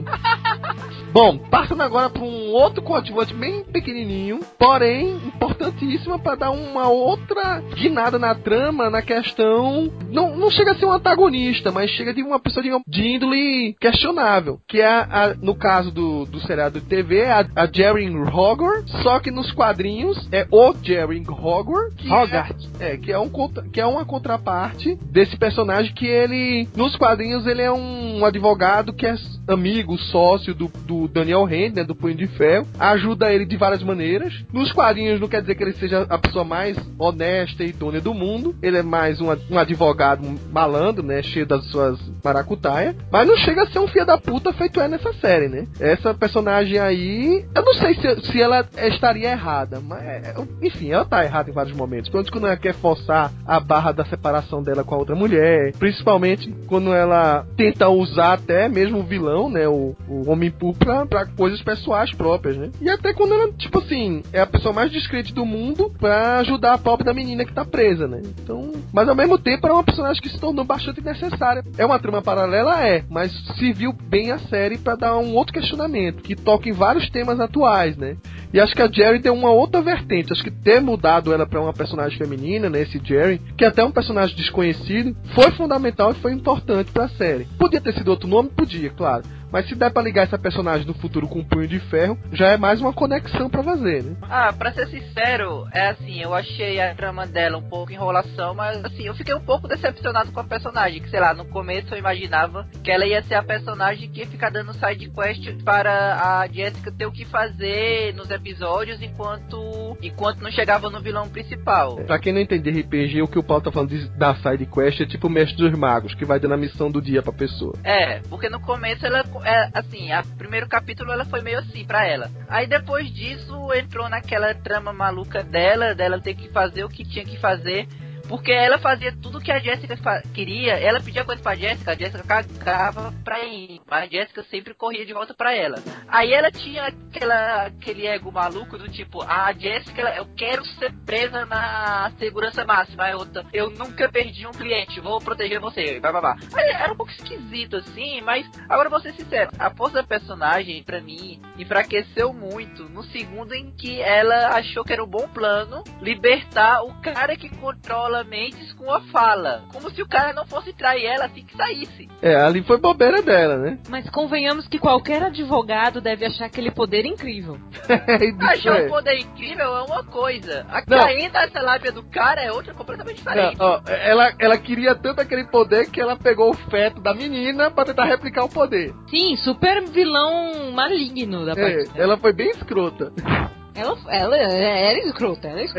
Speaker 2: Bom, passando agora para um outro coadjuvante bem pequenininho, porém importantíssimo para dar uma outra guinada na trama, na questão... Não, não chega a ser um antagonista, mas chega de uma pessoa de, de índole questionável, que é, a, a, no caso do, do seriado de T V, a, a Jerry Hogwarts, só que nos quadrinhos é o Jerry Hogwarts, que,
Speaker 5: Hogarth.
Speaker 2: é, é, que, é um, que é uma contraparte desse personagem que ele, nos quadrinhos, ele é um, um advogado que é amigo, sócio do, do Daniel Rand, né, do Punho de Ferro, ajuda ele de várias maneiras. Nos quadrinhos não quer dizer que ele seja a pessoa mais honesta e idônea do mundo, ele é mais um, um advogado malandro, né, cheio das suas maracutaias, mas não chega a ser um filho da puta feito é nessa série, né. Essa personagem aí, eu não sei se, se ela estaria errada, mas enfim, ela tá errada em vários momentos, principalmente quando ela quer forçar a barra da separação dela com a outra mulher, principalmente quando ela tenta usar até mesmo o vilão, né, o, o Homem-Poo pra, pra coisas pessoais próprias, né, e até quando ela, tipo assim, é a pessoa mais descrente do mundo pra ajudar a pobre da menina que tá presa, né, então, mas ao mesmo tempo era uma personagem que se tornou bastante necessária. É uma trama paralela? É, mas serviu bem a série pra dar um outro questionamento, que toca em vários temas atuais, né, e acho que a Jerry deu uma outra vertente, acho que ter mudado ela pra uma personagem feminina, né, esse Jerry, que é até um personagem desconhecido, foi fundamental e foi importante pra série. Podia ter sido outro nome? Podia, claro. Mas se der pra ligar essa personagem do futuro com um Punho de Ferro, já é mais uma conexão pra fazer, né?
Speaker 3: Ah, pra ser sincero, é assim, eu achei a trama dela um pouco enrolação, mas assim, eu fiquei um pouco decepcionado com a personagem, que sei lá, no começo eu imaginava que ela ia ser a personagem que ia ficar dando side quest para a Jessica ter o que fazer nos episódios enquanto, enquanto não chegava no vilão principal.
Speaker 2: É, pra quem não entende R P G, o que o Paulo tá falando de, da side quest é tipo o Mestre dos Magos, que vai dando a missão do dia pra pessoa.
Speaker 3: É, porque no começo ela, é, assim, a primeiro capítulo ela foi meio assim pra ela. Aí depois disso entrou naquela trama maluca dela, dela ter que fazer o que tinha que fazer. Porque ela fazia tudo que a Jessica queria, ela pedia coisa pra Jessica, a Jessica cagava pra ir, mas a Jessica sempre corria de volta pra ela. Aí ela tinha aquela, aquele ego maluco do tipo, a Jessica, eu quero ser presa na segurança máxima, a outra, eu nunca perdi um cliente, vou proteger você, blá blá blá. Aí era um pouco esquisito assim, mas agora vou ser sincero, a força da personagem, pra mim, enfraqueceu muito no segundo em que ela achou que era um bom plano libertar o cara que controla mentes com a fala, como se o cara não fosse trair ela assim que saísse.
Speaker 2: É, ali foi bobeira dela, né?
Speaker 1: Mas convenhamos que qualquer advogado deve achar aquele poder incrível.
Speaker 3: Achar o poder incrível é uma coisa, a
Speaker 2: Não.
Speaker 3: ainda essa lábia do cara é outra completamente diferente.
Speaker 2: Não, ó, ela, ela queria tanto aquele poder que ela pegou o feto da menina pra tentar replicar o poder.
Speaker 1: Sim, super vilão maligno da parte
Speaker 2: É,
Speaker 1: dela.
Speaker 2: ela foi bem escrota.
Speaker 1: Ela, ela era escrota, ela é escrota.
Speaker 2: É.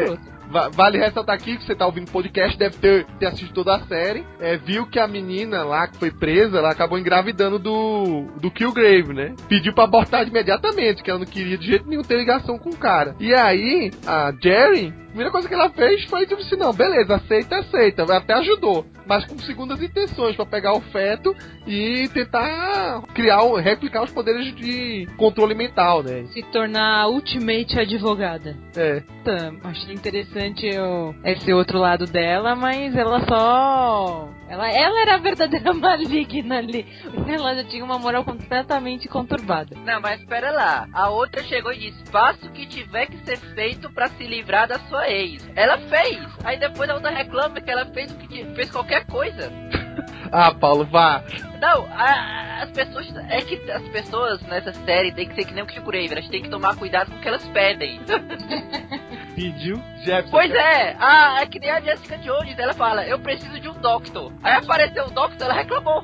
Speaker 2: va- vale ressaltar aqui que você tá ouvindo o podcast, deve ter, ter assistido toda a série, é, viu que a menina lá que foi presa, ela acabou engravidando do, do Killgrave, né? Pediu pra abortar imediatamente, que ela não queria de jeito nenhum ter ligação com o cara. E aí, a Jerry, a primeira coisa que ela fez foi tipo assim, não, beleza, aceita, aceita, até ajudou, mas com segundas intenções, pra pegar o feto e tentar criar, replicar os poderes de controle mental, né?
Speaker 1: Se tornar a ultimate advogada.
Speaker 2: É.
Speaker 1: Tá, achei interessante o, esse outro lado dela, mas ela só... Ela, ela era a verdadeira maligna ali. Ela já tinha uma moral completamente conturbada.
Speaker 3: Não, mas espera lá. A outra chegou e disse, faça o que tiver que ser feito pra se livrar da sua ex. Ela fez. Aí depois a outra reclama que ela fez o que fez qualquer coisa.
Speaker 2: Ah, Paulo, vá.
Speaker 3: Não, a, as pessoas... É que as pessoas nessa série tem que ser que nem o Killgrave. Elas têm que tomar cuidado com o que elas pedem.
Speaker 5: Pediu.
Speaker 2: Jefferson,
Speaker 3: Pois
Speaker 2: cara.
Speaker 3: é. A, é que nem a Jessica Jones. Ela fala, eu preciso de um doctor. Aí apareceu o doctor, ela reclamou.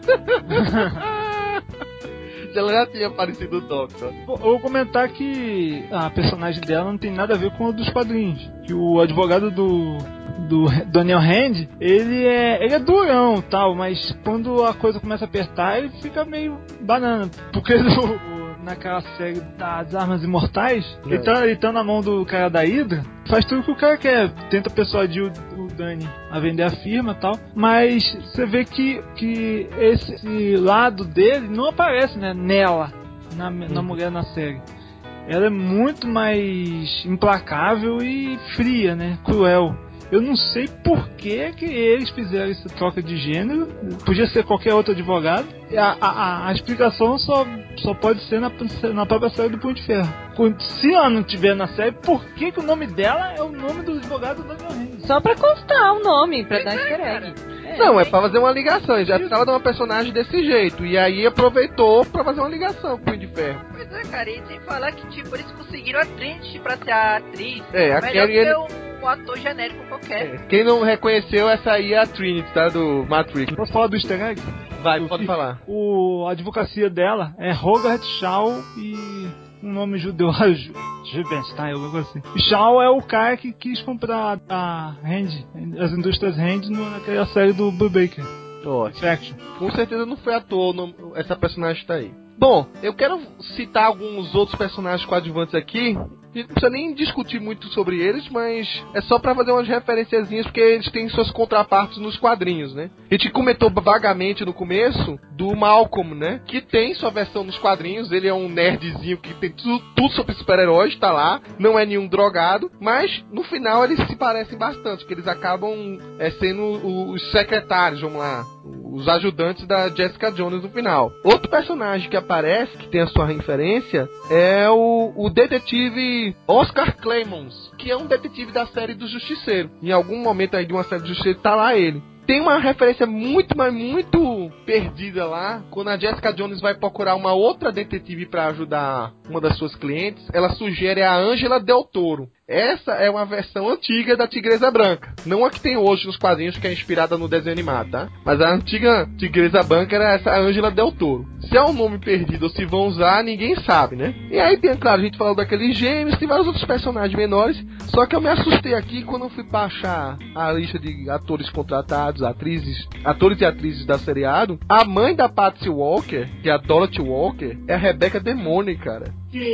Speaker 2: Ela já tinha aparecido o Doctor.
Speaker 5: Eu vou comentar que a personagem dela não tem nada a ver com a dos quadrinhos. Que o advogado do, do Daniel Hand, ele é, ele é durão e tal, mas quando a coisa começa a apertar, ele fica meio banana. Porque no, naquela série das Armas Imortais,
Speaker 2: É.
Speaker 5: ele, tá, ele tá na mão do cara da Hydra, faz tudo o que o cara quer, tenta persuadir o, o Dani a vender a firma e tal, mas você vê que, que esse, esse lado dele não aparece, né, nela, na, na
Speaker 2: Uhum.
Speaker 5: mulher na série. Ela é muito mais implacável e fria, né, cruel. Eu não sei por que, que eles fizeram essa troca de gênero. Podia ser qualquer outro advogado. A, a, a explicação só, só pode ser na, na própria série do Punho de Ferro. Se ela não tiver na série, por que, que o nome dela é o nome do advogado do Daniel Hand?
Speaker 1: Só pra constar o nome, pra dar easter egg. É,
Speaker 2: Não, é pra fazer uma ligação. Ele já precisava de uma personagem desse jeito. E aí aproveitou pra fazer uma ligação com o Punho de Ferro.
Speaker 3: Pois é, cara, e sem falar que, tipo, eles conseguiram a Trinity pra ser a atriz.
Speaker 2: É, a
Speaker 3: melhor
Speaker 2: Carrie,
Speaker 3: que
Speaker 2: ele-
Speaker 3: um, um ator genérico qualquer.
Speaker 2: É, quem não reconheceu, essa aí é a Trinity, tá? Do Matrix.
Speaker 5: Posso falar do easter egg?
Speaker 2: Vai,
Speaker 5: O
Speaker 2: pode
Speaker 5: que-
Speaker 2: falar.
Speaker 5: O, a advocacia dela é Robert Shaw e um nome judeu, Jubenstein, algo assim. E Shaw é o cara que quis comprar a Hand, as indústrias Hand no- naquela série do Brubaker.
Speaker 2: Ótimo.
Speaker 5: Faction.
Speaker 2: Com certeza não foi à toa não- essa personagem tá aí. Bom, eu quero citar alguns outros personagens coadjuvantes aqui. A gente não precisa nem discutir muito sobre eles, mas é só pra fazer umas referenciazinhas, porque eles têm suas contrapartes nos quadrinhos, né? A gente comentou vagamente no começo do Malcolm, né? Que tem sua versão nos quadrinhos. Ele é um nerdzinho que tem tudo, tudo sobre super-heróis, tá lá. Não é nenhum drogado, mas no final eles se parecem bastante, porque eles acabam é, sendo os secretários, vamos lá, os ajudantes da Jessica Jones no final. Outro personagem que aparece, que tem a sua referência, é o, o detetive Oscar Clemons, que é um detetive da série do Justiceiro. Em algum momento aí de uma série do Justiceiro tá lá ele. Tem uma referência muito, mas muito perdida lá, quando a Jessica Jones vai procurar uma outra detetive para ajudar uma das suas clientes. Ela sugere a Angela Del Toro. Essa é uma versão antiga da Tigresa Branca, não a que tem hoje nos quadrinhos, que é inspirada no desenho animado, tá? Mas a antiga Tigresa Branca era essa Angela Del Toro. Se é um nome perdido ou se vão usar, ninguém sabe, né? E aí tem, claro, a gente falou daqueles gêmeos, tem vários outros personagens menores, só que eu me assustei aqui quando eu fui pra achar a lista de atores contratados, atrizes, atores e atrizes da seriado. A mãe da Patsy Walker, que é a Dorothy Walker, é a Rebecca Demone, cara.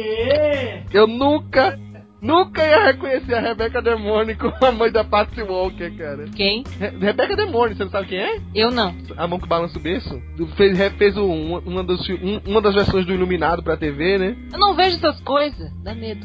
Speaker 5: Que?
Speaker 2: Eu nunca, nunca ia reconhecer a Rebecca Demone como a mãe da Patsy Walker, cara.
Speaker 1: Quem?
Speaker 2: Re Rebecca Demone, você não sabe quem é?
Speaker 1: Eu não.
Speaker 2: A mão que balança o berço. Fez, fez um, uma, dos, um, uma das versões do Iluminado pra T V, né?
Speaker 1: Eu não vejo essas coisas. Dá medo.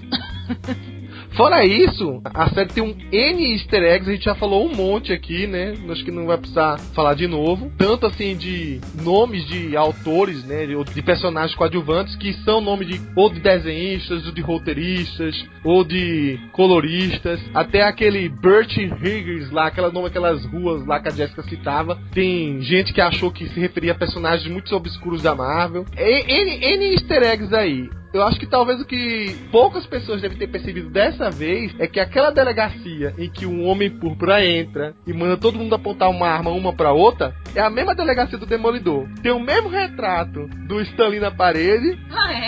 Speaker 2: Fora isso, a série tem um N easter eggs, a gente já falou um monte aqui, né? Acho que não vai precisar falar de novo. Tanto assim de nomes de autores, né? De, de personagens coadjuvantes que são nome de ou de desenhistas, ou de roteiristas, ou de coloristas. Até aquele Burt Higgins lá, aquela nome, aquelas ruas lá que a Jessica citava. Tem gente que achou que se referia a personagens muito obscuros da Marvel. N, N easter eggs aí. Eu acho que talvez o que poucas pessoas devem ter percebido dessa vez é que aquela delegacia em que um homem púrpura entra e manda todo mundo apontar uma arma uma pra outra é a mesma delegacia do Demolidor. Tem o mesmo retrato do Stan Lee na parede.
Speaker 1: Ah, é?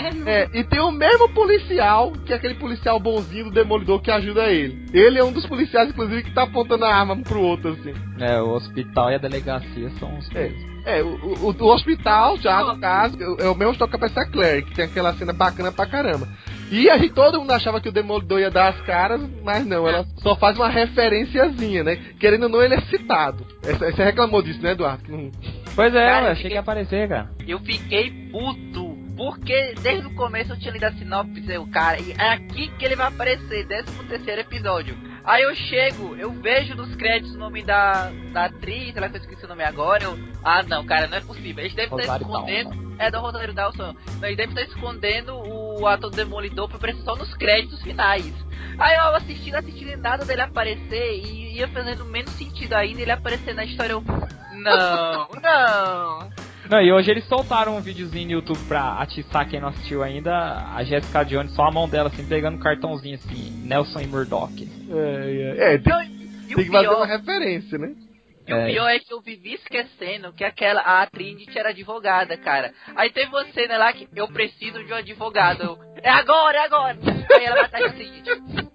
Speaker 1: inferno.
Speaker 2: É, e tem o mesmo policial, que é aquele policial bonzinho do Demolidor que ajuda ele. Ele é um dos policiais, inclusive, que tá apontando a arma um pro outro, assim.
Speaker 4: É, o hospital e a delegacia são os
Speaker 2: É.
Speaker 4: mesmos.
Speaker 2: É, o, o, o hospital, já no caso, é o mesmo hospital que aparece a Claire, que tem aquela cena bacana pra caramba. E a gente, todo mundo achava que o Demolidor ia dar as caras, mas não, ela só faz uma referenciazinha, né? Querendo ou não, ele é citado. Você reclamou disso, né, Eduardo? Não...
Speaker 4: Pois é,
Speaker 3: Cara,
Speaker 4: eu
Speaker 3: eu
Speaker 4: achei
Speaker 3: fiquei-
Speaker 4: que ia aparecer, cara.
Speaker 3: Eu fiquei puto. Porque desde o começo eu tinha lido a sinopse, eu, cara, e é aqui que ele vai aparecer, décimo terceiro episódio. Aí eu chego, eu vejo nos créditos o nome da, da atriz, ela que eu esqueci o nome agora, eu... Ah, não, cara, não é possível. Eles devem estar
Speaker 4: Rosário
Speaker 3: escondendo...
Speaker 4: Dawson.
Speaker 3: É, do Rosário Dawson. Eles devem estar escondendo o ator do Demolidor pra aparecer só nos créditos finais. Aí eu assistindo, assistindo e nada dele aparecer, e ia fazendo menos sentido ainda ele aparecer na história, eu... Não, não...
Speaker 4: Não, e hoje eles soltaram um videozinho no YouTube pra atiçar quem não assistiu ainda, a Jessica Jones, só a mão dela assim, pegando um cartãozinho assim, Nelson e Murdoch.
Speaker 2: É, é, é tem,
Speaker 3: Não, e o
Speaker 2: tem que fazer
Speaker 3: pior-
Speaker 2: uma referência, né?
Speaker 3: E o
Speaker 4: É.
Speaker 3: pior é que eu vivi esquecendo que aquela, a Trinity era advogada, cara. Aí teve você, né, lá que eu preciso de um advogado. Eu, é agora, é agora. Aí ela vai atrás da Trinity.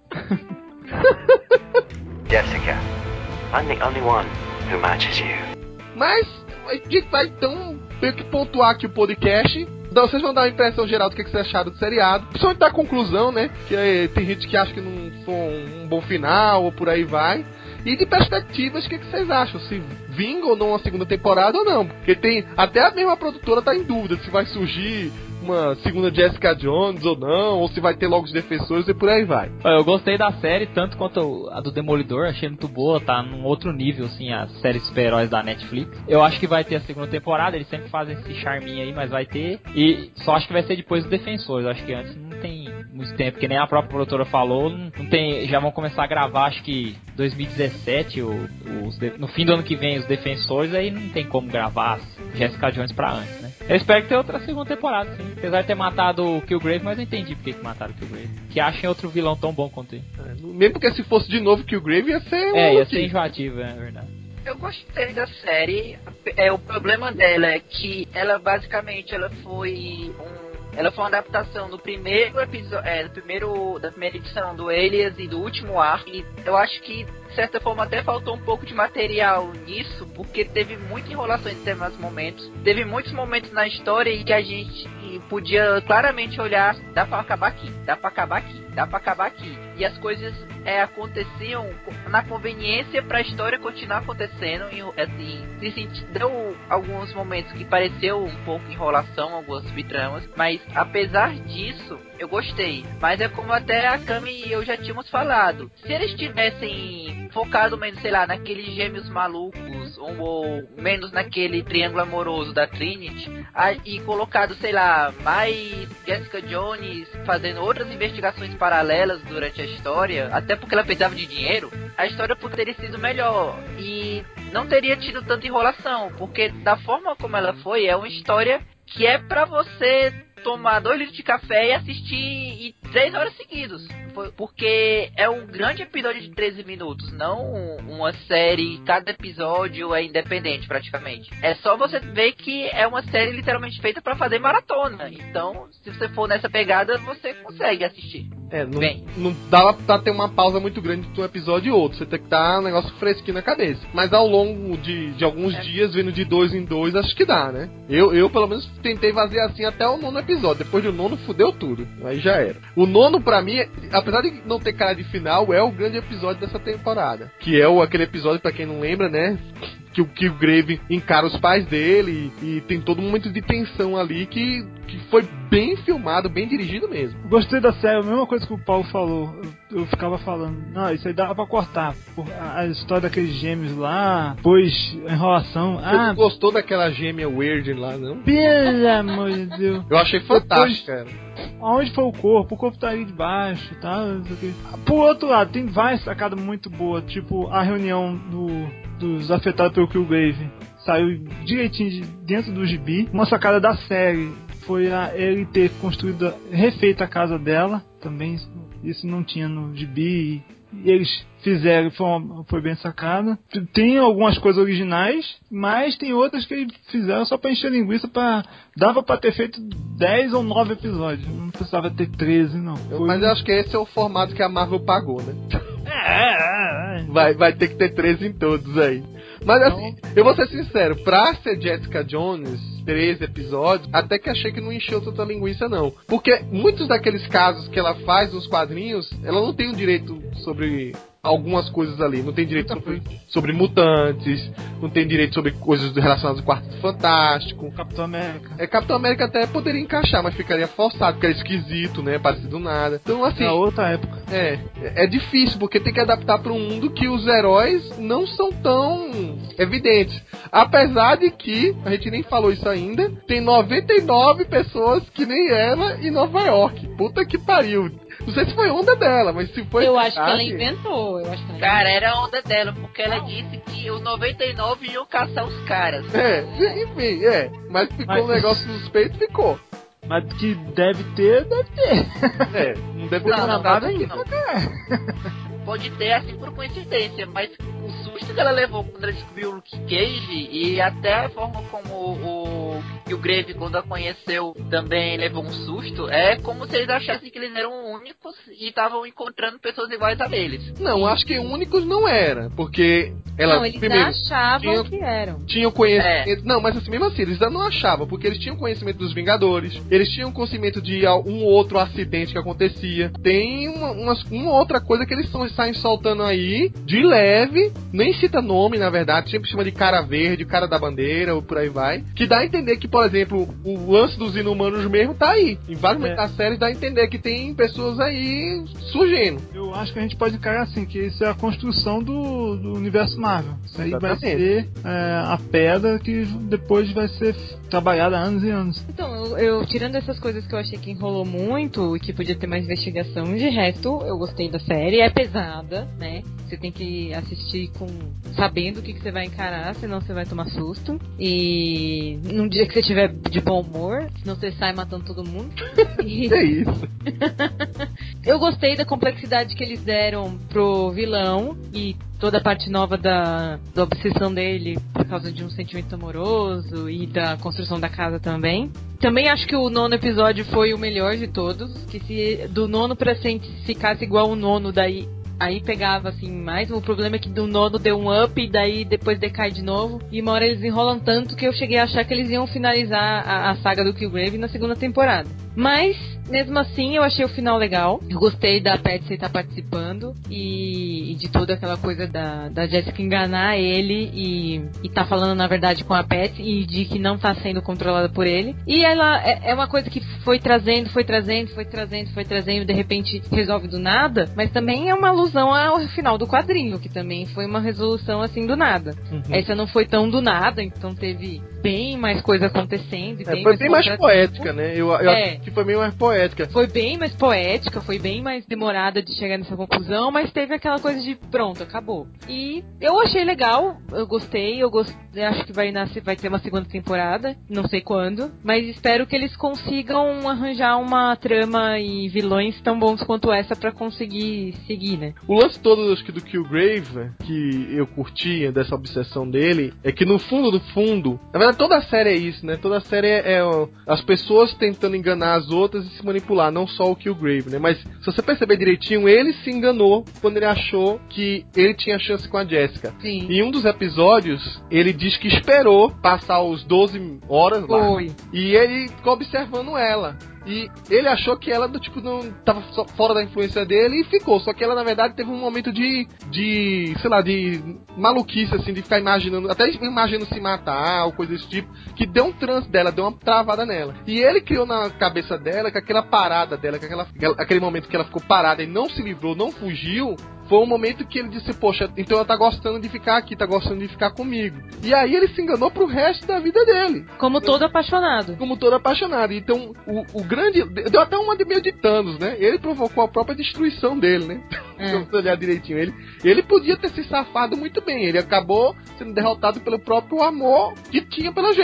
Speaker 6: Jessica, I'm the only one who matches you.
Speaker 2: Mas a gente vai então ter que pontuar aqui o podcast. Então, vocês vão dar uma impressão geral do que vocês acharam do seriado. Principalmente da conclusão, né? Que é, tem gente que acha que não foi um bom final ou por aí vai. E de perspectivas, o que, que vocês acham? Se vinga ou não uma segunda temporada ou não? Porque tem. Até a mesma produtora tá em dúvida se vai surgir uma segunda Jessica Jones ou não, ou se vai ter logo os defensores e por aí vai.
Speaker 4: Eu gostei da série, tanto quanto a do Demolidor, achei muito boa, tá num outro nível, assim, as séries super-heróis da Netflix. Eu acho que vai ter a segunda temporada, eles sempre fazem esse charminho aí, mas vai ter. E só acho que vai ser depois dos defensores, acho que antes não tem muito tempo, que nem a própria produtora falou, não, não tem, já vão começar a gravar, acho que dois mil e dezessete, o, os, no fim do ano que vem, os defensores, aí não tem como gravar Jessica Jones pra antes, né? Eu espero que tenha outra segunda temporada, sim. Apesar de ter matado o Killgrave, mas eu entendi porque que mataram o Killgrave. Que achem outro vilão tão bom quanto ele.
Speaker 2: É, mesmo porque se fosse de novo que o Grave ia ser.
Speaker 4: É,
Speaker 2: um
Speaker 4: ia
Speaker 2: motivo.
Speaker 4: ser enjoativo, é verdade.
Speaker 3: Eu gostei da série. É, o problema dela é que ela basicamente ela foi um, ela foi uma adaptação do primeiro episódio, é, do primeiro, da primeira edição do Alias e do último arco. E eu acho que de certa forma até faltou um pouco de material nisso, porque teve muita enrolação em determinados momentos. Teve muitos momentos na história em que a gente podia claramente olhar, dá pra acabar aqui, dá pra acabar aqui, dá pra acabar aqui. E as coisas é, aconteciam na conveniência pra história continuar acontecendo. E assim, se senti, deu alguns momentos que pareceu um pouco enrolação, algumas subtramas, mas apesar disso, eu gostei. Mas é como até a Cami e eu já tínhamos falado. Se eles tivessem focado menos, sei lá, naqueles gêmeos malucos, ou, ou menos naquele triângulo amoroso da Trinity, a, e colocado, sei lá, mais Jessica Jones fazendo outras investigações paralelas durante a história, até porque ela precisava de dinheiro, a história poderia ter sido melhor. E não teria tido tanta enrolação, porque da forma como ela foi, é uma história que é pra você tomar dois litros de café e assistir em três horas seguidas. Porque é um grande episódio de treze minutos, não uma série, cada episódio é independente praticamente. É só você ver que é uma série literalmente feita pra fazer maratona. Então, se você for nessa pegada, você consegue assistir.
Speaker 2: É, não,
Speaker 3: Bem.
Speaker 2: não dá pra ter uma pausa muito grande entre um episódio e outro. Você tem que estar um negócio fresquinho na cabeça. Mas ao longo de, de alguns
Speaker 3: É.
Speaker 2: dias, vendo de dois em dois, acho que dá, né? Eu, eu, pelo menos, tentei fazer assim até o nono episódio. Depois do nono, fudeu tudo. Aí já era. O nono, pra mim, apesar de não ter cara de final, é o grande episódio dessa temporada. Que é o, aquele episódio, pra quem não lembra, né? Que o Killgrave encara os pais dele e, e tem todo um momento de tensão ali que, que foi bem filmado, bem dirigido mesmo.
Speaker 5: Gostei da série, a mesma coisa que o Paulo falou. Eu, eu ficava falando, não, isso aí dava pra cortar. Por, a, a história daqueles gêmeos lá, pois a enrolação.
Speaker 2: Você
Speaker 5: Ah,
Speaker 2: não gostou daquela gêmea weird lá, não?
Speaker 5: pelo amor de Deus.
Speaker 2: Eu achei fantástico, cara.
Speaker 5: Aonde foi o corpo? O corpo tá ali debaixo, tá? Não sei o quê. Por outro lado, tem várias sacadas muito boas, tipo a reunião do, dos afetados pelo Killgrave. Saiu direitinho de dentro do gibi. Uma sacada da série foi a ele ter construído, refeito a casa dela. Também isso não tinha no gibi. eles fizeram, foi, foi bem sacada. Tem algumas coisas originais, mas tem outras que eles fizeram só pra encher linguiça, pra, dava pra ter feito dez ou nove episódios, não precisava ter treze não. Foi...
Speaker 2: Mas eu acho que esse é o formato que a Marvel pagou, né?
Speaker 5: É, é, é.
Speaker 2: Vai, vai ter que ter treze em todos aí. Mas assim, eu vou ser sincero, pra ser Jessica Jones, treze episódios, até que achei que não encheu tanta linguiça não. Porque muitos daqueles casos que ela faz nos quadrinhos, ela não tem o direito sobre algumas coisas ali. Não tem direito sobre, sobre mutantes, não tem direito sobre coisas relacionadas ao Quarteto Fantástico.
Speaker 5: Capitão América.
Speaker 2: É, Capitão América até poderia encaixar, mas ficaria forçado, porque é esquisito, né? Parece do nada. Então, assim...
Speaker 5: É outra época.
Speaker 2: É, é difícil, porque tem que adaptar para um mundo que os heróis não são tão evidentes. Apesar de que, a gente nem falou isso ainda, tem noventa e nove pessoas que nem ela em Nova York. Puta que pariu. Não sei se foi onda dela, mas se foi...
Speaker 1: Eu acho que ela inventou. Eu acho que ela
Speaker 3: Cara, era a onda dela, porque ela disse que os noventa e nove iam caçar os caras.
Speaker 2: É, enfim, é. Mas ficou
Speaker 5: mas...
Speaker 2: um negócio suspeito, ficou.
Speaker 5: Mas que deve ter, deve ter.
Speaker 2: É, não deve ter
Speaker 3: não,
Speaker 2: nada
Speaker 3: não,
Speaker 2: ainda.
Speaker 3: Não. Pode ter, assim, por coincidência, mas o susto que ela levou quando ela descobriu o Luke Cage, e até a forma como o, o, o Grave, quando a conheceu, também levou um susto, é como se eles achassem que eles eram únicos e estavam encontrando pessoas iguais a eles.
Speaker 2: Não, acho que únicos não era, porque ela...
Speaker 1: Não, eles
Speaker 2: primeiro,
Speaker 1: achavam
Speaker 2: tinha,
Speaker 1: que eram.
Speaker 2: Tinham conhecimento...
Speaker 3: É.
Speaker 2: Não, mas assim, mesmo assim, eles ainda não achavam, porque eles tinham conhecimento dos Vingadores, eles tinham conhecimento de um outro acidente que acontecia, tem uma, uma, uma outra coisa que eles são saem soltando aí, de leve, nem cita nome, na verdade, sempre chama de cara verde, cara da bandeira, ou por aí vai, que dá a entender que, por exemplo, o lance dos inumanos mesmo tá aí. Em vários momentos
Speaker 5: É.
Speaker 2: das séries dá a entender que tem pessoas aí surgindo.
Speaker 5: Eu acho que a gente pode encarar assim, que isso é a construção do, do universo Marvel. Isso aí
Speaker 2: Exatamente.
Speaker 5: vai ser é, a pedra que depois vai ser trabalhada há anos e anos.
Speaker 1: Então, eu, eu tirando essas coisas que eu achei que enrolou muito e que podia ter mais investigação, de resto, eu gostei da série. É pesada, né? Você tem que assistir com sabendo o que, que você vai encarar, senão você vai tomar susto. E num dia que você estiver de bom humor, senão você sai matando todo mundo. E...
Speaker 2: É isso.
Speaker 1: Eu gostei da complexidade que eles deram pro vilão e toda a parte nova da, da obsessão dele por causa de um sentimento amoroso e da construção da casa também. Também acho que o nono episódio foi o melhor de todos, que se do nono pra frente ficasse igual o nono, daí aí pegava assim mais. O problema é que do nono deu um up e daí depois decai de novo. E uma hora eles enrolam tanto que eu cheguei a achar que eles iam finalizar a, a saga do Killgrave na segunda temporada. Mas, mesmo assim, eu achei o final legal. Eu gostei da Patsy estar participando e, e de toda aquela coisa da, da Jessica enganar ele e, e tá falando, na verdade, com a Patsy e de que não tá sendo controlada por ele. E ela é, é uma coisa que foi trazendo, foi trazendo, foi trazendo, foi trazendo, de repente resolve do nada, mas também é uma alusão ao final do quadrinho, que também foi uma resolução assim do nada. Uhum. Essa não foi tão do nada, então teve bem mais coisa acontecendo. E
Speaker 2: é,
Speaker 1: bem
Speaker 2: foi
Speaker 1: mais
Speaker 2: bem mais poética, né? Eu, eu
Speaker 1: é.
Speaker 2: acho que foi bem mais poética.
Speaker 1: Foi bem mais poética, foi bem mais demorada de chegar nessa conclusão, mas teve aquela coisa de pronto, acabou. E eu achei legal, eu gostei, eu, gost... eu acho que vai, nascer, vai ter uma segunda temporada, não sei quando, mas espero que eles consigam arranjar uma trama e vilões tão bons quanto essa pra conseguir seguir, né?
Speaker 2: O lance todo, acho que do Killgrave, que eu curtia dessa obsessão dele, é que no fundo do fundo, na verdade toda a série é isso, né? Toda a série é, é ó, as pessoas tentando enganar as outras e se manipular, não só o Killgrave, né? Mas se você perceber direitinho, ele se enganou quando ele achou que ele tinha chance com a Jessica.
Speaker 1: Sim.
Speaker 2: Em um dos episódios, ele diz que esperou passar os doze horas lá.
Speaker 1: Foi.
Speaker 2: E ele ficou observando ela. E ele achou que ela, tipo, não tava só fora da influência dele e ficou. Só que ela, na verdade, teve um momento de, de sei lá, de maluquice, assim, de ficar imaginando, até imaginando se matar ou coisa desse tipo, que deu um trance dela, deu uma travada nela. E ele criou na cabeça dela que aquela parada dela, que aquela, aquele momento que ela ficou parada e não se livrou, não fugiu, foi um momento que ele disse, poxa, então ela tá gostando de ficar aqui, tá gostando de ficar comigo. E aí ele se enganou pro resto da vida dele.
Speaker 1: Como todo apaixonado.
Speaker 2: Como todo apaixonado. Então, o, o grande... Deu até uma de meio de Thanos, né? Ele provocou a própria destruição dele, né? É. Se você olhar direitinho. Ele, ele podia ter se safado muito bem. Ele acabou sendo derrotado pelo próprio amor que tinha pela Jéssica.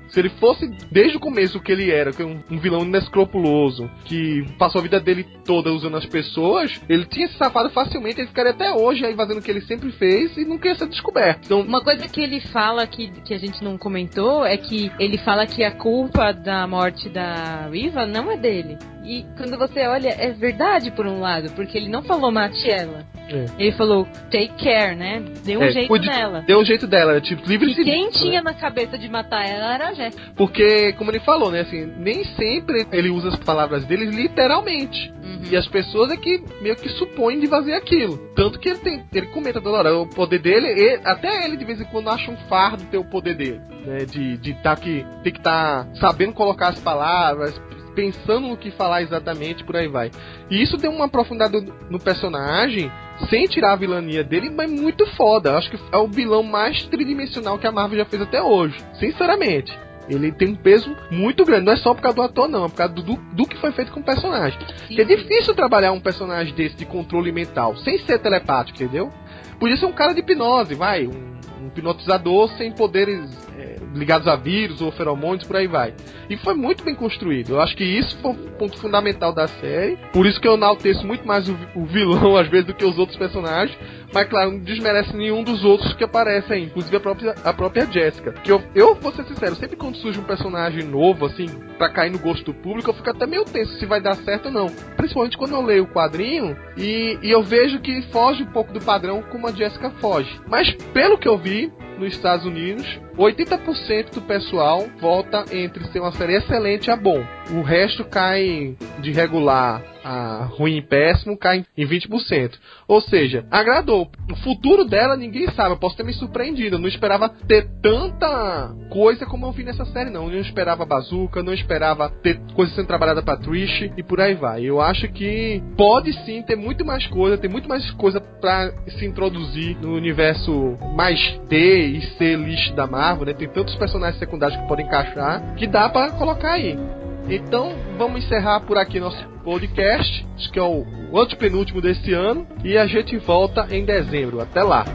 Speaker 2: Se ele fosse, desde o começo, o que ele era, que é um, um vilão inescrupuloso, que passou a vida dele toda usando as pessoas, ele tinha se safado facilmente, ele ficaria até hoje aí fazendo o que ele sempre fez e nunca ia ser descoberto. Então,
Speaker 1: uma coisa que ele fala que, que a gente não comentou é que ele fala que a culpa da morte da Riva não é dele. E quando você olha, é verdade por um lado, porque ele não falou mate ela. É. Ele falou take care, né? Deu um é, jeito
Speaker 2: de,
Speaker 1: nela.
Speaker 2: Deu um jeito dela, tipo, livre de...
Speaker 1: E quem tinha né? na cabeça de matar ela era a Jéssica.
Speaker 2: Porque, como ele falou, né, assim, nem sempre ele usa as palavras dele literalmente. Uhum. E as pessoas é que meio que supõem de fazer aquilo. Tanto que ele tem, ele comenta toda hora, o poder dele, ele, até ele de vez em quando acha um fardo ter o poder dele, né, de, de tá que, tem que estar tá sabendo colocar as palavras, pensando no que falar exatamente, por aí vai. E isso deu uma aprofundada no personagem, sem tirar a vilania dele, mas muito foda. Acho que é o vilão mais tridimensional que a Marvel já fez até hoje, sinceramente. Ele tem um peso muito grande, não é só por causa do ator não, é por causa do, do, do que foi feito com o personagem. Sim, é difícil trabalhar um personagem desse de controle mental, sem ser telepático, entendeu? Podia ser um cara de hipnose, vai, um, um hipnotizador sem poderes é, ligados a vírus ou feromônios, por aí vai. E foi muito bem construído. Eu acho que isso foi o ponto fundamental da série. Por isso que eu enalteço muito mais o, o vilão, às vezes, do que os outros personagens. Mas, claro, não desmerece nenhum dos outros que aparecem aí. Inclusive a própria, a própria Jessica. Que eu, eu, vou ser sincero, sempre quando surge um personagem novo, assim, pra cair no gosto do público, eu fico até meio tenso se vai dar certo ou não. Principalmente quando eu leio o quadrinho e, e eu vejo que foge um pouco do padrão como a Jessica foge. Mas, pelo que eu vi, nos Estados Unidos, oitenta por cento do pessoal volta entre ser uma série excelente a bom. O resto cai de regular a ruim e péssimo, cai em vinte por cento. Ou seja, agradou. O futuro dela ninguém sabe. Eu posso ter me surpreendido. Eu não esperava ter tanta coisa como eu vi nessa série, não. Eu não esperava Bazooka, não esperava ter coisa sendo trabalhada pra Trish e por aí vai. Eu acho que pode sim ter muito mais coisa, tem muito mais coisa pra se introduzir no universo mais D e C list da Marvel, né? Tem tantos personagens secundários que podem encaixar que dá pra colocar aí. Então, vamos encerrar por aqui nosso podcast, acho que é o antepenúltimo desse ano, e a gente volta em dezembro. Até lá!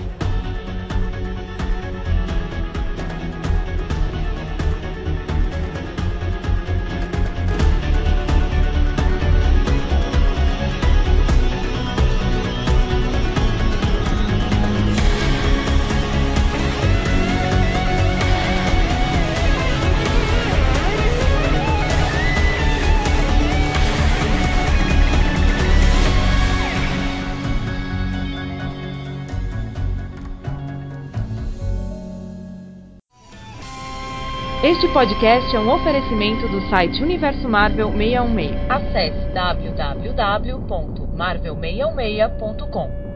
Speaker 1: Este podcast é um oferecimento do site Universo Marvel seiscentos e dezesseis. Acesse w w w ponto marvel seiscentos e sessenta ponto com.